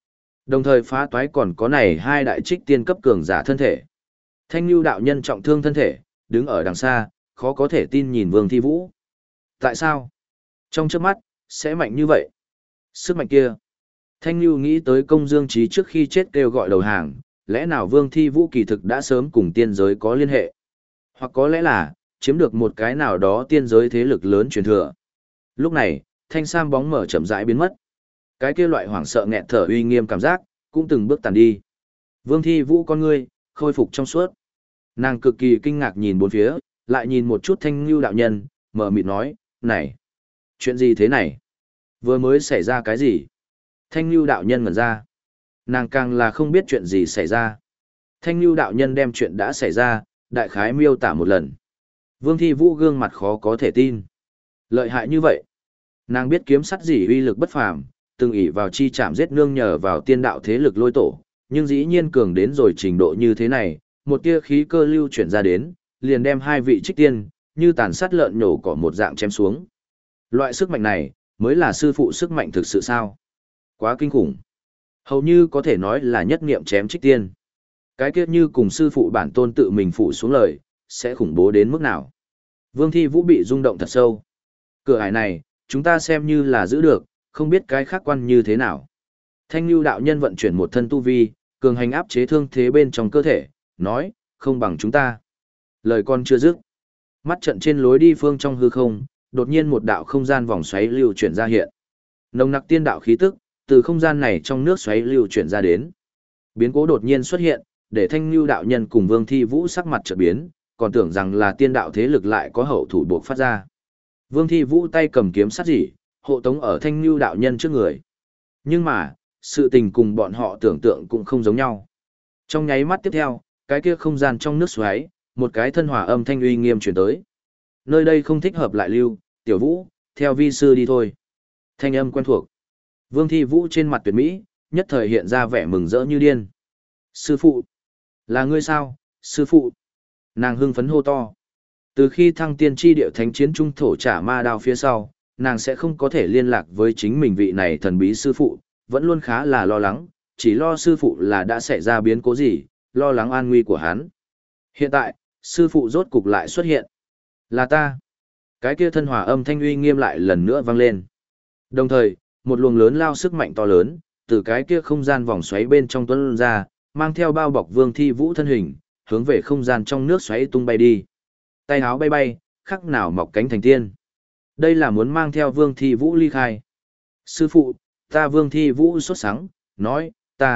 Speaker 1: Đồng thời phá toái còn có này hai đại trích tiên cấp cường giả thân thể. Thanh Nhu đạo nhân trọng thương thân thể, đứng ở đằng xa, khó có thể tin nhìn Vương Thi Vũ. Tại sao? Trong chớp mắt, sẽ mạnh như vậy. Sức mạnh kia. Thanh Nhu nghĩ tới Công Dương Trí trước khi chết kêu gọi đầu hàng, lẽ nào Vương Thi Vũ kỳ thực đã sớm cùng tiên giới có liên hệ? Hoặc có lẽ là, chiếm được một cái nào đó tiên giới thế lực lớn truyền thừa. Lúc này, thanh sam bóng mở chậm rãi biến mất. Cái kia loại hoảng sợ nghẹt thở uy nghiêm cảm giác, cũng từng bước tàn đi. Vương Thi Vũ con ngươi, khôi phục trong suốt. Nàng cực kỳ kinh ngạc nhìn bốn phía, lại nhìn một chút Thanh Nhu đạo nhân, mở mịt nói, này, chuyện gì thế này? Vừa mới xảy ra cái gì? Thanh Nhu đạo nhân ngẩn ra. Nàng càng là không biết chuyện gì xảy ra. Thanh Nhu đạo nhân đem chuyện đã xảy ra, đại khái miêu tả một lần. Vương Thi Vũ gương mặt khó có thể tin. Lợi hại như vậy. Nàng biết kiếm sắt gì uy lực bất phàm, từng ỷ vào chi chạm giết nương nhờ vào tiên đạo thế lực lôi tổ, nhưng dĩ nhiên cường đến rồi trình độ như thế này, một tia khí cơ lưu chuyển ra đến, liền đem hai vị trích tiên, như tàn sát lợn nhổ cỏ một dạng chém xuống. Loại sức mạnh này, mới là sư phụ sức mạnh thực sự sao? Quá kinh khủng. Hầu như có thể nói là nhất nghiệm chém trích tiên. Cái kiết như cùng sư phụ bản tôn tự mình phụ xuống lời, sẽ khủng bố đến mức nào? Vương Thi Vũ bị rung động thật sâu. Cửa ải này, chúng ta xem như là giữ được, không biết cái khác quan như thế nào. Thanh Nhu đạo nhân vận chuyển một thân tu vi, cường hành áp chế thương thế bên trong cơ thể, nói, không bằng chúng ta. Lời con chưa dứt. Mắt trận trên lối đi phương trong hư không, đột nhiên một đạo không gian vòng xoáy lưu chuyển ra hiện. Nồng nặc tiên đạo khí tức, từ không gian này trong nước xoáy lưu chuyển ra đến. Biến cố đột nhiên xuất hiện, để Thanh Nhu đạo nhân cùng Vương Thi Vũ sắc mặt chợt biến, còn tưởng rằng là tiên đạo thế lực lại có hậu thủ buộc phát ra. Vương Thi Vũ tay cầm kiếm sắt dỉ, hộ tống ở Thanh Nhu đạo nhân trước người. Nhưng mà, sự tình cùng bọn họ tưởng tượng cũng không giống nhau. Trong nháy mắt tiếp theo, cái kia không gian trong nước xoáy, một cái thân hỏa âm thanh uy nghiêm truyền tới. Nơi đây không thích hợp lại lưu, Tiểu Vũ, theo vi sư đi thôi. Thanh âm quen thuộc. Vương Thi Vũ trên mặt tuyệt mỹ, nhất thời hiện ra vẻ mừng rỡ như điên. Sư phụ! Là ngươi sao, sư phụ? Nàng hưng phấn hô to. Từ khi thăng tiên tri điệu thánh chiến trung thổ trả ma đao phía sau, nàng sẽ không có thể liên lạc với chính mình vị này thần bí sư phụ, vẫn luôn khá là lo lắng, chỉ lo sư phụ là đã xảy ra biến cố gì, lo lắng an nguy của hắn. Hiện tại, sư phụ rốt cục lại xuất hiện. Là ta. Cái kia thân hòa âm thanh uy nghiêm lại lần nữa vang lên. Đồng thời, một luồng lớn lao sức mạnh to lớn, từ cái kia không gian vòng xoáy bên trong tuấn ra, mang theo bao bọc Vương Thi Vũ thân hình, hướng về không gian trong nước xoáy tung bay đi. Tay áo bay bay, khắc nào mọc cánh thành tiên. Đây là muốn mang theo Vương Thi Vũ ly khai. Sư phụ, ta Vương Thi Vũ sốt sắng, nói,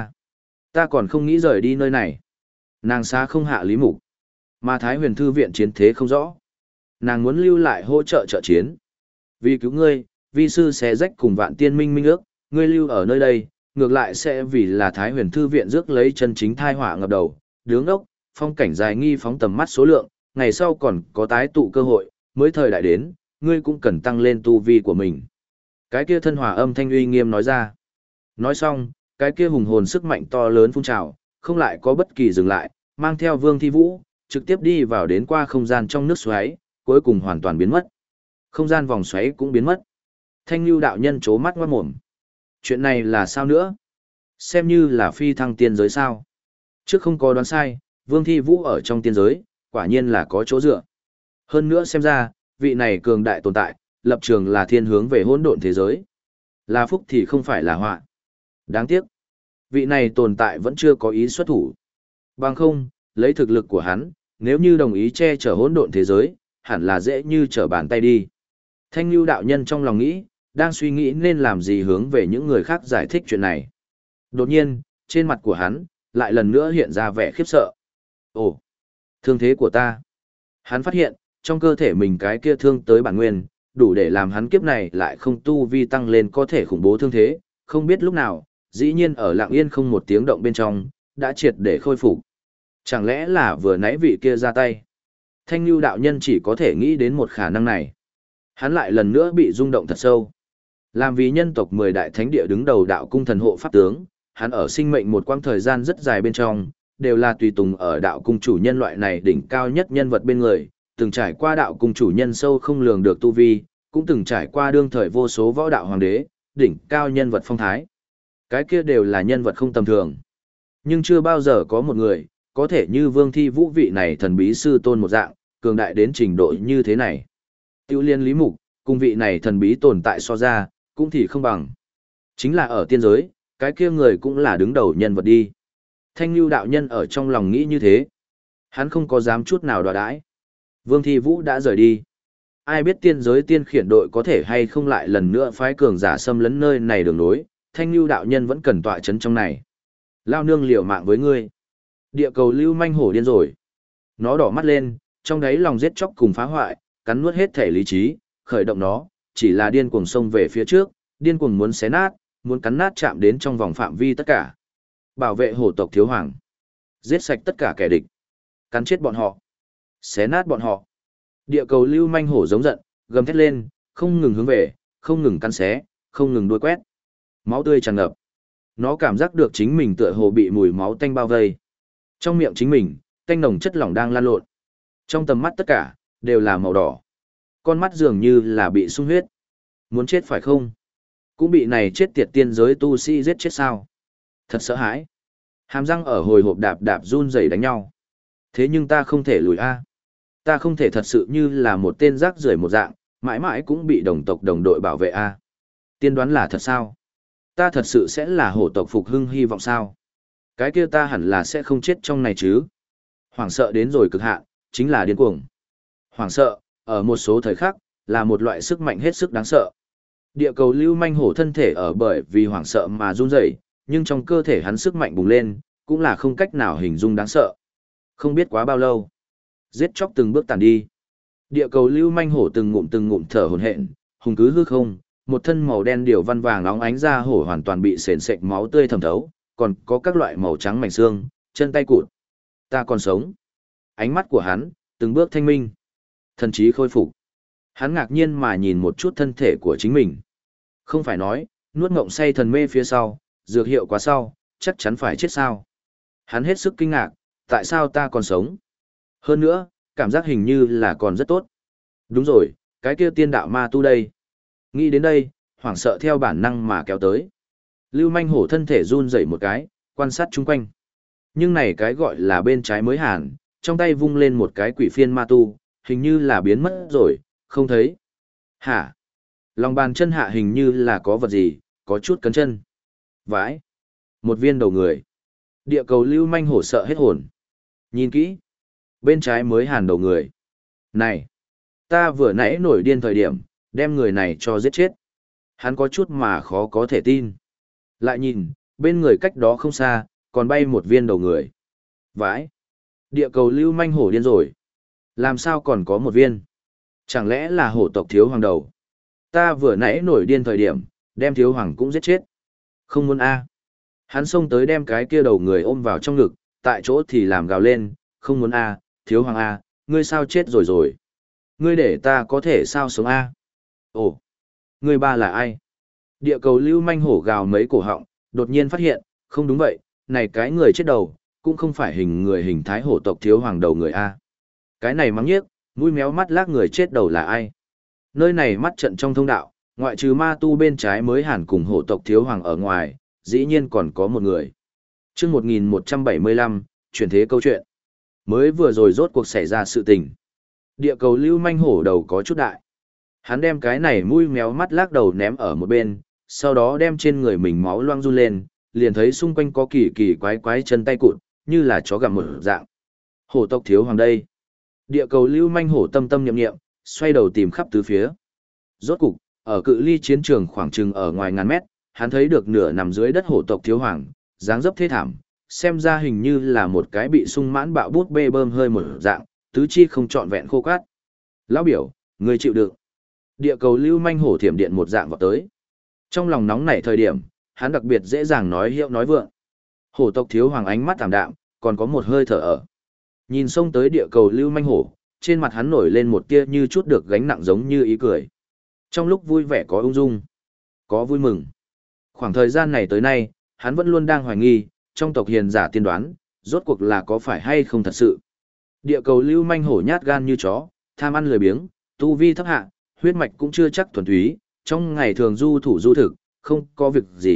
Speaker 1: ta còn không nghĩ rời đi nơi này. Nàng xa không hạ lý mục. Mà Thái Huyền Thư viện chiến thế không rõ. Nàng muốn lưu lại hỗ trợ trợ chiến. Vì cứu ngươi, vi sư sẽ rách cùng Vạn Tiên Minh minh ước, ngươi lưu ở nơi đây, ngược lại sẽ vì là Thái Huyền Thư viện rước lấy chân chính thai họa ngập đầu, đứng ốc, phong cảnh dài nghi phóng tầm mắt số lượng, ngày sau còn có tái tụ cơ hội, mới thời đại đến, ngươi cũng cần tăng lên tu vi của mình. Cái kia thân hòa âm thanh uy nghiêm nói ra. Nói xong, cái kia hùng hồn sức mạnh to lớn phun trào, không lại có bất kỳ dừng lại, mang theo Vương Thi Vũ, trực tiếp đi vào đến qua không gian trong nước xoáy, cuối cùng hoàn toàn biến mất. Không gian vòng xoáy cũng biến mất. Thanh Nhu đạo nhân chố mắt ngoát mồm. Chuyện này là sao nữa? Xem như là phi thăng tiên giới sao? Trước không có đoán sai, Vương Thi Vũ ở trong tiên giới, quả nhiên là có chỗ dựa. Hơn nữa xem ra, vị này cường đại tồn tại, lập trường là thiên hướng về hỗn độn thế giới. Là phúc thì không phải là họa. Đáng tiếc, vị này tồn tại vẫn chưa có ý xuất thủ. Bằng không, lấy thực lực của hắn, nếu như đồng ý che chở hỗn độn thế giới, hẳn là dễ như trở bàn tay đi. Thanh Nhu đạo nhân trong lòng nghĩ, đang suy nghĩ nên làm gì hướng về những người khác giải thích chuyện này. Đột nhiên, trên mặt của hắn, lại lần nữa hiện ra vẻ khiếp sợ. Ồ, thương thế của ta. Hắn phát hiện, trong cơ thể mình cái kia thương tới bản nguyên, đủ để làm hắn kiếp này lại không tu vi tăng lên có thể khủng bố thương thế, không biết lúc nào, dĩ nhiên ở lặng yên không một tiếng động bên trong, đã triệt để khôi phục. Chẳng lẽ là vừa nãy vị kia ra tay? Thanh Nhu đạo nhân chỉ có thể nghĩ đến một khả năng này. Hắn lại lần nữa bị rung động thật sâu. Làm vì nhân tộc 10 đại thánh địa đứng đầu đạo cung thần hộ pháp tướng, hắn ở sinh mệnh một quãng thời gian rất dài bên trong, đều là tùy tùng ở đạo cung chủ nhân loại này đỉnh cao nhất nhân vật bên người, từng trải qua đạo cung chủ nhân sâu không lường được tu vi, cũng từng trải qua đương thời vô số võ đạo hoàng đế, đỉnh cao nhân vật phong thái. Cái kia đều là nhân vật không tầm thường. Nhưng chưa bao giờ có một người, có thể như Vương Thi Vũ vị này thần bí sư tôn một dạng, cường đại đến trình độ như thế này. Tiêu liên Lý Mục, cùng vị này thần bí tồn tại so ra, cũng thì không bằng. Chính là ở tiên giới, cái kia người cũng là đứng đầu nhân vật đi. Thanh Nhu đạo nhân ở trong lòng nghĩ như thế. Hắn không có dám chút nào đòi đãi. Vương Thi Vũ đã rời đi. Ai biết tiên giới tiên khiển đội có thể hay không lại lần nữa phái cường giả xâm lấn nơi này đường nối, Thanh Nhu đạo nhân vẫn cần tọa chấn trong này. Lao nương liều mạng với ngươi. Địa cầu lưu manh hổ điên rồi. Nó đỏ mắt lên, trong đáy lòng giết chóc cùng phá hoại, cắn nuốt hết thể lý trí, khởi động nó, chỉ là điên cuồng xông về phía trước, điên cuồng muốn xé nát, muốn cắn nát chạm đến trong vòng phạm vi tất cả. Bảo vệ hổ tộc thiếu hoàng. Giết sạch tất cả kẻ địch. Cắn chết bọn họ. Xé nát bọn họ. Địa cầu lưu manh hổ giống giận, gầm thét lên, không ngừng hướng về, không ngừng cắn xé, không ngừng đuôi quét. Máu tươi tràn ngập. Nó cảm giác được chính mình tựa hồ bị mùi máu tanh bao vây. Trong miệng chính mình, tanh nồng chất lỏng đang lan lộn. Trong tầm mắt tất cả, đều là màu đỏ. Con mắt dường như là bị sung huyết. Muốn chết phải không? Cũng bị này chết tiệt tiên giới tu sĩ giết chết sao? Thật sợ hãi. Hàm răng ở hồi hộp đạp đạp run rẩy đánh nhau. Thế nhưng ta không thể lùi a. Ta không thể thật sự như là một tên rác rưởi một dạng, mãi mãi cũng bị đồng tộc đồng đội bảo vệ a. Tiên đoán là thật sao? Ta thật sự sẽ là hổ tộc phục hưng hy vọng sao? Cái kia ta hẳn là sẽ không chết trong này chứ? Hoảng sợ đến rồi cực hạn, chính là điên cuồng. Hoảng sợ, ở một số thời khắc, là một loại sức mạnh hết sức đáng sợ. Địa cầu lưu manh hổ thân thể ở bởi vì hoảng sợ mà run rẩy, nhưng trong cơ thể hắn sức mạnh bùng lên, cũng là không cách nào hình dung đáng sợ. Không biết quá bao lâu, giết chóc từng bước tàn đi. Địa cầu lưu manh hổ từng ngụm thở hổn hển, hùng cứ hư không, một thân màu đen điều văn vàng óng ánh ra hổ hoàn toàn bị sền sệt máu tươi thẩm thấu, còn có các loại màu trắng mảnh xương, chân tay cụt. Ta còn sống. Ánh mắt của hắn, từng bước thanh minh. Thần trí khôi phục. Hắn ngạc nhiên mà nhìn một chút thân thể của chính mình. Không phải nói, nuốt ngộng say thần mê phía sau, dược hiệu quá sau, chắc chắn phải chết sao. Hắn hết sức kinh ngạc, tại sao ta còn sống? Hơn nữa, cảm giác hình như là còn rất tốt. Đúng rồi, cái kia tiên đạo ma tu đây. Nghĩ đến đây, hoảng sợ theo bản năng mà kéo tới. Lưu manh hổ thân thể run rẩy một cái, quan sát chung quanh. Nhưng này cái gọi là bên trái mới hàn, trong tay vung lên một cái quỷ phiên ma tu, hình như là biến mất rồi, không thấy. Hả? Lòng bàn chân hạ hình như là có vật gì, có chút cấn chân. Vãi. Một viên đầu người. Địa cầu lưu manh hổ sợ hết hồn. Nhìn kỹ. Bên trái mới hàn đầu người. Này. Ta vừa nãy nổi điên thời điểm, đem người này cho giết chết. Hắn có chút mà khó có thể tin. Lại nhìn, bên người cách đó không xa, còn bay một viên đầu người. Vãi. Địa cầu lưu manh hổ điên rồi. Làm sao còn có một viên? Chẳng lẽ là hổ tộc thiếu hoàng đầu? Ta vừa nãy nổi điên thời điểm, đem thiếu hoàng cũng giết chết. Không muốn a. Hắn xông tới đem cái kia đầu người ôm vào trong ngực, tại chỗ thì làm gào lên, không muốn a, thiếu hoàng a, ngươi sao chết rồi rồi? Ngươi để ta có thể sao sống a? Ồ, ngươi ba là ai? Địa cầu lưu manh hổ gào mấy cổ họng, đột nhiên phát hiện, không đúng vậy, này cái người chết đầu, cũng không phải hình người hình thái hổ tộc thiếu hoàng đầu người a. Cái này mắng nhiếc, mũi méo mắt lác người chết đầu là ai? Nơi này mắt trận trong thông đạo, ngoại trừ ma tu bên trái mới hàn cùng hổ tộc thiếu hoàng ở ngoài, dĩ nhiên còn có một người. Chương 1175, chuyển thế câu chuyện. Mới vừa rồi rốt cuộc xảy ra sự tình. Địa cầu lưu manh hổ đầu có chút đại. Hắn đem cái này mũi méo mắt lác đầu ném ở một bên, sau đó đem trên người mình máu loang run lên, liền thấy xung quanh có kỳ kỳ quái quái chân tay cụt, như là chó gặm một dạng. Hổ tộc thiếu hoàng đây. Địa cầu lưu manh hổ tâm tâm nhậm nghiệm, xoay đầu tìm khắp tứ phía. Rốt cục, ở cự ly chiến trường khoảng chừng ở ngoài ngàn mét, hắn thấy được nửa nằm dưới đất hổ tộc thiếu hoàng, dáng dấp thê thảm, xem ra hình như là một cái bị sung mãn bạo bút bê bơm hơi một dạng, tứ chi không trọn vẹn khô cát. Lão biểu, người chịu đựng. Địa cầu lưu manh hổ thiểm điện một dạng vào tới. Trong lòng nóng nảy thời điểm, hắn đặc biệt dễ dàng nói hiệu nói vượng. Hổ tộc thiếu hoàng ánh mắt tạm đạm, còn có một hơi thở ở. Nhìn xông tới địa cầu lưu manh hổ, trên mặt hắn nổi lên một tia như chút được gánh nặng giống như ý cười. Trong lúc vui vẻ có ung dung, có vui mừng. Khoảng thời gian này tới nay, hắn vẫn luôn đang hoài nghi, trong tộc hiền giả tiên đoán, rốt cuộc là có phải hay không thật sự. Địa cầu lưu manh hổ nhát gan như chó, tham ăn lười biếng, tu vi thấp hạ, huyết mạch cũng chưa chắc thuần túy, trong ngày thường du thủ du thực, không có việc gì,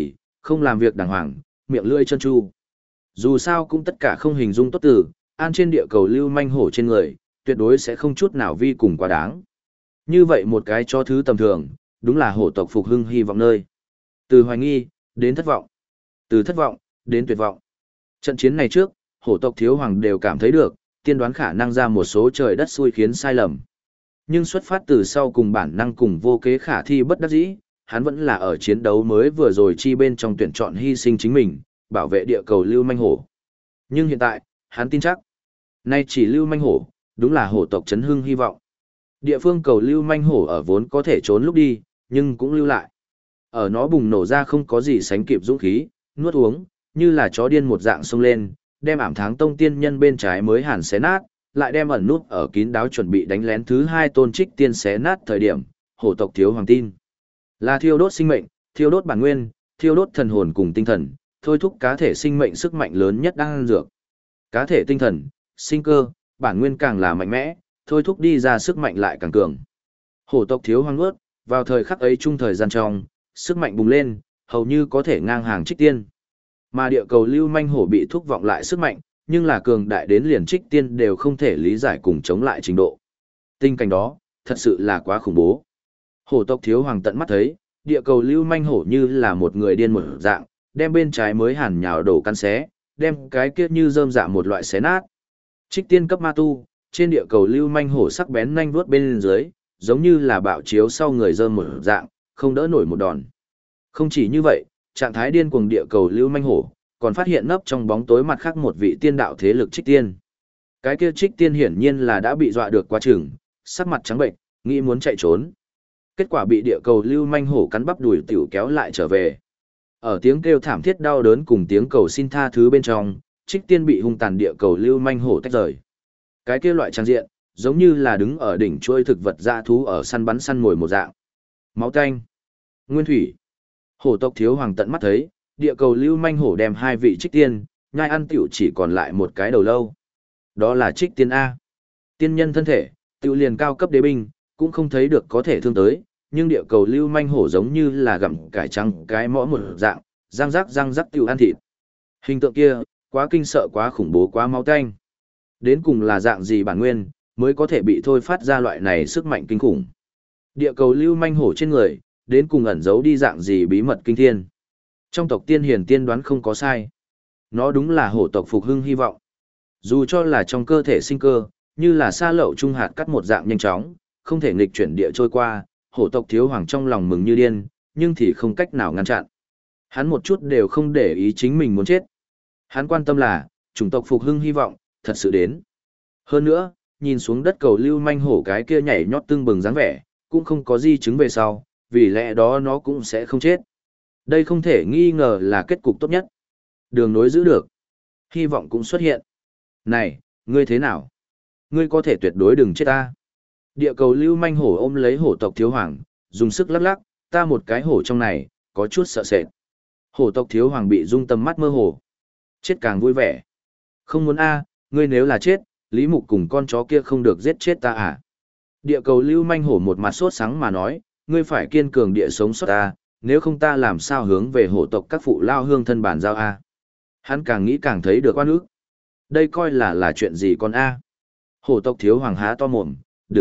Speaker 1: không làm việc đàng hoàng, miệng lưỡi chân tru. Dù sao cũng tất cả không hình dung tốt từ, an trên địa cầu lưu manh hổ trên người, tuyệt đối sẽ không chút nào vi cùng quá đáng. Như vậy một cái cho thứ tầm thường, đúng là hổ tộc phục hưng hy vọng nơi. Từ hoài nghi, đến thất vọng. Từ thất vọng, đến tuyệt vọng. Trận chiến này trước, hổ tộc thiếu hoàng đều cảm thấy được, tiên đoán khả năng ra một số trời đất xui khiến sai lầm. Nhưng xuất phát từ sau cùng bản năng cùng vô kế khả thi bất đắc dĩ, hắn vẫn là ở chiến đấu mới vừa rồi chi bên trong tuyển chọn hy sinh chính mình, bảo vệ địa cầu lưu manh hổ. Nhưng hiện tại, hắn tin chắc, nay chỉ lưu manh hổ, đúng là hổ tộc chấn hưng hy vọng. Địa phương cầu lưu manh hổ ở vốn có thể trốn lúc đi, nhưng cũng lưu lại. Ở nó bùng nổ ra không có gì sánh kịp dũng khí, nuốt uống, như là chó điên một dạng xông lên, đem ảm tháng tông tiên nhân bên trái mới hàn xé nát, lại đem ẩn nút ở kín đáo chuẩn bị đánh lén thứ hai tôn trích tiên xé nát thời điểm, hổ tộc thiếu hoàng tin. Là thiêu đốt sinh mệnh, thiêu đốt bản nguyên, thiêu đốt thần hồn cùng tinh thần, thôi thúc cá thể sinh mệnh sức mạnh lớn nhất đang ăn dược. Cá thể tinh thần, sinh cơ, bản nguyên càng là mạnh mẽ, thôi thúc đi ra sức mạnh lại càng cường. Hổ tộc thiếu hoàng nuốt, vào thời khắc ấy chung thời gian trong, sức mạnh bùng lên, hầu như có thể ngang hàng trích tiên. Mà địa cầu lưu manh hổ bị thúc vọng lại sức mạnh, nhưng là cường đại đến liền trích tiên đều không thể lý giải cùng chống lại trình độ. Tình cảnh đó, thật sự là quá khủng bố. Hổ tộc thiếu hoàng tận mắt thấy, địa cầu lưu manh hổ như là một người điên một dạng, đem bên trái mới hàn nhào đổ căn xé, đem cái kia như rơm dạ một loại xé nát. Trích tiên cấp ma tu, trên địa cầu lưu manh hổ sắc bén nhanh vuốt bên dưới, giống như là bạo chiếu sau người rơm một dạng, không đỡ nổi một đòn. Không chỉ như vậy, trạng thái điên cuồng địa cầu lưu manh hổ, còn phát hiện nấp trong bóng tối mặt khác một vị tiên đạo thế lực trích tiên. Cái kia trích tiên hiển nhiên là đã bị dọa được quá chừng, sắc mặt trắng bệnh, nghĩ muốn chạy trốn. Kết quả bị địa cầu lưu manh hổ cắn bắp đùi tiểu kéo lại trở về. Ở tiếng kêu thảm thiết đau đớn cùng tiếng cầu xin tha thứ bên trong, trích tiên bị hung tàn địa cầu lưu manh hổ tách rời. Cái kia loại trang diện, giống như là đứng ở đỉnh chuôi thực vật dã thú ở săn bắn săn mồi một dạng. Máu tanh, nguyên thủy. Hổ tộc thiếu hoàng tận mắt thấy, địa cầu lưu manh hổ đem hai vị trích tiên, nhai ăn tiểu chỉ còn lại một cái đầu lâu. Đó là trích tiên A. Tiên nhân thân thể, tiểu liền cao cấp đế binh, cũng không thấy được có thể thương tới, nhưng địa cầu lưu manh hổ giống như là gặm cải trắng cái mõ một dạng, răng rắc tiểu ăn thịt. Hình tượng kia, quá kinh sợ quá khủng bố quá máu tanh. Đến cùng là dạng gì bản nguyên, mới có thể bị thôi phát ra loại này sức mạnh kinh khủng. Địa cầu lưu manh hổ trên người, đến cùng ẩn giấu đi dạng gì bí mật kinh thiên. Trong tộc tiên hiền tiên đoán không có sai. Nó đúng là hổ tộc phục hưng hy vọng. Dù cho là trong cơ thể sinh cơ, như là sa lậu trung hạt cắt một dạng nhanh chóng, không thể nghịch chuyển địa trôi qua, hổ tộc thiếu hoàng trong lòng mừng như điên, nhưng thì không cách nào ngăn chặn. Hắn một chút đều không để ý chính mình muốn chết. Hắn quan tâm là, chủng tộc phục hưng hy vọng, thật sự đến. Hơn nữa, nhìn xuống đất cầu lưu manh hổ cái kia nhảy nhót tưng bừng dáng vẻ, cũng không có di chứng về sau, vì lẽ đó nó cũng sẽ không chết. Đây không thể nghi ngờ là kết cục tốt nhất. Đường nối giữ được. Hy vọng cũng xuất hiện. Này, ngươi thế nào? Ngươi có thể tuyệt đối đừng chết ta. Địa cầu lưu manh hổ ôm lấy hổ tộc thiếu hoàng, dùng sức lắc lắc, ta một cái hổ trong này, có chút sợ sệt. Hổ tộc thiếu hoàng bị rung tầm mắt mơ hồ. Chết càng vui vẻ. Không muốn a, ngươi nếu là chết, Lý Mục cùng con chó kia không được giết chết ta à? Địa cầu lưu manh hổ một mặt sốt sắng mà nói, ngươi phải kiên cường địa sống sót ta, nếu không ta làm sao hướng về hổ tộc các phụ lao hương thân bản giao a? Hắn càng nghĩ càng thấy được oan ức. Đây coi là chuyện gì con a? Hổ tộc thiếu hoàng há to mồm,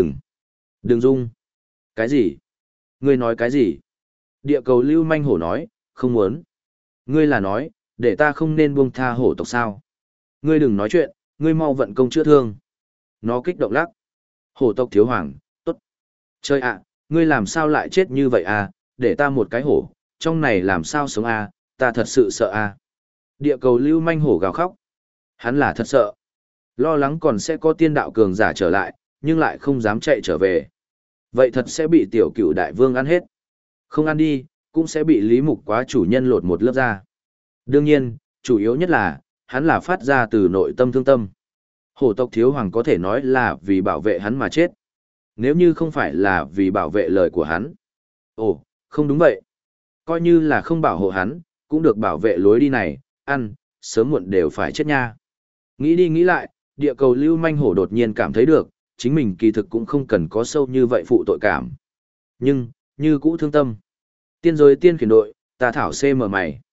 Speaker 1: đừng rung. Cái gì? Ngươi nói cái gì? Địa cầu lưu manh hổ nói, không muốn. Ngươi là nói, để ta không nên buông tha hổ tộc sao? Ngươi đừng nói chuyện, ngươi mau vận công chữa thương. Nó kích động lắc. Hổ tộc thiếu hoàng, tốt. Trời ạ, ngươi làm sao lại chết như vậy à, để ta một cái hổ, trong này làm sao sống à, ta thật sự sợ à. Địa cầu lưu manh hổ gào khóc. Hắn là thật sợ. Lo lắng còn sẽ có tiên đạo cường giả trở lại, nhưng lại không dám chạy trở về. Vậy thật sẽ bị tiểu cửu đại vương ăn hết. Không ăn đi, cũng sẽ bị Lý Mục quá chủ nhân lột một lớp da. Đương nhiên, chủ yếu nhất là, hắn là phát ra từ nội tâm thương tâm. Hổ tộc thiếu hoàng có thể nói là vì bảo vệ hắn mà chết. Nếu như không phải là vì bảo vệ lời của hắn. Ồ, không đúng vậy. Coi như là không bảo hộ hắn, cũng được bảo vệ lối đi này, ăn, sớm muộn đều phải chết nha. Nghĩ đi nghĩ lại, địa cầu lưu manh hổ đột nhiên cảm thấy được, chính mình kỳ thực cũng không cần có sâu như vậy phụ tội cảm. Nhưng, như cũ thương tâm. Tiên giới tiên khiển đội, ta thảo CM mày.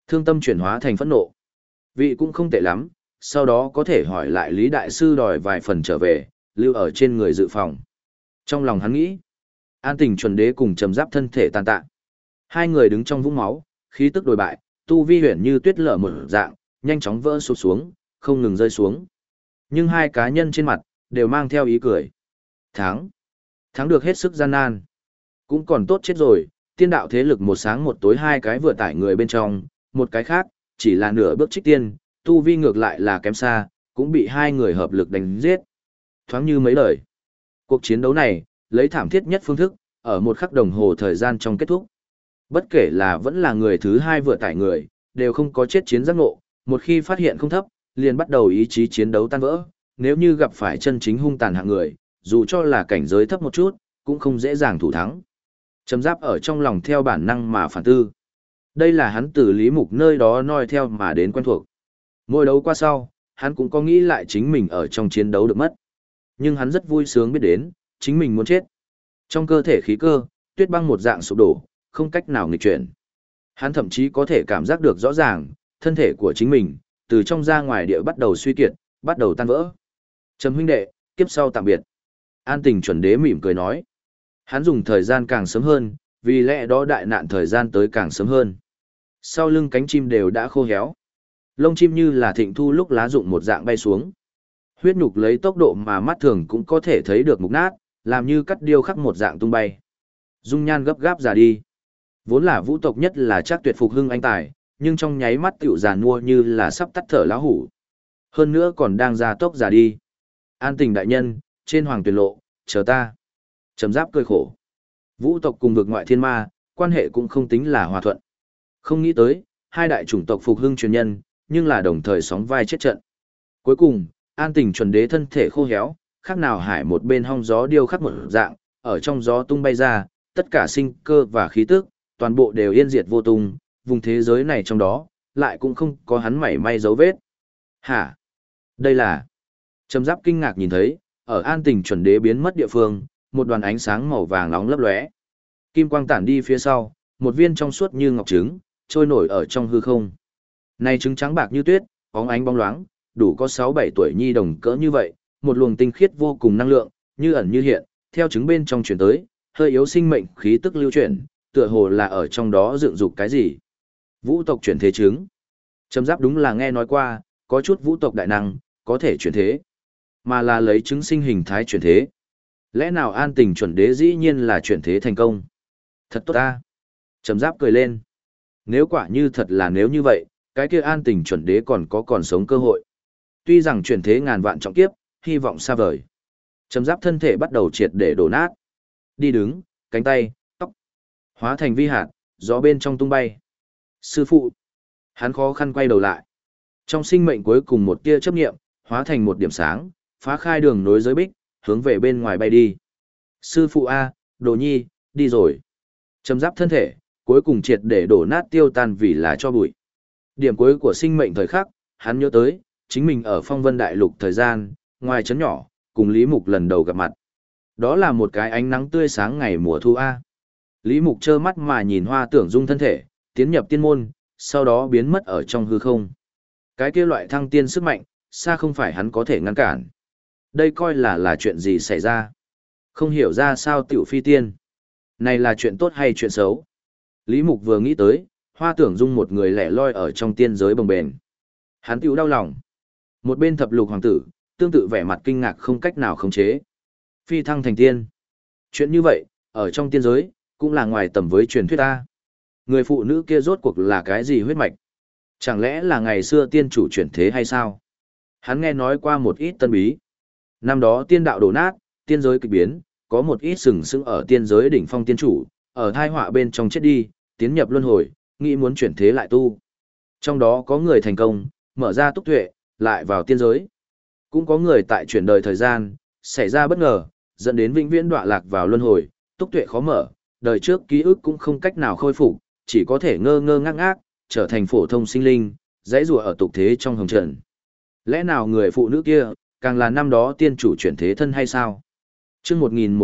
Speaker 1: Thương tâm chuyển hóa thành phẫn nộ. Vị cũng không tệ lắm, sau đó có thể hỏi lại Lý Đại Sư đòi vài phần trở về, lưu ở trên người dự phòng. Trong lòng hắn nghĩ, An Tình chuẩn đế cùng Trầm Giáp thân thể tàn tạ. Hai người đứng trong vũng máu, khí tức đồi bại, tu vi huyền như tuyết lở một dạng, nhanh chóng vỡ sụt xuống, không ngừng rơi xuống. Nhưng hai cá nhân trên mặt, đều mang theo ý cười. Thắng. Thắng được hết sức gian nan. Cũng còn tốt chết rồi, tiên đạo thế lực một sáng một tối hai cái vừa tải người bên trong, một cái khác, chỉ là nửa bước trích tiên, tu vi ngược lại là kém xa, cũng bị hai người hợp lực đánh giết. Thoáng như mấy lời. Cuộc chiến đấu này, lấy thảm thiết nhất phương thức, ở một khắc đồng hồ thời gian trong kết thúc. Bất kể là vẫn là người thứ hai vừa tải người, đều không có chết chiến giác ngộ, một khi phát hiện không thấp, liền bắt đầu ý chí chiến đấu tan vỡ. Nếu như gặp phải chân chính hung tàn hạng người, dù cho là cảnh giới thấp một chút, cũng không dễ dàng thủ thắng. Trầm Giáp ở trong lòng theo bản năng mà phản tư. Đây là hắn từ Lý Mục nơi đó noi theo mà đến quen thuộc. Mỗi đấu qua sau, hắn cũng có nghĩ lại chính mình ở trong chiến đấu được mất. Nhưng hắn rất vui sướng biết đến, chính mình muốn chết. Trong cơ thể khí cơ, tuyết băng một dạng sụp đổ, không cách nào nghịch chuyển. Hắn thậm chí có thể cảm giác được rõ ràng, thân thể của chính mình, từ trong ra ngoài địa bắt đầu suy kiệt, bắt đầu tan vỡ. Trầm huynh đệ, kiếp sau tạm biệt. An Tình chuẩn đế mỉm cười nói. Hắn dùng thời gian càng sớm hơn, vì lẽ đó đại nạn thời gian tới càng sớm hơn. Sau lưng cánh chim đều đã khô héo. Lông chim như là thịnh thu lúc lá rụng một dạng bay xuống. Huyết nhục lấy tốc độ mà mắt thường cũng có thể thấy được mục nát, làm như cắt điêu khắc một dạng tung bay. Dung nhan gấp gáp già đi. Vốn là vũ tộc nhất là chắc tuyệt phục hưng anh tài, nhưng trong nháy mắt tiểu già nua như là sắp tắt thở lão hủ. Hơn nữa còn đang ra tốc già đi. An Tình đại nhân, trên hoàng tuyển lộ, chờ ta. Trầm Giáp cười khổ. Vũ tộc cùng vực ngoại thiên ma, quan hệ cũng không tính là hòa thuận. Không nghĩ tới, hai đại chủng tộc phục hưng truyền nhân, nhưng là đồng thời sóng vai chết trận. Cuối cùng, An Tình chuẩn đế thân thể khô héo, khác nào hải một bên hong gió điêu khắc một dạng, ở trong gió tung bay ra, tất cả sinh cơ và khí tức, toàn bộ đều yên diệt vô tung, vùng thế giới này trong đó, lại cũng không có hắn mảy may dấu vết. Hả? Đây là... Trầm Giáp kinh ngạc nhìn thấy, ở An Tình chuẩn đế biến mất địa phương, một đoàn ánh sáng màu vàng nóng lấp lóe. Kim quang tản đi phía sau, một viên trong suốt như ngọc trứng, trôi nổi ở trong hư không. Này trứng trắng bạc như tuyết, bóng ánh bóng loáng, đủ có 6-7 tuổi nhi đồng cỡ như vậy, một luồng tinh khiết vô cùng năng lượng, như ẩn như hiện, theo trứng bên trong chuyển tới, hơi yếu sinh mệnh khí tức lưu chuyển, tựa hồ là ở trong đó dựng dục cái gì. Vũ tộc chuyển thế trứng. Trầm Giáp đúng là nghe nói qua, có chút vũ tộc đại năng, có thể chuyển thế, mà là lấy trứng sinh hình thái chuyển thế. Lẽ nào An Tình chuẩn đế dĩ nhiên là chuyển thế thành công? Thật tốt ta. Trầm Giáp cười lên. Nếu quả như thật là nếu như vậy, cái kia An Tình chuẩn đế còn sống cơ hội. Tuy rằng chuyển thế ngàn vạn trọng kiếp, hy vọng xa vời. Trầm Giáp thân thể bắt đầu triệt để đổ nát. Đi đứng, cánh tay, tóc, hóa thành vi hạt, gió bên trong tung bay. Sư phụ. Hắn khó khăn quay đầu lại. Trong sinh mệnh cuối cùng một tia chấp niệm, hóa thành một điểm sáng, phá khai đường nối giới bích, hướng về bên ngoài bay đi. Sư phụ A, Đồ Nhi, đi rồi. Trầm Giáp thân thể, cuối cùng triệt để đổ nát tiêu tan vì là cho bụi. Điểm cuối của sinh mệnh thời khắc, hắn nhớ tới, chính mình ở phong vân đại lục thời gian, ngoài trấn nhỏ, cùng Lý Mục lần đầu gặp mặt. Đó là một cái ánh nắng tươi sáng ngày mùa thu A. Lý Mục trơ mắt mà nhìn Hoa Tưởng Dung thân thể, tiến nhập tiên môn, sau đó biến mất ở trong hư không. Cái kia loại thăng tiên sức mạnh, xa không phải hắn có thể ngăn cản. Đây coi là chuyện gì xảy ra. Không hiểu ra sao tiểu phi tiên. Này là chuyện tốt hay chuyện xấu? Lý Mục vừa nghĩ tới, Hoa Tưởng Dung một người lẻ loi ở trong tiên giới bồng bềnh. Hắn tiểu đau lòng. Một bên thập lục hoàng tử, tương tự vẻ mặt kinh ngạc không cách nào khống chế. Phi thăng thành tiên. Chuyện như vậy, ở trong tiên giới, cũng là ngoài tầm với truyền thuyết ta. Người phụ nữ kia rốt cuộc là cái gì huyết mạch? Chẳng lẽ là ngày xưa tiên chủ chuyển thế hay sao? Hắn nghe nói qua một ít tân bí. Năm đó tiên đạo đổ nát, tiên giới kịch biến, có một ít sừng sững ở tiên giới đỉnh phong tiên chủ, ở thai họa bên trong chết đi, tiến nhập luân hồi, nghĩ muốn chuyển thế lại tu. Trong đó có người thành công, mở ra túc tuệ, lại vào tiên giới. Cũng có người tại chuyển đời thời gian, xảy ra bất ngờ, dẫn đến vĩnh viễn đọa lạc vào luân hồi, túc tuệ khó mở, đời trước ký ức cũng không cách nào khôi phục, chỉ có thể ngơ ngơ ngác ngác, trở thành phổ thông sinh linh, dãy rùa ở tục thế trong hồng trần. Lẽ nào người phụ nữ kia, càng là năm đó tiên chủ chuyển thế thân hay sao? Chương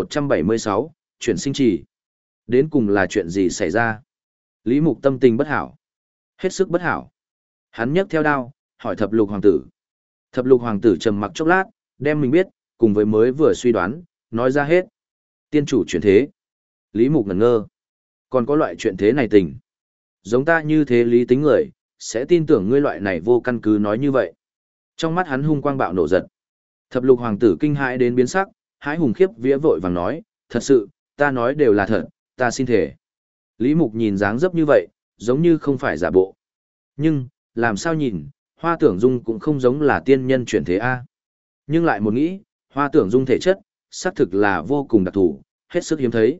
Speaker 1: 1176, chuyển sinh chỉ. Đến cùng là chuyện gì xảy ra? Lý Mục tâm tình bất hảo. Hết sức bất hảo. Hắn nhấc theo đao, hỏi thập lục hoàng tử. Thập lục hoàng tử trầm mặc chốc lát, đem mình biết, cùng với mới vừa suy đoán, nói ra hết. Tiên chủ chuyển thế. Lý Mục ngẩn ngơ. Còn có loại chuyện thế này tình. Giống ta như thế lý tính người, sẽ tin tưởng ngươi loại này vô căn cứ nói như vậy. Trong mắt hắn hung quang bạo nổ giật. Thập lục hoàng tử kinh hãi đến biến sắc, hãi hùng khiếp vía vội vàng nói, thật sự, ta nói đều là thật, ta xin thể. Lý Mục nhìn dáng dấp như vậy, giống như không phải giả bộ. Nhưng, làm sao nhìn, Hoa Tưởng Dung cũng không giống là tiên nhân chuyển thế A. Nhưng lại một nghĩ, Hoa Tưởng Dung thể chất, xác thực là vô cùng đặc thù, hết sức hiếm thấy.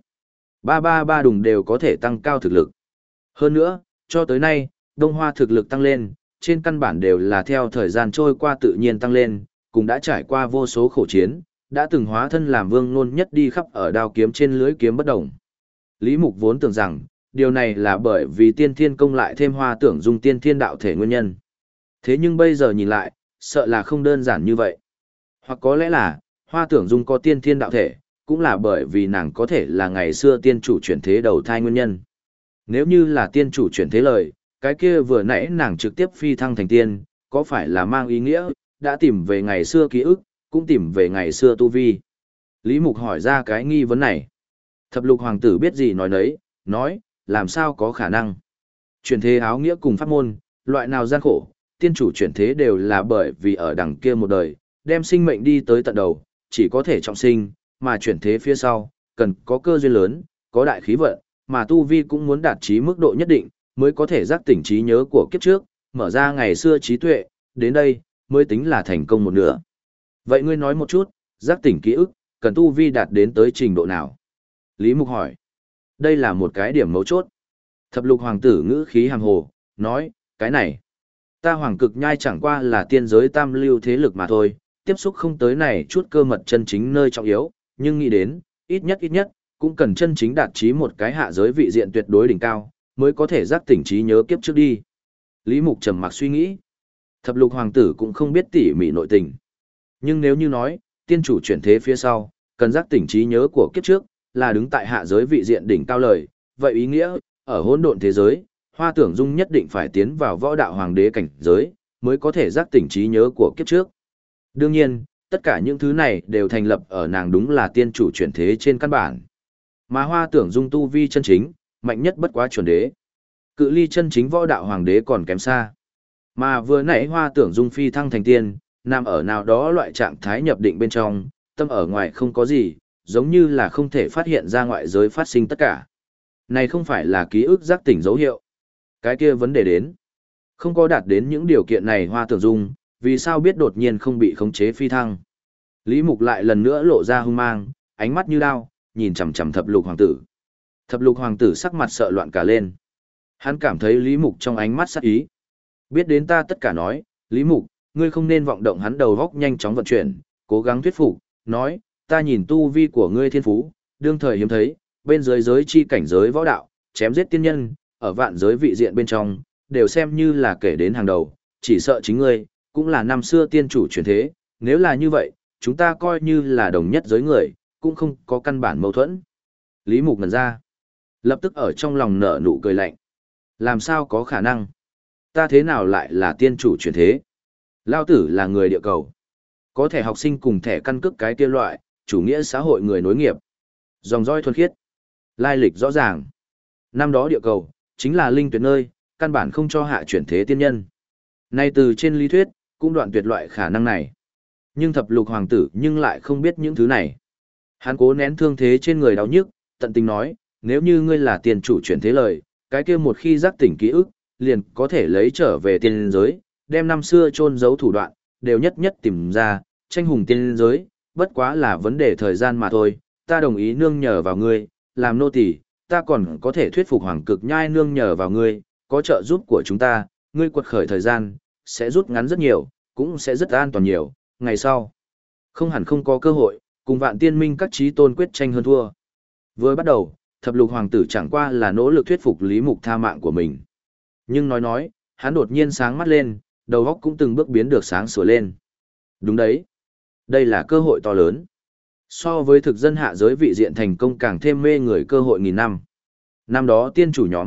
Speaker 1: Ba đùng đều có thể tăng cao thực lực. Hơn nữa, cho tới nay, Đông Hoa thực lực tăng lên, trên căn bản đều là theo thời gian trôi qua tự nhiên tăng lên, cũng đã trải qua vô số khổ chiến, đã từng hóa thân làm vương nôn nhất đi khắp ở đao kiếm trên lưới kiếm bất động. Lý Mục vốn tưởng rằng, điều này là bởi vì tiên thiên công lại thêm Hoa Tưởng Dung tiên thiên đạo thể nguyên nhân. Thế nhưng bây giờ nhìn lại, sợ là không đơn giản như vậy. Hoặc có lẽ là, Hoa Tưởng Dung có tiên thiên đạo thể, cũng là bởi vì nàng có thể là ngày xưa tiên chủ chuyển thế đầu thai nguyên nhân. Nếu như là tiên chủ chuyển thế lời, cái kia vừa nãy nàng trực tiếp phi thăng thành tiên, có phải là mang ý nghĩa, đã tìm về ngày xưa ký ức, cũng tìm về ngày xưa tu vi. Lý Mục hỏi ra cái nghi vấn này. Thập lục hoàng tử biết gì nói nấy, nói, làm sao có khả năng. Chuyển thế áo nghĩa cùng pháp môn, loại nào gian khổ, tiên chủ chuyển thế đều là bởi vì ở đằng kia một đời, đem sinh mệnh đi tới tận đầu, chỉ có thể trọng sinh, mà chuyển thế phía sau, cần có cơ duyên lớn, có đại khí vận, mà tu vi cũng muốn đạt trí mức độ nhất định, mới có thể giác tỉnh trí nhớ của kiếp trước, mở ra ngày xưa trí tuệ, đến đây, mới tính là thành công một nửa. Vậy ngươi nói một chút, giác tỉnh ký ức, cần tu vi đạt đến tới trình độ nào? Lý Mục hỏi. Đây là một cái điểm mấu chốt. Thập lục hoàng tử ngữ khí hàm hồ, nói, cái này. Ta hoàng cực nhai chẳng qua là tiên giới tam lưu thế lực mà thôi, tiếp xúc không tới này chút cơ mật chân chính nơi trọng yếu, nhưng nghĩ đến, ít nhất, cũng cần chân chính đạt trí một cái hạ giới vị diện tuyệt đối đỉnh cao, mới có thể giác tỉnh trí nhớ kiếp trước đi. Lý Mục trầm mặc suy nghĩ. Thập lục hoàng tử cũng không biết tỉ mỉ nội tình. Nhưng nếu như nói, tiên chủ chuyển thế phía sau, cần giác tỉnh trí nhớ của kiếp trước, là đứng tại hạ giới vị diện đỉnh cao lời, vậy ý nghĩa, ở hỗn độn thế giới, Hoa Tưởng Dung nhất định phải tiến vào võ đạo hoàng đế cảnh giới, mới có thể giác tỉnh trí nhớ của kiếp trước. Đương nhiên, tất cả những thứ này đều thành lập ở nàng đúng là tiên chủ chuyển thế trên căn bản. Mà Hoa Tưởng Dung tu vi chân chính, mạnh nhất bất quá chuẩn đế. Cự ly chân chính võ đạo hoàng đế còn kém xa. Mà vừa nãy Hoa Tưởng Dung phi thăng thành tiên, nằm ở nào đó loại trạng thái nhập định bên trong, tâm ở ngoài không có gì, giống như là không thể phát hiện ra ngoại giới phát sinh tất cả. Này không phải là ký ức giác tỉnh dấu hiệu. Cái kia vấn đề đến. Không có đạt đến những điều kiện này Hoa Tưởng Dung, vì sao biết đột nhiên không bị khống chế phi thăng. Lý Mục lại lần nữa lộ ra hung mang, ánh mắt như đao, nhìn chằm chằm thập lục hoàng tử. Thập lục hoàng tử sắc mặt sợ loạn cả lên. Hắn cảm thấy Lý Mục trong ánh mắt sắc ý. Biết đến ta tất cả nói, Lý Mục, ngươi không nên vọng động. Hắn đầu góc nhanh chóng vận chuyển, cố gắng thuyết phục, nói, ta nhìn tu vi của ngươi thiên phú, đương thời hiếm thấy, bên dưới giới chi cảnh giới võ đạo, chém giết tiên nhân, ở vạn giới vị diện bên trong, đều xem như là kể đến hàng đầu, chỉ sợ chính ngươi, cũng là năm xưa tiên chủ chuyển thế, nếu là như vậy, chúng ta coi như là đồng nhất giới người, cũng không có căn bản mâu thuẫn. Lý Mục ngẩn ra, lập tức ở trong lòng nở nụ cười lạnh. Làm sao có khả năng? Ta thế nào lại là tiên chủ chuyển thế? Lao tử là người địa cầu. Có thẻ học sinh cùng thẻ căn cước cái kia loại, chủ nghĩa xã hội người nối nghiệp. Dòng dõi thuần khiết. Lai lịch rõ ràng. Năm đó địa cầu, chính là linh tuyệt nơi, căn bản không cho hạ chuyển thế tiên nhân. Nay từ trên lý thuyết, cũng đoạn tuyệt loại khả năng này. Nhưng thập lục hoàng tử nhưng lại không biết những thứ này. Hắn cố nén thương thế trên người đau nhức, tận tình nói, nếu như ngươi là tiền chủ chuyển thế lời, cái kia một khi giác tỉnh ký ức, liền có thể lấy trở về tiên giới, đem năm xưa chôn giấu thủ đoạn, đều nhất nhất tìm ra, tranh hùng tiên giới, bất quá là vấn đề thời gian mà thôi, ta đồng ý nương nhờ vào ngươi, làm nô tỳ, ta còn có thể thuyết phục hoàng cực nhai nương nhờ vào ngươi, có trợ giúp của chúng ta, ngươi quật khởi thời gian, sẽ rút ngắn rất nhiều, cũng sẽ rất an toàn nhiều, ngày sau. Không hẳn không có cơ hội, cùng vạn tiên minh các trí tôn quyết tranh hơn thua. Vừa bắt đầu, thập lục hoàng tử chẳng qua là nỗ lực thuyết phục Lý Mục tha mạng của mình. Nhưng nói, hắn đột nhiên sáng mắt lên, đầu óc cũng từng bước biến được sáng sủa lên. Đúng đấy. Đây là cơ hội to lớn. So với thực dân hạ giới vị diện thành công càng thêm mê người cơ hội nghìn năm. Năm đó tiên chủ nhóm,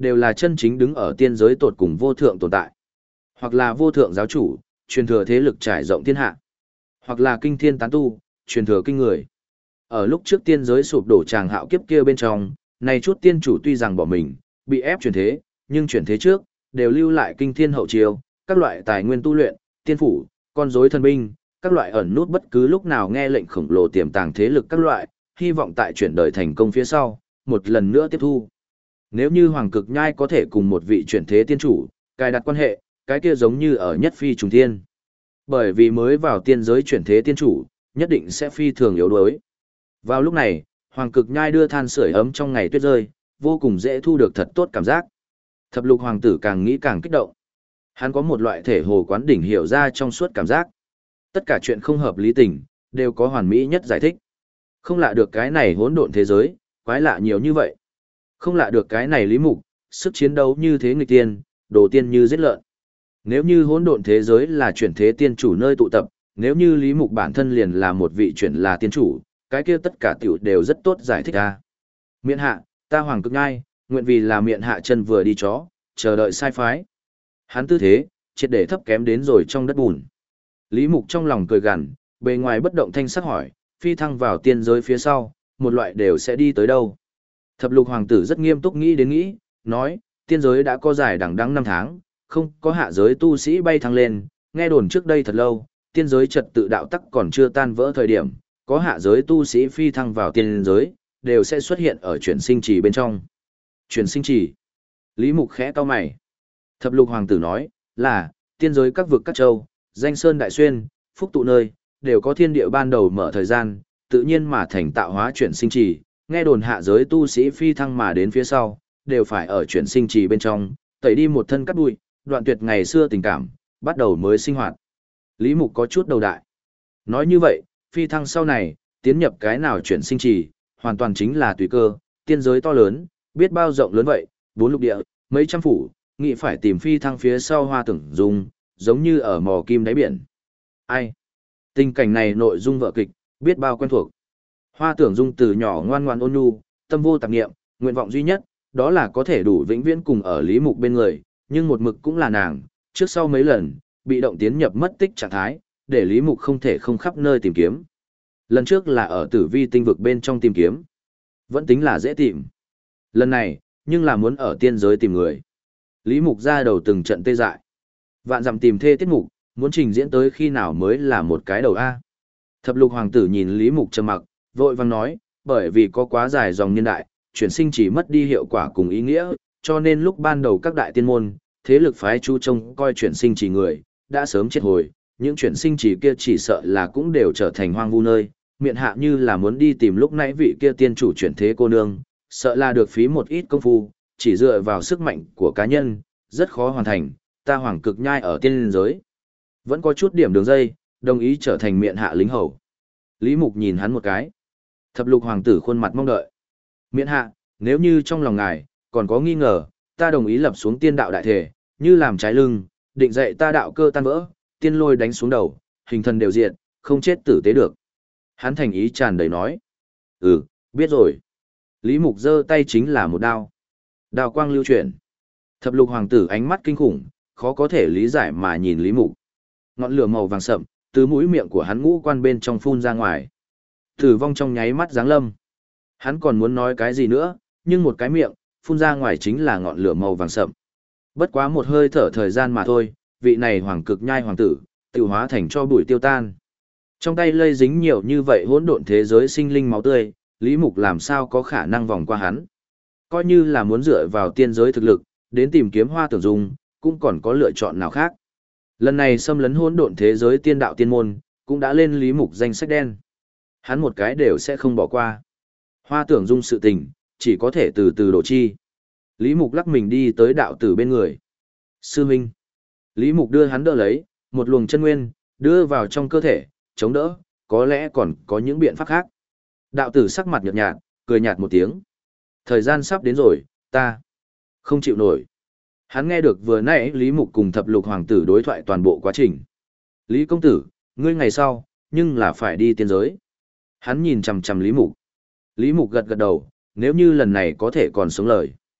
Speaker 1: đều là chân chính đứng ở tiên giới tột cùng vô thượng tồn tại. Hoặc là vô thượng giáo chủ, truyền thừa thế lực trải rộng thiên hạ. Hoặc là kinh thiên tán tu, truyền thừa kinh người. Ở lúc trước tiên giới sụp đổ tràng hạo kiếp kia bên trong, này chút tiên chủ tuy rằng bỏ mình, bị ép chuyển thế, nhưng chuyển thế trước, đều lưu lại kinh thiên hậu chiêu, các loại tài nguyên tu luyện, tiên phủ, con rối thần binh, các loại ẩn nút bất cứ lúc nào nghe lệnh khổng lồ tiềm tàng thế lực các loại, hy vọng tại chuyển đời thành công phía sau, một lần nữa tiếp thu. Nếu như Hoàng Cực Nhai có thể cùng một vị chuyển thế tiên chủ, cài đặt quan hệ, cái kia giống như ở nhất phi trùng thiên. Bởi vì mới vào tiên giới chuyển thế tiên chủ, nhất định sẽ phi thường yếu đuối. Vào lúc này, Hoàng Cực Nhai đưa than sưởi ấm trong ngày tuyết rơi, vô cùng dễ thu được thật tốt cảm giác. Thập lục hoàng tử càng nghĩ càng kích động. Hắn có một loại thể hồ quán đỉnh hiểu ra trong suốt cảm giác. Tất cả chuyện không hợp lý tình, đều có hoàn mỹ nhất giải thích. Không lạ được cái này hỗn độn thế giới, quái lạ nhiều như vậy. Không lạ được cái này Lý Mục, sức chiến đấu như thế nghịch tiên, đồ tiên như giết lợn. Nếu như hỗn độn thế giới là chuyển thế tiên chủ nơi tụ tập, nếu như Lý Mục bản thân liền là một vị chuyển là tiên chủ, cái kia tất cả tiểu đều rất tốt giải thích ra. Miện hạ, ta Hoàng Cực Nhai, nguyện vì là miện hạ chân vừa đi chó, chờ đợi sai phái. Hắn tư thế, triệt để thấp kém đến rồi trong đất bùn. Lý Mục trong lòng cười gằn, bề ngoài bất động thanh sắc hỏi, phi thăng vào tiên giới phía sau, một loại đều sẽ đi tới đâu. Thập lục hoàng tử rất nghiêm túc nghĩ đến nghĩ, nói, tiên giới đã có dài đằng đẵng 5 tháng, không có hạ giới tu sĩ bay thăng lên, nghe đồn trước đây thật lâu, tiên giới trật tự đạo tắc còn chưa tan vỡ thời điểm, có hạ giới tu sĩ phi thăng vào tiên giới, đều sẽ xuất hiện ở chuyển sinh trì bên trong. Chuyển sinh trì. Lý Mục khẽ cau mày. Thập lục hoàng tử nói, là, tiên giới các vực các châu, danh sơn đại xuyên, phúc tụ nơi, đều có thiên địa ban đầu mở thời gian, tự nhiên mà thành tạo hóa chuyển sinh trì, nghe đồn hạ giới tu sĩ phi thăng mà đến phía sau, đều phải ở chuyển sinh trì bên trong, tẩy đi một thân cát bụi, đoạn tuyệt ngày xưa tình cảm, bắt đầu mới sinh hoạt. Lý Mục có chút đầu đại. Nói như vậy, phi thăng sau này, tiến nhập cái nào chuyển sinh trì, hoàn toàn chính là tùy cơ, tiên giới to lớn, biết bao rộng lớn vậy, 4 lục địa, mấy trăm phủ, nghĩ phải tìm phi thăng phía sau Hoa Tưởng Dung, giống như ở mò kim đáy biển. Ai? Tình cảnh này nội dung vở kịch, biết bao quen thuộc. Hoa Tưởng Dung từ nhỏ ngoan ngoan ôn nhu, tâm vô tạp niệm, nguyện vọng duy nhất, đó là có thể đủ vĩnh viễn cùng ở Lý Mục bên người, nhưng một mực cũng là nàng, trước sau mấy lần, bị động tiến nhập mất tích trạng thái, để Lý Mục không thể không khắp nơi tìm kiếm. Lần trước là ở Tử Vi tinh vực bên trong tìm kiếm, vẫn tính là dễ tìm. Lần này, nhưng là muốn ở tiên giới tìm người. Lý Mục ra đầu từng trận tê dại. Vạn dặm tìm thê tiết mục, muốn trình diễn tới khi nào mới là một cái đầu A. Thập lục hoàng tử nhìn Lý Mục trầm mặc, vội vang nói, bởi vì có quá dài dòng niên đại, chuyển sinh chỉ mất đi hiệu quả cùng ý nghĩa, cho nên lúc ban đầu các đại tiên môn, thế lực phái chú trông coi chuyển sinh chỉ người, đã sớm chết hồi, những chuyển sinh chỉ kia chỉ sợ là cũng đều trở thành hoang vu nơi, miệng hạ như là muốn đi tìm lúc nãy vị kia tiên chủ chuyển thế cô nương, sợ là được phí một ít công phu, chỉ dựa vào sức mạnh của cá nhân, rất khó hoàn thành, ta Hoàng Cực Nhai ở tiên giới. Vẫn có chút điểm đường dây, đồng ý trở thành miệng hạ lính hầu. Lý Mục nhìn hắn một cái. Thập lục hoàng tử khuôn mặt mong đợi. Miễn hạ, nếu như trong lòng ngài, còn có nghi ngờ, ta đồng ý lập xuống tiên đạo đại thể, như làm trái lưng, định dạy ta đạo cơ tan vỡ, tiên lôi đánh xuống đầu, hình thần đều diện, không chết tử tế được. Hắn thành ý tràn đầy nói. Ừ, biết rồi. Lý Mục giơ tay chính là một đao. Đao quang lưu chuyển. Thập lục hoàng tử ánh mắt kinh khủng, khó có thể lý giải mà nhìn Lý Mục. Ngọn lửa màu vàng sậm, từ mũi miệng của hắn ngũ quan bên trong phun ra ngoài. Tử vong trong nháy mắt giáng lâm. Hắn còn muốn nói cái gì nữa, nhưng một cái miệng, phun ra ngoài chính là ngọn lửa màu vàng sậm. Bất quá một hơi thở thời gian mà thôi, vị này Hoàng Cực Nhai hoàng tử, tiêu hóa thành cho bụi tiêu tan. Trong tay lây dính nhiều như vậy hỗn độn thế giới sinh linh máu tươi, Lý Mục làm sao có khả năng vòng qua hắn. Coi như là muốn dựa vào tiên giới thực lực, đến tìm kiếm Hoa Tưởng Dung, cũng còn có lựa chọn nào khác. Lần này xâm lấn hỗn độn thế giới tiên đạo tiên môn, cũng đã lên Lý Mục danh sách đen. Hắn một cái đều sẽ không bỏ qua. Hoa Tưởng Dung sự tình, chỉ có thể từ từ đổ chi. Lý Mục lắc mình đi tới đạo tử bên người. Sư Minh. Lý Mục đưa hắn đỡ lấy, một luồng chân nguyên, đưa vào trong cơ thể, chống đỡ, có lẽ còn có những biện pháp khác. Đạo tử sắc mặt nhợt nhạt, cười nhạt một tiếng. Thời gian sắp đến rồi, ta không chịu nổi. Hắn nghe được vừa nãy Lý Mục cùng thập lục hoàng tử đối thoại toàn bộ quá trình. Lý công tử, ngươi ngày sau, nhưng là phải đi tiên giới. Hắn nhìn chằm chằm Lý Mục. Lý Mục gật gật đầu, nếu như lần này có thể còn sống lời.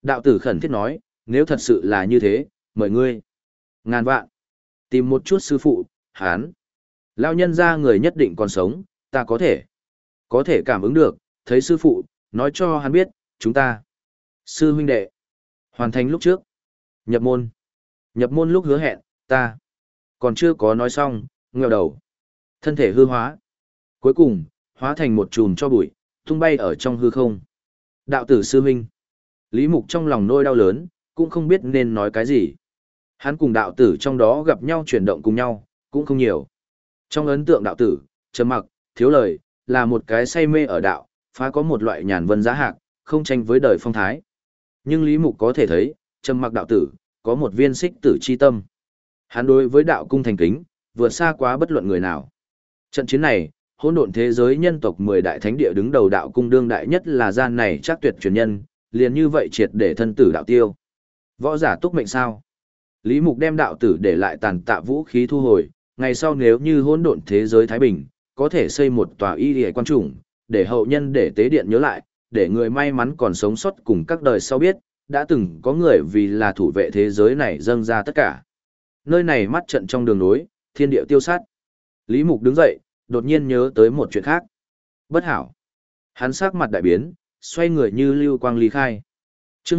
Speaker 1: Đạo tử khẩn thiết nói, nếu thật sự là như thế, mời ngươi. Ngàn vạn. Tìm một chút sư phụ, hán. Lao nhân ra người nhất định còn sống, ta có thể cảm ứng được, thấy sư phụ, nói cho hắn biết, chúng ta. Sư huynh đệ. Hoàn thành lúc trước. Nhập môn. Nhập môn lúc hứa hẹn, ta. Còn chưa có nói xong, nghèo đầu. Thân thể hư hóa. Cuối cùng, hóa thành một chùm cho bụi, tung bay ở trong hư không. Đạo tử sư huynh. Lý Mục trong lòng nỗi đau lớn, cũng không biết nên nói cái gì. Hắn cùng đạo tử trong đó gặp nhau chuyển động cùng nhau, cũng không nhiều. Trong ấn tượng đạo tử, trầm mặc, thiếu lời, là một cái say mê ở đạo, phá có một loại nhàn vân giá hạc, không tranh với đời phong thái. Nhưng Lý Mục có thể thấy, trầm mặc đạo tử, có một viên xích tử chi tâm. Hắn đối với đạo cung thành kính, vượt xa quá bất luận người nào. Trận chiến này, hỗn độn thế giới nhân tộc 10 đại thánh địa đứng đầu đạo cung đương đại nhất là gian này chắc tuyệt truyền nhân, liền như vậy triệt để thân tử đạo tiêu. Võ giả túc mệnh sao? Lý Mục đem đạo tử để lại tàn tạ vũ khí thu hồi, ngày sau nếu như hỗn độn thế giới thái bình, có thể xây một tòa y liễu quan trùng, để hậu nhân để tế điện nhớ lại, để người may mắn còn sống sót cùng các đời sau biết, đã từng có người vì là thủ vệ thế giới này dâng ra tất cả. Nơi này mắt trận trong đường nối, thiên địa tiêu sát. Lý Mục đứng dậy, đột nhiên nhớ tới một chuyện khác. Bất hảo. Hắn sắc mặt đại biến, xoay người như lưu quang ly khai. Chương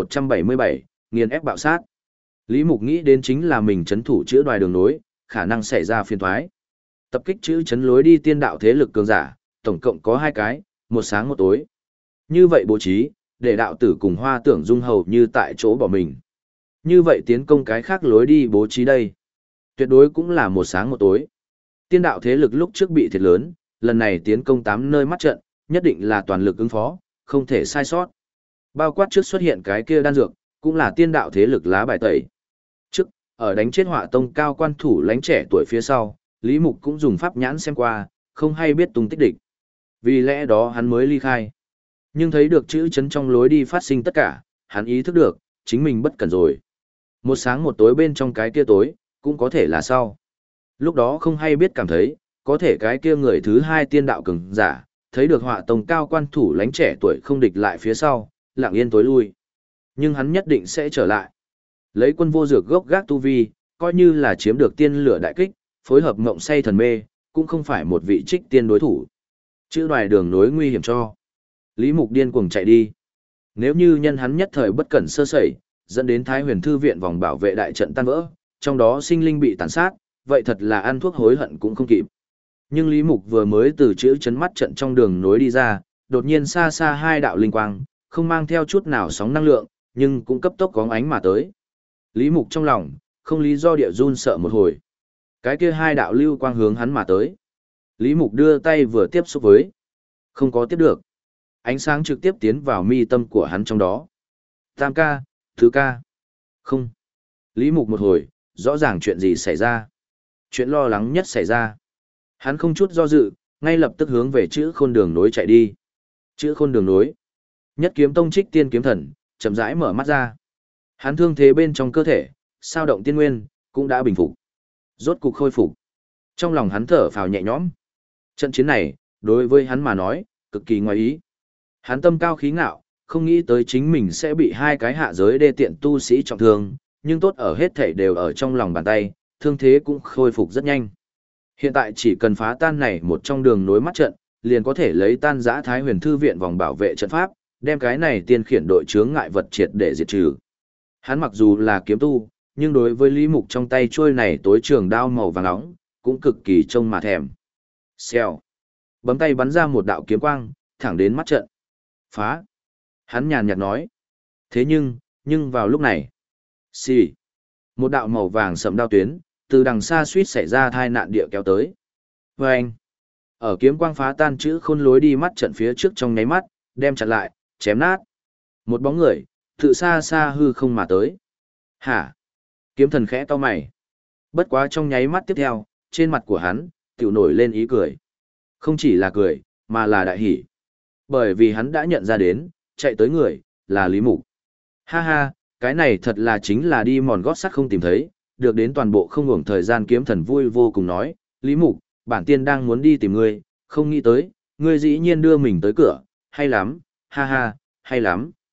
Speaker 1: 1177, nghiền ép bạo sát. Lý Mục nghĩ đến chính là mình trấn thủ chữa đoài đường nối, khả năng xảy ra phiền toái. Tập kích chữ trấn lối đi tiên đạo thế lực cường giả, tổng cộng có 2 cái, một sáng một tối. Như vậy bố trí, để đạo tử cùng Hoa Tưởng Dung hầu như tại chỗ bỏ mình. Như vậy tiến công cái khác lối đi bố trí đây. Tuyệt đối cũng là một sáng một tối. Tiên đạo thế lực lúc trước bị thiệt lớn, lần này tiến công 8 nơi mắt trận, nhất định là toàn lực ứng phó, không thể sai sót. Bao quát trước xuất hiện cái kia đan dược, cũng là tiên đạo thế lực lá bài tẩy. Trước, ở đánh chết Họa Tông cao quan thủ lãnh trẻ tuổi phía sau, Lý Mục cũng dùng pháp nhãn xem qua, không hay biết tung tích địch. Vì lẽ đó hắn mới ly khai. Nhưng thấy được chữ chấn trong lối đi phát sinh tất cả, hắn ý thức được, chính mình bất cẩn rồi. Một sáng một tối bên trong cái kia tối, cũng có thể là sau. Lúc đó không hay biết cảm thấy, có thể cái kia người thứ 2 tiên đạo cường giả, thấy được Họa Tông cao quan thủ lãnh trẻ tuổi không địch lại phía sau, lặng yên tối lui. Nhưng hắn nhất định sẽ trở lại. Lấy quân vô dược gốc gác tu vi, coi như là chiếm được tiên lửa đại kích, phối hợp mộng say thần mê, cũng không phải một vị trích tiên đối thủ. Chữ đoài đường nối nguy hiểm cho. Lý Mục điên cuồng chạy đi. Nếu như nhân hắn nhất thời bất cẩn sơ sẩy, dẫn đến Thái Huyền Thư viện vòng bảo vệ đại trận tan vỡ, trong đó sinh linh bị tàn sát, vậy thật là ăn thuốc hối hận cũng không kịp. Nhưng Lý Mục vừa mới từ chữ chấn mắt trận trong đường nối đi ra, đột nhiên xa xa 2 đạo linh quang, không mang theo chút nào sóng năng lượng, nhưng cũng cấp tốc có ánh mà tới. Lý Mục trong lòng, không lý do địa run sợ một hồi. Cái kia 2 đạo lưu quang hướng hắn mà tới. Lý Mục đưa tay vừa tiếp xúc với. Không có tiếp được. Ánh sáng trực tiếp tiến vào mi tâm của hắn trong đó. Tam ca, thứ ca. Không. Lý Mục một hồi, rõ ràng chuyện gì xảy ra. Chuyện lo lắng nhất xảy ra. Hắn không chút do dự, ngay lập tức hướng về chữ khôn đường nối chạy đi. Chữ khôn đường nối. Nhất kiếm tông trích tiên kiếm thần, chậm rãi mở mắt ra. Hắn thương thế bên trong cơ thể, sao động tiên nguyên, cũng đã bình phục. Rốt cục khôi phục. Trong lòng hắn thở phào nhẹ nhõm. Trận chiến này, đối với hắn mà nói, cực kỳ ngoài ý. Hắn tâm cao khí ngạo, không nghĩ tới chính mình sẽ bị 2 cái hạ giới đê tiện tu sĩ trọng thương, nhưng tốt ở hết thảy đều ở trong lòng bàn tay, thương thế cũng khôi phục rất nhanh. Hiện tại chỉ cần phá tan này một trong đường nối mắt trận, liền có thể lấy tan giã Thái Huyền Thư viện vòng bảo vệ trận pháp, đem cái này tiên khiển đội chướng ngại vật triệt để diệt trừ. Hắn mặc dù là kiếm tu, nhưng đối với Lý Mục trong tay trôi này tối trường đao màu vàng nóng, cũng cực kỳ trông mà thèm. Xèo. Bấm tay bắn ra một đạo kiếm quang, thẳng đến mắt trận. Phá. Hắn nhàn nhạt nói. Thế nhưng vào lúc này. Xì. Một đạo màu vàng sẫm đao tuyến, từ đằng xa suýt xảy ra tai nạn địa kéo tới. Vâng. Ở kiếm quang phá tan chữ khôn lối đi mắt trận phía trước trong nháy mắt, đem chặn lại, chém nát. Một bóng người, tự xa xa hư không mà tới. Hả? Kiếm thần khẽ cau mày. Bất quá trong nháy mắt tiếp theo, trên mặt của hắn, tiểu nổi lên ý cười. Không chỉ là cười, mà là đại hỉ. Bởi vì hắn đã nhận ra đến, chạy tới người, là Lý Mục. Ha ha, cái này thật là chính là đi mòn gót sắt không tìm thấy, được đến toàn bộ không ngủng thời gian. Kiếm thần vui vô cùng nói, Lý Mục, bản tiên đang muốn đi tìm ngươi, không nghĩ tới, ngươi dĩ nhiên đưa mình tới cửa, hay lắm, ha ha, hay lắm.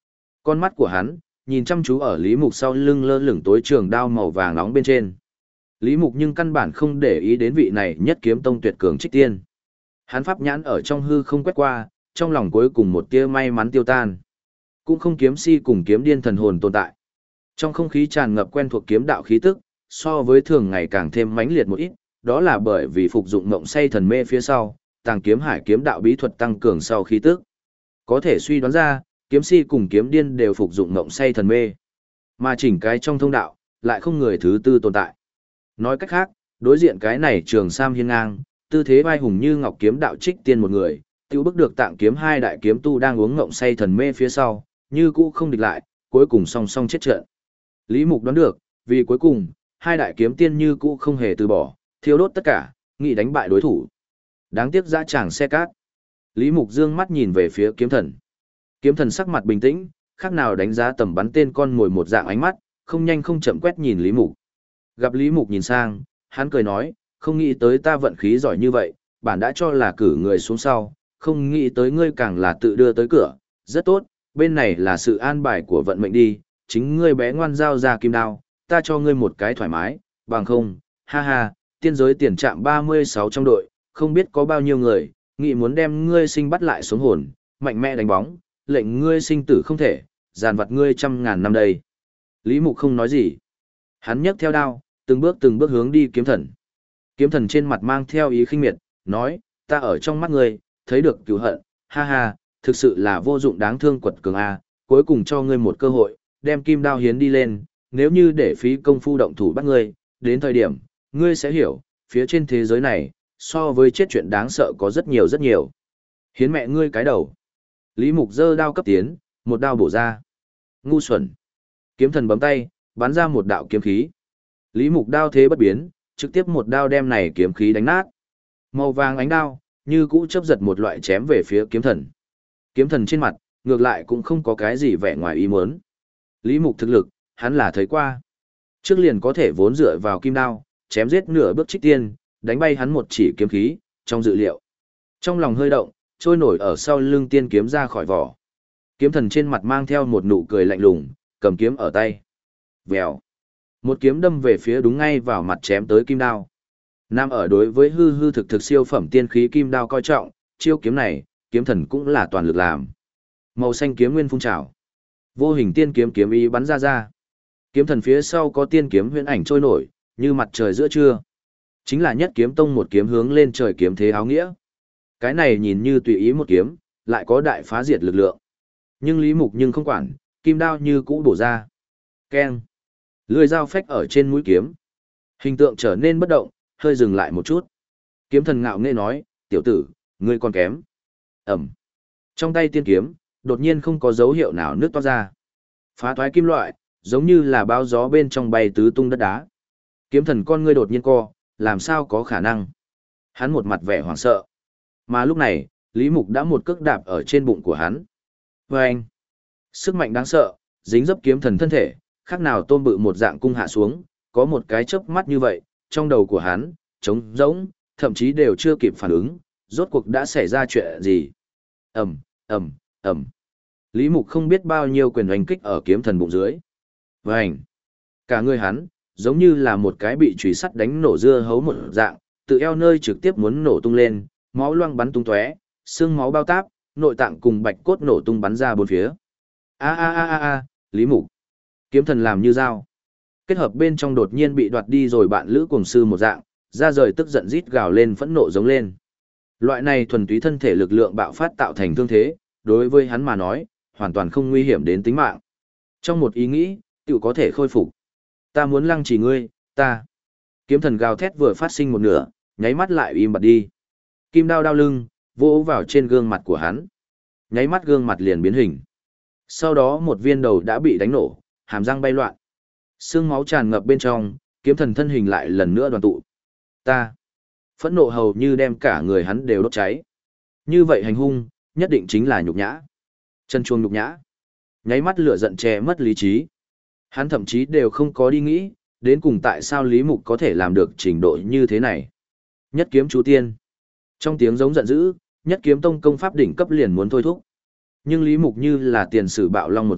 Speaker 1: Con mắt của hắn, nhìn chăm chú ở Lý Mục sau lưng lơ lửng tối trường đao màu vàng nóng bên trên. Lý Mục nhưng căn bản không để ý đến vị này nhất kiếm tông tuyệt cường trích tiên. Hắn pháp nhãn ở trong hư không quét qua, trong lòng cuối cùng một tia may mắn tiêu tan. Cũng không kiếm si cùng kiếm điên thần hồn tồn tại. Trong không khí tràn ngập quen thuộc kiếm đạo khí tức, so với thường ngày càng thêm mãnh liệt một ít, đó là bởi vì phục dụng mộng say thần mê phía sau, tàng kiếm hải kiếm đạo bí thuật tăng cường sau khí tức. Có thể suy đoán ra, kiếm si cùng kiếm điên đều phục dụng mộng say thần mê. Mà chỉnh cái trong thông đạo, lại không người thứ tư tồn tại. Nói cách khác, đối diện cái này trường sam hiên ngang, tư thế vai hùng như ngọc kiếm đạo trích tiên một người, tiêu bức được tạng kiếm hai đại kiếm tu đang uống ngộng say thần mê phía sau, như cũ không địch lại, cuối cùng song song chết trận. Lý Mục đoán được, vì cuối cùng, hai đại kiếm tiên như cũ không hề từ bỏ, thiêu đốt tất cả, nghị đánh bại đối thủ. Đáng tiếc dã tràng xe cát. Lý Mục dương mắt nhìn về phía kiếm thần. Kiếm thần sắc mặt bình tĩnh, khác nào đánh giá tầm bắn tên con mồi một dạng ánh mắt, không nhanh không chậm quét nhìn Lý Mục. Gặp Lý Mục nhìn sang, hắn cười nói, không nghĩ tới ta vận khí giỏi như vậy, bản đã cho là cử người xuống sau, không nghĩ tới ngươi càng là tự đưa tới cửa, rất tốt, bên này là sự an bài của vận mệnh đi, chính ngươi bé ngoan giao ra kim đao, ta cho ngươi một cái thoải mái, bằng không, ha ha, tiên giới tiền trạm 36 trong đội, không biết có bao nhiêu người, nghĩ muốn đem ngươi sinh bắt lại xuống hồn, mạnh mẽ đánh bóng, lệnh ngươi sinh tử không thể, giàn vặt ngươi 100.000 năm đây. Lý Mục không nói gì. Hắn nhấc theo đao, từng bước hướng đi kiếm thần. Kiếm thần trên mặt mang theo ý khinh miệt, nói, ta ở trong mắt ngươi, thấy được cứu hận, ha ha, thực sự là vô dụng đáng thương quật cường a, cuối cùng cho ngươi một cơ hội, đem kim đao hiến đi lên, nếu như để phí công phu động thủ bắt ngươi, đến thời điểm, ngươi sẽ hiểu, phía trên thế giới này, so với chết chuyện đáng sợ có rất nhiều rất nhiều. Hiến mẹ ngươi cái đầu. Lý Mục giơ đao cấp tiến, một đao bổ ra. Ngu xuẩn. Kiếm thần bấm tay, bắn ra một đạo kiếm khí. Lý Mục đao thế bất biến, trực tiếp một đao đem này kiếm khí đánh nát. Màu vàng ánh đao, như cũ chớp giật một loại chém về phía kiếm thần. Kiếm thần trên mặt, ngược lại cũng không có cái gì vẻ ngoài ý muốn. Lý Mục thực lực, hắn là thấy qua. Trước liền có thể vốn dựa vào kim đao, chém giết nửa bước trích tiên, đánh bay hắn một chỉ kiếm khí, trong dự liệu. Trong lòng hơi động, trôi nổi ở sau lưng tiên kiếm ra khỏi vỏ. Kiếm thần trên mặt mang theo một nụ cười lạnh lùng, cầm kiếm ở tay. Vèo. Một kiếm đâm về phía đúng ngay vào mặt chém tới kim đao. Nam ở đối với hư hư thực thực siêu phẩm tiên khí kim đao coi trọng, chiêu kiếm này, kiếm thần cũng là toàn lực làm. Màu xanh kiếm nguyên phun trào. Vô hình tiên kiếm kiếm ý bắn ra ra. Kiếm thần phía sau có tiên kiếm huyễn ảnh trôi nổi, như mặt trời giữa trưa. Chính là nhất kiếm tông một kiếm hướng lên trời kiếm thế áo nghĩa. Cái này nhìn như tùy ý một kiếm, lại có đại phá diệt lực lượng. Nhưng Lý Mục nhưng không quản, kim đao như cũ bổ ra. Keng. Lưỡi dao phách ở trên mũi kiếm. Hình tượng trở nên bất động, hơi dừng lại một chút. Kiếm thần ngạo nghễ nói, tiểu tử, ngươi còn kém. Ẩm. Trong tay tiên kiếm, đột nhiên không có dấu hiệu nào nước toát ra. Phá thoái kim loại, giống như là báo gió bên trong bay tứ tung đất đá. Kiếm thần con ngươi đột nhiên co, làm sao có khả năng. Hắn một mặt vẻ hoảng sợ. Mà lúc này, Lý Mục đã một cước đạp ở trên bụng của hắn. Và anh, sức mạnh đáng sợ, dính dấp kiếm thần thân thể, khác nào tôm bự một dạng cung hạ xuống, có một cái chớp mắt như vậy, trong đầu của hắn, trống rỗng, thậm chí đều chưa kịp phản ứng, rốt cuộc đã xảy ra chuyện gì. Ầm, ầm, ầm. Lý Mục không biết bao nhiêu quyền oanh kích ở kiếm thần bụng dưới. Vành. Cả người hắn, giống như là một cái bị chùy sắt đánh nổ dưa hấu một dạng, tự eo nơi trực tiếp muốn nổ tung lên, máu loang bắn tung tóe, xương máu bao táp, nội tạng cùng bạch cốt nổ tung bắn ra bốn phía. A a a a a, Lý Mục. Kiếm thần làm như dao. Kết hợp bên trong đột nhiên bị đoạt đi rồi bạn lữ cùng sư một dạng, ra rời tức giận rít gào lên phẫn nộ giống lên. Loại này thuần túy thân thể lực lượng bạo phát tạo thành thương thế, đối với hắn mà nói, hoàn toàn không nguy hiểm đến tính mạng. Trong một ý nghĩ, tự có thể khôi phục. Ta muốn lăng trì ngươi, ta. Kiếm thần gào thét vừa phát sinh một nửa, nháy mắt lại im bặt đi. Kim đao đao lưng, vỗ vào trên gương mặt của hắn. Nháy mắt gương mặt liền biến hình. Sau đó một viên đầu đã bị đánh nổ, hàm răng bay loạn. Xương máu tràn ngập bên trong, kiếm thần thân hình lại lần nữa đoàn tụ. Ta. Phẫn nộ hầu như đem cả người hắn đều đốt cháy. Như vậy hành hung, nhất định chính là nhục nhã. Chân chuông nhục nhã. Nháy mắt lửa giận che mất lý trí. Hắn thậm chí đều không có đi nghĩ, đến cùng tại sao Lý Mục có thể làm được trình độ như thế này. Nhất kiếm chú tiên. Trong tiếng giống giận dữ, nhất kiếm tông công pháp đỉnh cấp liền muốn thôi thúc. Nhưng Lý Mục như là tiền sử bạo long một dạng,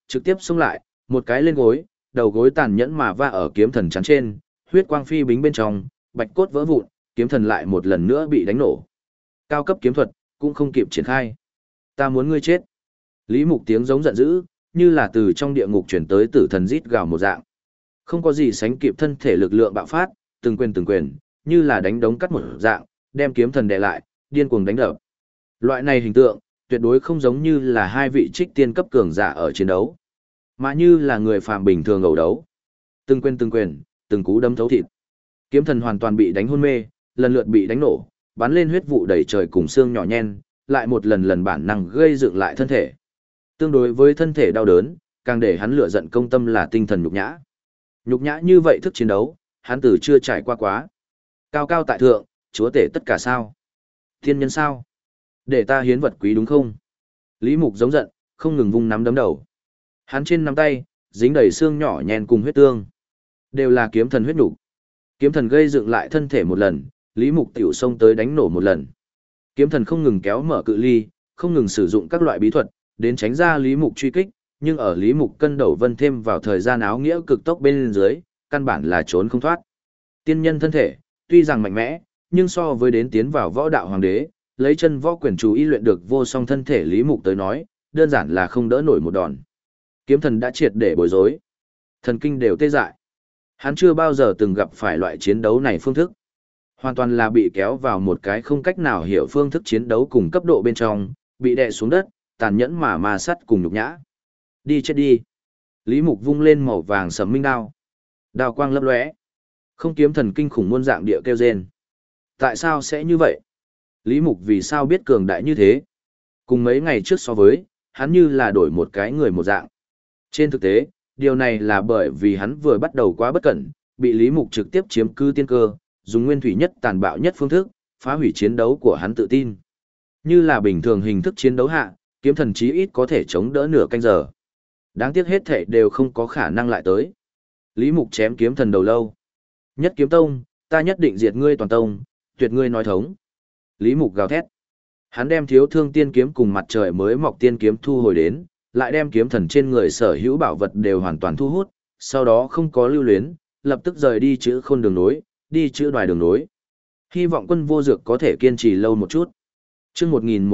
Speaker 1: trực tiếp xông lại, một cái lên gối, đầu gối tàn nhẫn mà va ở kiếm thần chắn trên, huyết quang phi bính bên trong, bạch cốt vỡ vụn, kiếm thần lại một lần nữa bị đánh nổ. Cao cấp kiếm thuật, cũng không kịp triển khai. Ta muốn ngươi chết. Lý Mục tiếng giống giận dữ, như là từ trong địa ngục chuyển tới tử thần rít gào một dạng. Không có gì sánh kịp thân thể lực lượng bạo phát, từng quyền, như là đánh đống cắt một dạng, đem kiếm thần đè lại, điên cuồng đánh đập. Loại này hình tượng, tuyệt đối không giống như là hai vị trích tiên cấp cường giả ở chiến đấu, mà như là người phàm bình thường ẩu đấu. Từng quyền, từng cú đấm thấu thịt. Kiếm thần hoàn toàn bị đánh hôn mê, lần lượt bị đánh nổ, bắn lên huyết vụ đầy trời cùng xương nhỏ nhen, lại một lần bản năng gây dựng lại thân thể. Tương đối với thân thể đau đớn, càng để hắn lửa giận công tâm là tinh thần nhục nhã. Nhục nhã như vậy thức chiến đấu, hắn từ chưa trải qua quá. Cao cao tại thượng, chúa tể tất cả sao? Thiên nhân sao? Để ta hiến vật quý đúng không? Lý Mục giống giận, không ngừng vung nắm đấm đầu. Hắn trên nắm tay, dính đầy xương nhỏ nhen cùng huyết tương. Đều là kiếm thần huyết nục. Kiếm thần gây dựng lại thân thể một lần, Lý Mục tiểu xông tới đánh nổ một lần. Kiếm thần không ngừng kéo mở cự ly, không ngừng sử dụng các loại bí thuật, đến tránh ra Lý Mục truy kích, nhưng ở Lý Mục cân đầu vân thêm vào thời gian áo nghĩa cực tốc bên dưới, căn bản là trốn không thoát. Tiên nhân thân thể, tuy rằng mạnh mẽ, nhưng so với đến tiến vào võ đạo hoàng đế, lấy chân võ quyền chú ý luyện được vô song thân thể Lý Mục tới nói, đơn giản là không đỡ nổi một đòn. Kiếm thần đã triệt để bối rối, thần kinh đều tê dại. Hắn chưa bao giờ từng gặp phải loại chiến đấu này phương thức. Hoàn toàn là bị kéo vào một cái không cách nào hiểu phương thức chiến đấu cùng cấp độ bên trong, bị đè xuống đất, tàn nhẫn mà ma sắt cùng nhục nhã. Đi chết đi. Lý Mục vung lên màu vàng sẫm minh đao. Đao quang lấp lóe. Không kiếm thần kinh khủng muôn dạng địa kêu rên. Tại sao sẽ như vậy? Lý Mục vì sao biết cường đại như thế? Cùng mấy ngày trước so với, hắn như là đổi một cái người một dạng. Trên thực tế, điều này là bởi vì hắn vừa bắt đầu quá bất cẩn, bị Lý Mục trực tiếp chiếm cứ tiên cơ, dùng nguyên thủy nhất tàn bạo nhất phương thức, phá hủy chiến đấu của hắn tự tin. Như là bình thường hình thức chiến đấu hạ, kiếm thần chí ít có thể chống đỡ nửa canh giờ. Đáng tiếc hết thảy đều không có khả năng lại tới. Lý Mục chém kiếm thần đầu lâu. Nhất kiếm tông, ta nhất định diệt ngươi toàn tông, tuyệt ngươi nói thống. Lý Mục gào thét. Hắn đem thiếu thương tiên kiếm cùng mặt trời mới mọc tiên kiếm thu hồi đến, lại đem kiếm thần trên người sở hữu bảo vật đều hoàn toàn thu hút, sau đó không có lưu luyến, lập tức rời đi chữ khôn đường nối, đi chữ đoài đường nối. Hy vọng Quân Vô Dược có thể kiên trì lâu một chút. Chương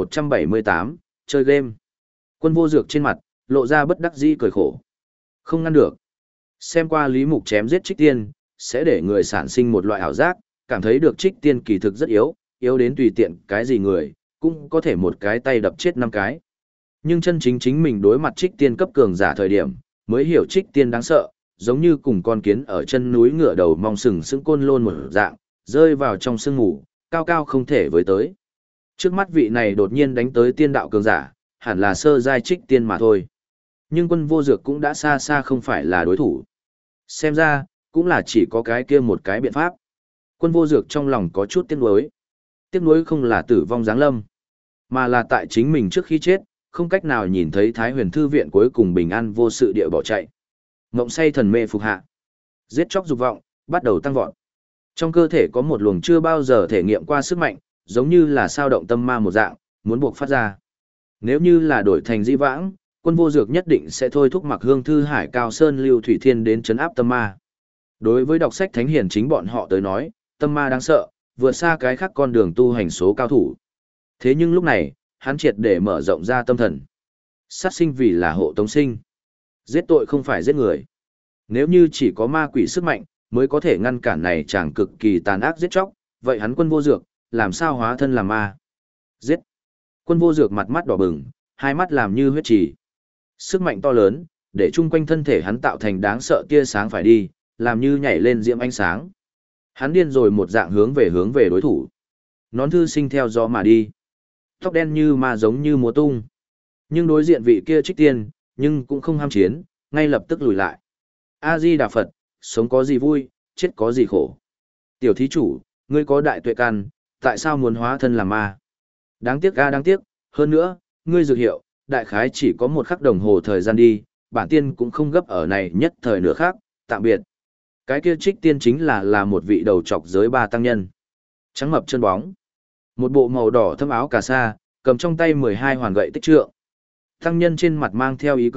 Speaker 1: 1178, chơi game. Quân Vô Dược trên mặt lộ ra bất đắc dĩ cười khổ. Không ngăn được. Xem qua Lý Mục chém giết Trích Tiên, sẽ để người sản sinh một loại ảo giác, cảm thấy được Trích Tiên kỳ thực rất yếu, yếu đến tùy tiện cái gì người, cũng có thể một cái tay đập chết 5 cái. Nhưng chân chính mình đối mặt Trích Tiên cấp cường giả thời điểm, mới hiểu Trích Tiên đáng sợ, giống như cùng con kiến ở chân núi ngựa đầu mong sừng sững côn lôn một dạng, rơi vào trong sương ngủ, cao cao không thể với tới. Trước mắt vị này đột nhiên đánh tới tiên đạo cường giả, hẳn là sơ giai Trích Tiên mà thôi. Nhưng Quân Vô Dược cũng đã xa xa không phải là đối thủ. Xem ra, cũng là chỉ có cái kia một cái biện pháp. Quân Vô Dược trong lòng có chút tiếc nuối. Tiếc nuối không là tử vong giáng lâm, mà là tại chính mình trước khi chết, không cách nào nhìn thấy Thái Huyền Thư viện cuối cùng bình an vô sự địa bỏ chạy. Ngộng say thần mê phục hạ. Giết chóc dục vọng, bắt đầu tăng vọt. Trong cơ thể có một luồng chưa bao giờ thể nghiệm qua sức mạnh, giống như là sao động tâm ma một dạng, muốn buộc phát ra. Nếu như là đổi thành dĩ vãng, Quân Vô Dược nhất định sẽ thôi thúc Mặc Hương Thư Hải Cao Sơn Lưu Thủy Thiên đến trấn áp tâm ma. Đối với đọc sách thánh hiền chính bọn họ tới nói, tâm ma đáng sợ, vượt xa cái khác con đường tu hành số cao thủ. Thế nhưng lúc này, hắn triệt để mở rộng ra tâm thần. Sát sinh vì là hộ tống sinh. Giết tội không phải giết người. Nếu như chỉ có ma quỷ sức mạnh, mới có thể ngăn cản này chẳng cực kỳ tàn ác giết chóc, vậy hắn Quân Vô Dược, làm sao hóa thân làm ma? Giết! Quân Vô Dược mặt mắt đỏ bừng, hai mắt làm như huyết trì. Sức mạnh to lớn, để chung quanh thân thể hắn tạo thành đáng sợ tia sáng phải đi, làm như nhảy lên diễm ánh sáng. Hắn điên rồi một dạng hướng về đối thủ. Nón thư sinh theo gió mà đi. Tóc đen như ma giống như múa tung. Nhưng đối diện vị kia Trích Tiên, nhưng cũng không ham chiến, ngay lập tức lùi lại. A-di-đà Phật, sống có gì vui, chết có gì khổ. Tiểu thí chủ, ngươi có đại tuệ căn, tại sao muốn hóa thân làm ma? Đáng tiếc đáng tiếc, hơn nữa, ngươi dược hiệu, đại khái chỉ có 1 khắc đồng hồ thời gian đi, bản tiên cũng không gấp ở này nhất thời nữa khác, tạm biệt. Cái kia Trích Tiên chính là một vị đầu trọc giới 3 tăng nhân. Trắng mập chân bóng. Một bộ màu đỏ thâm áo cà sa, cầm trong tay 12 hoàn gậy tích trượng. Tăng nhân trên mặt mang theo ý cười,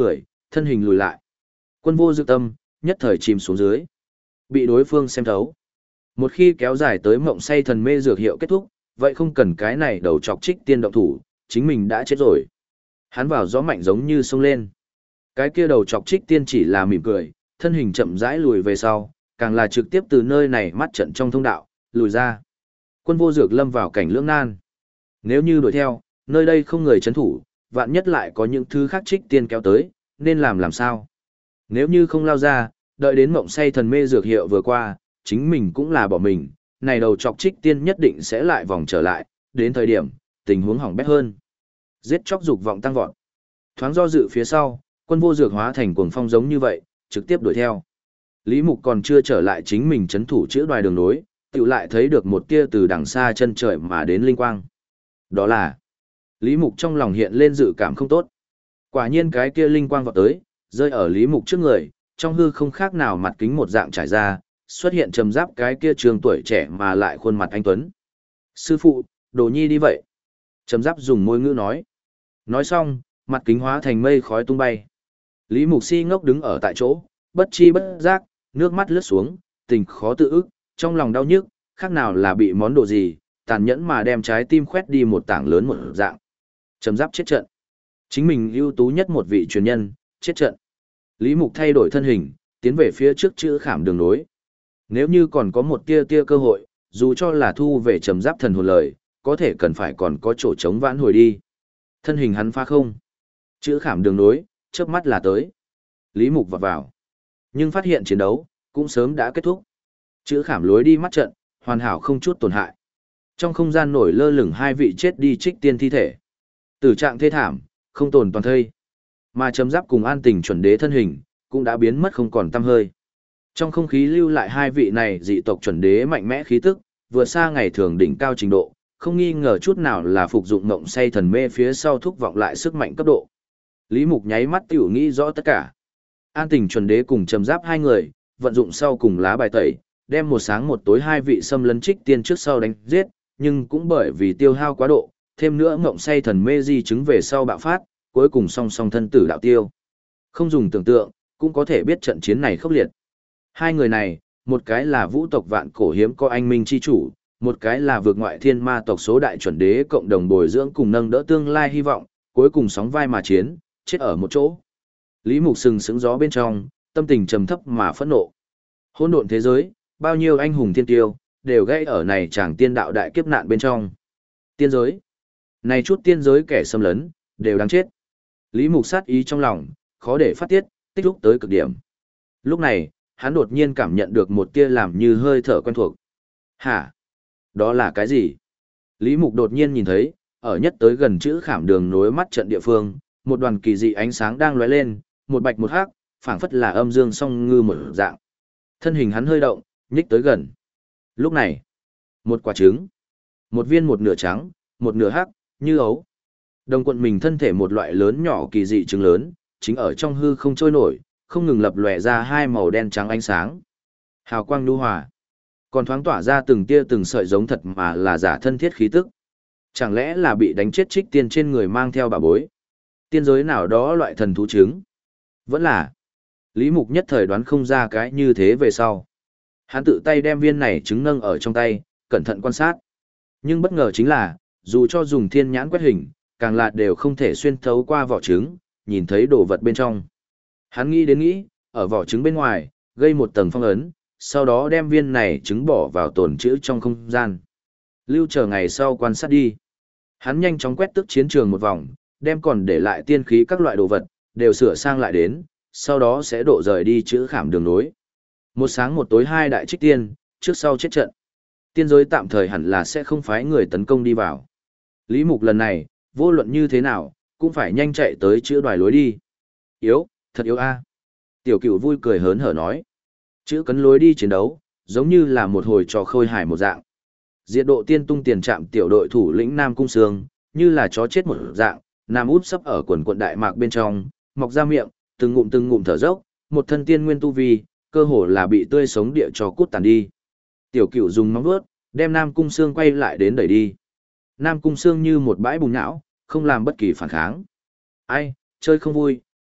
Speaker 1: thân hình lùi lại. Quân Vô Dược tâm, nhất thời chìm xuống dưới. Bị đối phương xem thấu. Một khi kéo dài tới mộng say thần mê dược hiệu kết thúc, vậy không cần cái này đầu chọc Trích Tiên động thủ, chính mình đã chết rồi. Hắn vào gió mạnh giống như sông lên. Cái kia đầu chọc Trích Tiên chỉ là mỉm cười, thân hình chậm rãi lùi về sau, càng là trực tiếp từ nơi này mắt trận trong thông đạo, lùi ra. Quân Vô Dược lâm vào cảnh lưỡng nan. Nếu như đuổi theo, nơi đây không người chấn thủ, vạn nhất lại có những thứ khác Trích Tiên kéo tới, nên làm sao? Nếu như không lao ra, đợi đến mộng say thần mê dược hiệu vừa qua, chính mình cũng là bỏ mình, này đầu chọc Trích Tiên nhất định sẽ lại vòng trở lại, đến thời điểm, tình huống hỏng bét hơn. Giết chóc dục vọng tăng vọt. Thoáng do dự phía sau, Quân Vô Dược hóa thành cuồng phong giống như vậy, trực tiếp đuổi theo. Lý Mục còn chưa trở lại chính mình chấn thủ chữa đoài đường nối, tự lại thấy được một tia từ đằng xa chân trời mà đến linh quang. Đó là Lý Mục trong lòng hiện lên dự cảm không tốt. Quả nhiên cái kia linh quang vọt tới, rơi ở Lý Mục trước người, trong hư không khác nào mặt kính một dạng trải ra, xuất hiện trầm giáp cái kia trường tuổi trẻ mà lại khuôn mặt anh tuấn. Sư phụ, Đồ Nhi đi vậy. Trầm giáp dùng môi ngữ nói. Nói xong, mặt kính hóa thành mây khói tung bay. Lý Mục si ngốc đứng ở tại chỗ, bất chi bất giác, nước mắt lướt xuống, tình khó tự ức, trong lòng đau nhức, khác nào là bị món đồ gì, tàn nhẫn mà đem trái tim khoét đi một tảng lớn một dạng. Trầm giáp chết trận. Chính mình ưu tú nhất một vị truyền nhân, chết trận. Lý Mục thay đổi thân hình, tiến về phía trước chữ khảm đường nối. Nếu như còn có một tia tia cơ hội, dù cho là thu về trầm giáp thần hồn lời, có thể cần phải còn có chỗ trống vãn hồi đi. Thân hình hắn pha không. Chữ khảm đường nối, chớp mắt là tới. Lý Mục vọt vào. Nhưng phát hiện chiến đấu, cũng sớm đã kết thúc. Chữ khảm lối đi mắt trận, hoàn hảo không chút tổn hại. Trong không gian nổi lơ lửng hai vị chết đi Trích Tiên thi thể. Tử trạng thê thảm, không tồn toàn thây. Mà chấm giáp cùng An Tình chuẩn đế thân hình, cũng đã biến mất không còn tăm hơi. Trong không khí lưu lại hai vị này dị tộc chuẩn đế mạnh mẽ khí tức, vừa xa ngày thường đỉnh cao trình độ, không nghi ngờ chút nào là phục dụng ngộng say thần mê phía sau thúc vọng lại sức mạnh cấp độ. Lý Mục nháy mắt tiểu nghĩ rõ tất cả. An Tình chuẩn đế cùng trầm giáp hai người, vận dụng sau cùng lá bài tẩy, đem một sáng một tối hai vị xâm lấn Trích Tiên trước sau đánh giết, nhưng cũng bởi vì tiêu hao quá độ, thêm nữa ngộng say thần mê di chứng về sau bạo phát, cuối cùng song song thân tử đạo tiêu. Không dùng tưởng tượng, cũng có thể biết trận chiến này khốc liệt. Hai người này, một cái là vũ tộc vạn cổ hiếm có anh minh chi chủ, một cái là vượt ngoại thiên ma tộc số đại chuẩn đế cộng đồng bồi dưỡng cùng nâng đỡ tương lai hy vọng, cuối cùng sóng vai mà chiến, chết ở một chỗ. Lý Mục sừng sững gió bên trong, tâm tình trầm thấp mà phẫn nộ. Hỗn độn thế giới, bao nhiêu anh hùng thiên tiêu, đều gãy ở này chàng tiên đạo đại kiếp nạn bên trong. Tiên giới. Này chút tiên giới kẻ xâm lấn, đều đáng chết. Lý Mục sát ý trong lòng, khó để phát tiết, tích lúc tới cực điểm. Lúc này, hắn đột nhiên cảm nhận được một tia làm như hơi thở quen thuộc. Hả? Đó là cái gì? Lý Mục đột nhiên nhìn thấy, ở nhất tới gần chữ khảm đường nối mắt trận địa phương, một đoàn kỳ dị ánh sáng đang lóe lên, một bạch một hắc, phảng phất là âm dương song ngư một dạng. Thân hình hắn hơi động, nhích tới gần. Lúc này, một quả trứng, một viên một nửa trắng, một nửa hắc, như ấu. Đồng quận mình thân thể một loại lớn nhỏ kỳ dị trứng lớn, chính ở trong hư không trôi nổi, không ngừng lập lòe ra hai màu đen trắng ánh sáng. Hào quang nhu hòa, còn thoáng tỏa ra từng tia từng sợi giống thật mà là giả thân thiết khí tức. Chẳng lẽ là bị đánh chết Trích Tiên trên người mang theo bà bối? Tiên giới nào đó loại thần thú trứng? Vẫn là Lý Mục nhất thời đoán không ra cái như thế về sau. Hắn tự tay đem viên này trứng nâng ở trong tay, cẩn thận quan sát. Nhưng bất ngờ chính là, dù cho dùng thiên nhãn quét hình, càng là đều không thể xuyên thấu qua vỏ trứng, nhìn thấy đồ vật bên trong. Hắn nghĩ đến nghĩ, ở vỏ trứng bên ngoài, gây một tầng phong ấn, sau đó đem viên này trứng bỏ vào tồn trữ trong không gian. Lưu chờ ngày sau quan sát đi. Hắn nhanh chóng quét tước chiến trường một vòng, đem còn để lại tiên khí các loại đồ vật, đều sửa sang lại đến, sau đó sẽ độ rời đi chữ khảm đường nối. Một sáng một tối hai đại Trích Tiên, trước sau chết trận. Tiên giới tạm thời hẳn là sẽ không phái người tấn công đi vào. Lý Mục lần này, vô luận như thế nào, cũng phải nhanh chạy tới chữ đoài lối đi. Yếu, thật yếu a. Tiểu Cửu vui cười hớn hở nói. Chữ cấn lối đi chiến đấu, giống như là một hồi trò khôi hài một dạng. Diệt độ tiên tung tiền trạm tiểu đội thủ lĩnh Nam Cung Sương, như là chó chết một dạng, Nam út sấp ở quần quận đại mạc bên trong, mọc ra miệng, từng ngụm thở dốc, một thân tiên nguyên tu vi, cơ hồ là bị tươi sống địa cho cút tàn đi. Tiểu Cửu dùng móng vuốt, đem Nam Cung Sương quay lại đến đẩy đi. Nam Cung Sương như một bãi bùn nhão, không làm bất kỳ phản kháng. Ai, chơi không vui,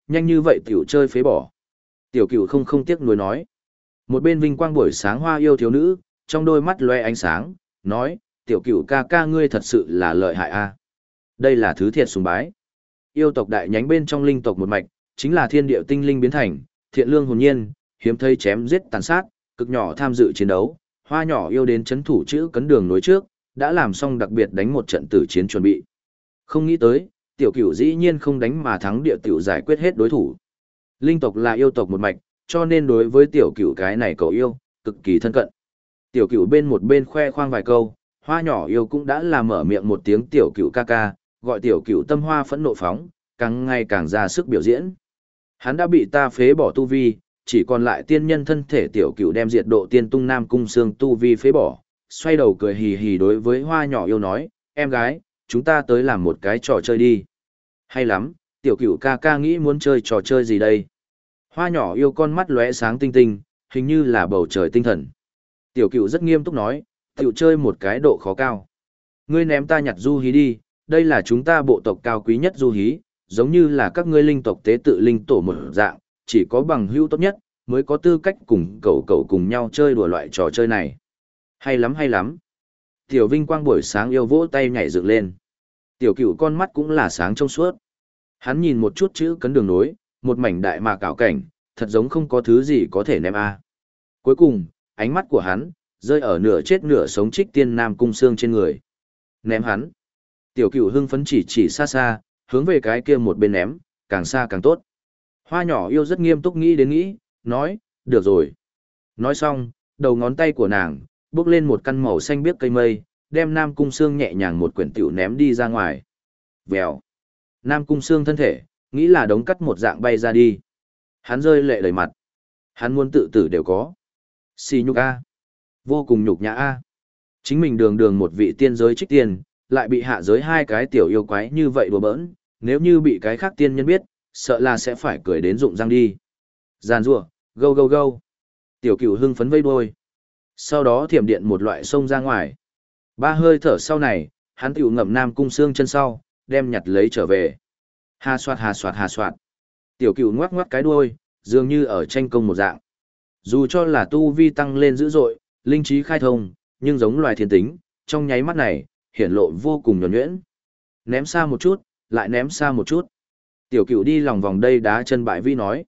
Speaker 1: nhanh như vậy tiểu chơi phế bỏ. Tiểu cửu không tiếc nuối nói. Một bên vinh quang buổi sáng hoa yêu thiếu nữ, trong đôi mắt loe ánh sáng, nói, tiểu cửu ca ca ngươi thật sự là lợi hại a. Đây là thứ thiệt sùng bái. Yêu tộc đại nhánh bên trong linh tộc một mạch, chính là thiên địa tinh linh biến thành, thiện lương hồn nhiên, hiếm thấy chém giết tàn sát, cực nhỏ tham dự chiến đấu, hoa nhỏ yêu đến chấn thủ chữ cấn đường nối trước, đã làm xong đặc biệt đánh một trận tử chiến chuẩn bị. Không nghĩ tới, tiểu cửu dĩ nhiên không đánh mà thắng địa tiểu giải quyết hết đối thủ. Linh tộc là yêu tộc một mạch, cho nên đối với tiểu cửu cái này cậu yêu, cực kỳ thân cận. Tiểu cửu bên một bên khoe khoang vài câu, hoa nhỏ yêu cũng đã làm mở miệng một tiếng tiểu cửu ca ca, gọi tiểu cửu tâm hoa phẫn nộ phóng, càng ngày càng ra sức biểu diễn. Hắn đã bị ta phế bỏ tu vi, chỉ còn lại tiên nhân thân thể tiểu cửu đem diệt độ tiên tung nam cung xương tu vi phế bỏ, xoay đầu cười hì hì đối với hoa nhỏ yêu nói, em gái, chúng ta tới làm một cái trò chơi đi. Hay lắm, tiểu cửu ca ca nghĩ muốn chơi trò chơi gì đây? Hoa nhỏ yêu con mắt lóe sáng tinh tinh, hình như là bầu trời tinh thần. Tiểu cửu rất nghiêm túc nói, tiểu chơi một cái độ khó cao. Ngươi ném ta nhặt du hí đi, đây là chúng ta bộ tộc cao quý nhất du hí, giống như là các ngươi linh tộc tế tự linh tổ một dạng, chỉ có bằng hữu tốt nhất, mới có tư cách cùng cậu cùng nhau chơi đùa loại trò chơi này. Hay lắm hay lắm. Tiểu Vinh Quang buổi sáng yêu vỗ tay nhảy dựng lên. Tiểu Cửu con mắt cũng là sáng trong suốt. Hắn nhìn một chút chữ cấn đường nối, một mảnh đại mạc ảo cảnh, thật giống không có thứ gì có thể ném a. Cuối cùng, ánh mắt của hắn rơi ở nửa chết nửa sống Trích Tiên Nam cung xương trên người. Ném hắn. Tiểu Cửu hưng phấn chỉ xa xa, hướng về cái kia một bên ném, càng xa càng tốt. Hoa nhỏ yêu rất nghiêm túc nghĩ, nói, được rồi. Nói xong, đầu ngón tay của nàng bước lên một căn màu xanh biếc cây mây, đem Nam Cung Sương nhẹ nhàng một quyển tiểu ném đi ra ngoài. Vèo. Nam Cung Sương thân thể, nghĩ là đống cắt một dạng bay ra đi. Hắn rơi lệ đầy mặt. Hắn muốn tự tử đều có. Xì nhục a. Vô cùng nhục nhã a. Chính mình đường một vị tiên giới Trích Tiên, lại bị hạ giới hai cái tiểu yêu quái như vậy đùa bỡn, nếu như bị cái khác tiên nhân biết, sợ là sẽ phải cười đến rụng răng đi. Giàn rủa, gâu. Tiểu Cửu hưng phấn vây đuôi. Sau đó thiểm điện một loại xông ra ngoài. Ba hơi thở sau này, hắn tiểu ngậm Nam Cung Sương chân sau, đem nhặt lấy trở về. Hà soạt. Tiểu Cửu ngoắc cái đuôi, dường như ở tranh công một dạng. Dù cho là tu vi tăng lên dữ dội, linh trí khai thông, nhưng giống loài thiên tính, trong nháy mắt này, hiển lộ vô cùng nhuần nhuyễn. Ném xa một chút, lại ném xa một chút. Tiểu Cửu đi lòng vòng đây đá chân bại vi nói.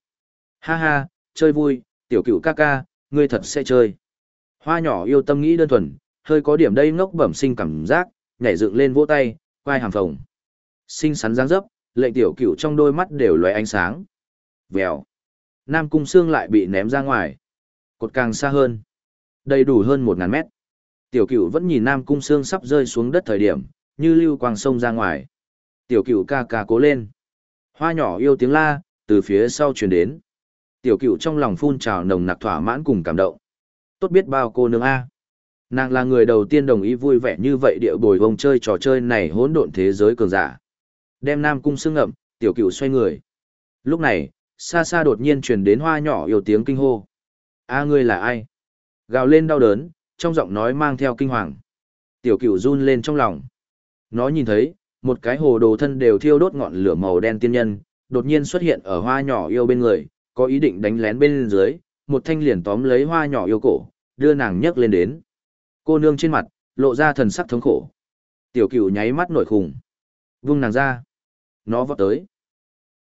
Speaker 1: Ha, chơi vui, Tiểu Cửu ca ca, ngươi thật sẽ chơi. Hoa nhỏ yêu tâm nghĩ đơn thuần, hơi có điểm đây ngốc bẩm sinh cảm giác, nhảy dựng lên vỗ tay, quay hàm phồng. Xinh xắn dáng dấp, lệnh Tiểu Cửu trong đôi mắt đều lóe ánh sáng. Vèo. Nam Cung Sương lại bị ném ra ngoài. Cột càng xa hơn. Đầy đủ hơn 1000 mét. Tiểu Cửu vẫn nhìn Nam Cung Sương sắp rơi xuống đất thời điểm, như lưu quang sông ra ngoài. Tiểu Cửu ca ca cố lên. Hoa nhỏ yêu tiếng la, từ phía sau truyền đến. Tiểu Cửu trong lòng phun trào nồng nặc thỏa mãn cùng cảm động. Tốt biết bao cô nương a. Nàng là người đầu tiên đồng ý vui vẻ như vậy địa bồi vông chơi trò chơi này hỗn độn thế giới cường giả. Đem Nam Cung Sương ngậm, Tiểu Cửu xoay người. Lúc này, xa xa đột nhiên truyền đến hoa nhỏ yêu tiếng kinh hô. A ngươi là ai? Gào lên đau đớn, trong giọng nói mang theo kinh hoàng. Tiểu Cửu run lên trong lòng. Nó nhìn thấy, một cái hồ đồ thân đều thiêu đốt ngọn lửa màu đen tiên nhân, đột nhiên xuất hiện ở hoa nhỏ yêu bên người, có ý định đánh lén bên dưới, một thanh liền tóm lấy hoa nhỏ yêu cổ, đưa nàng nhấc lên đến. Cô nương trên mặt, lộ ra thần sắc thống khổ. Tiểu Cửu nháy mắt nổi khủng. Vung nàng ra. Nó vọt tới.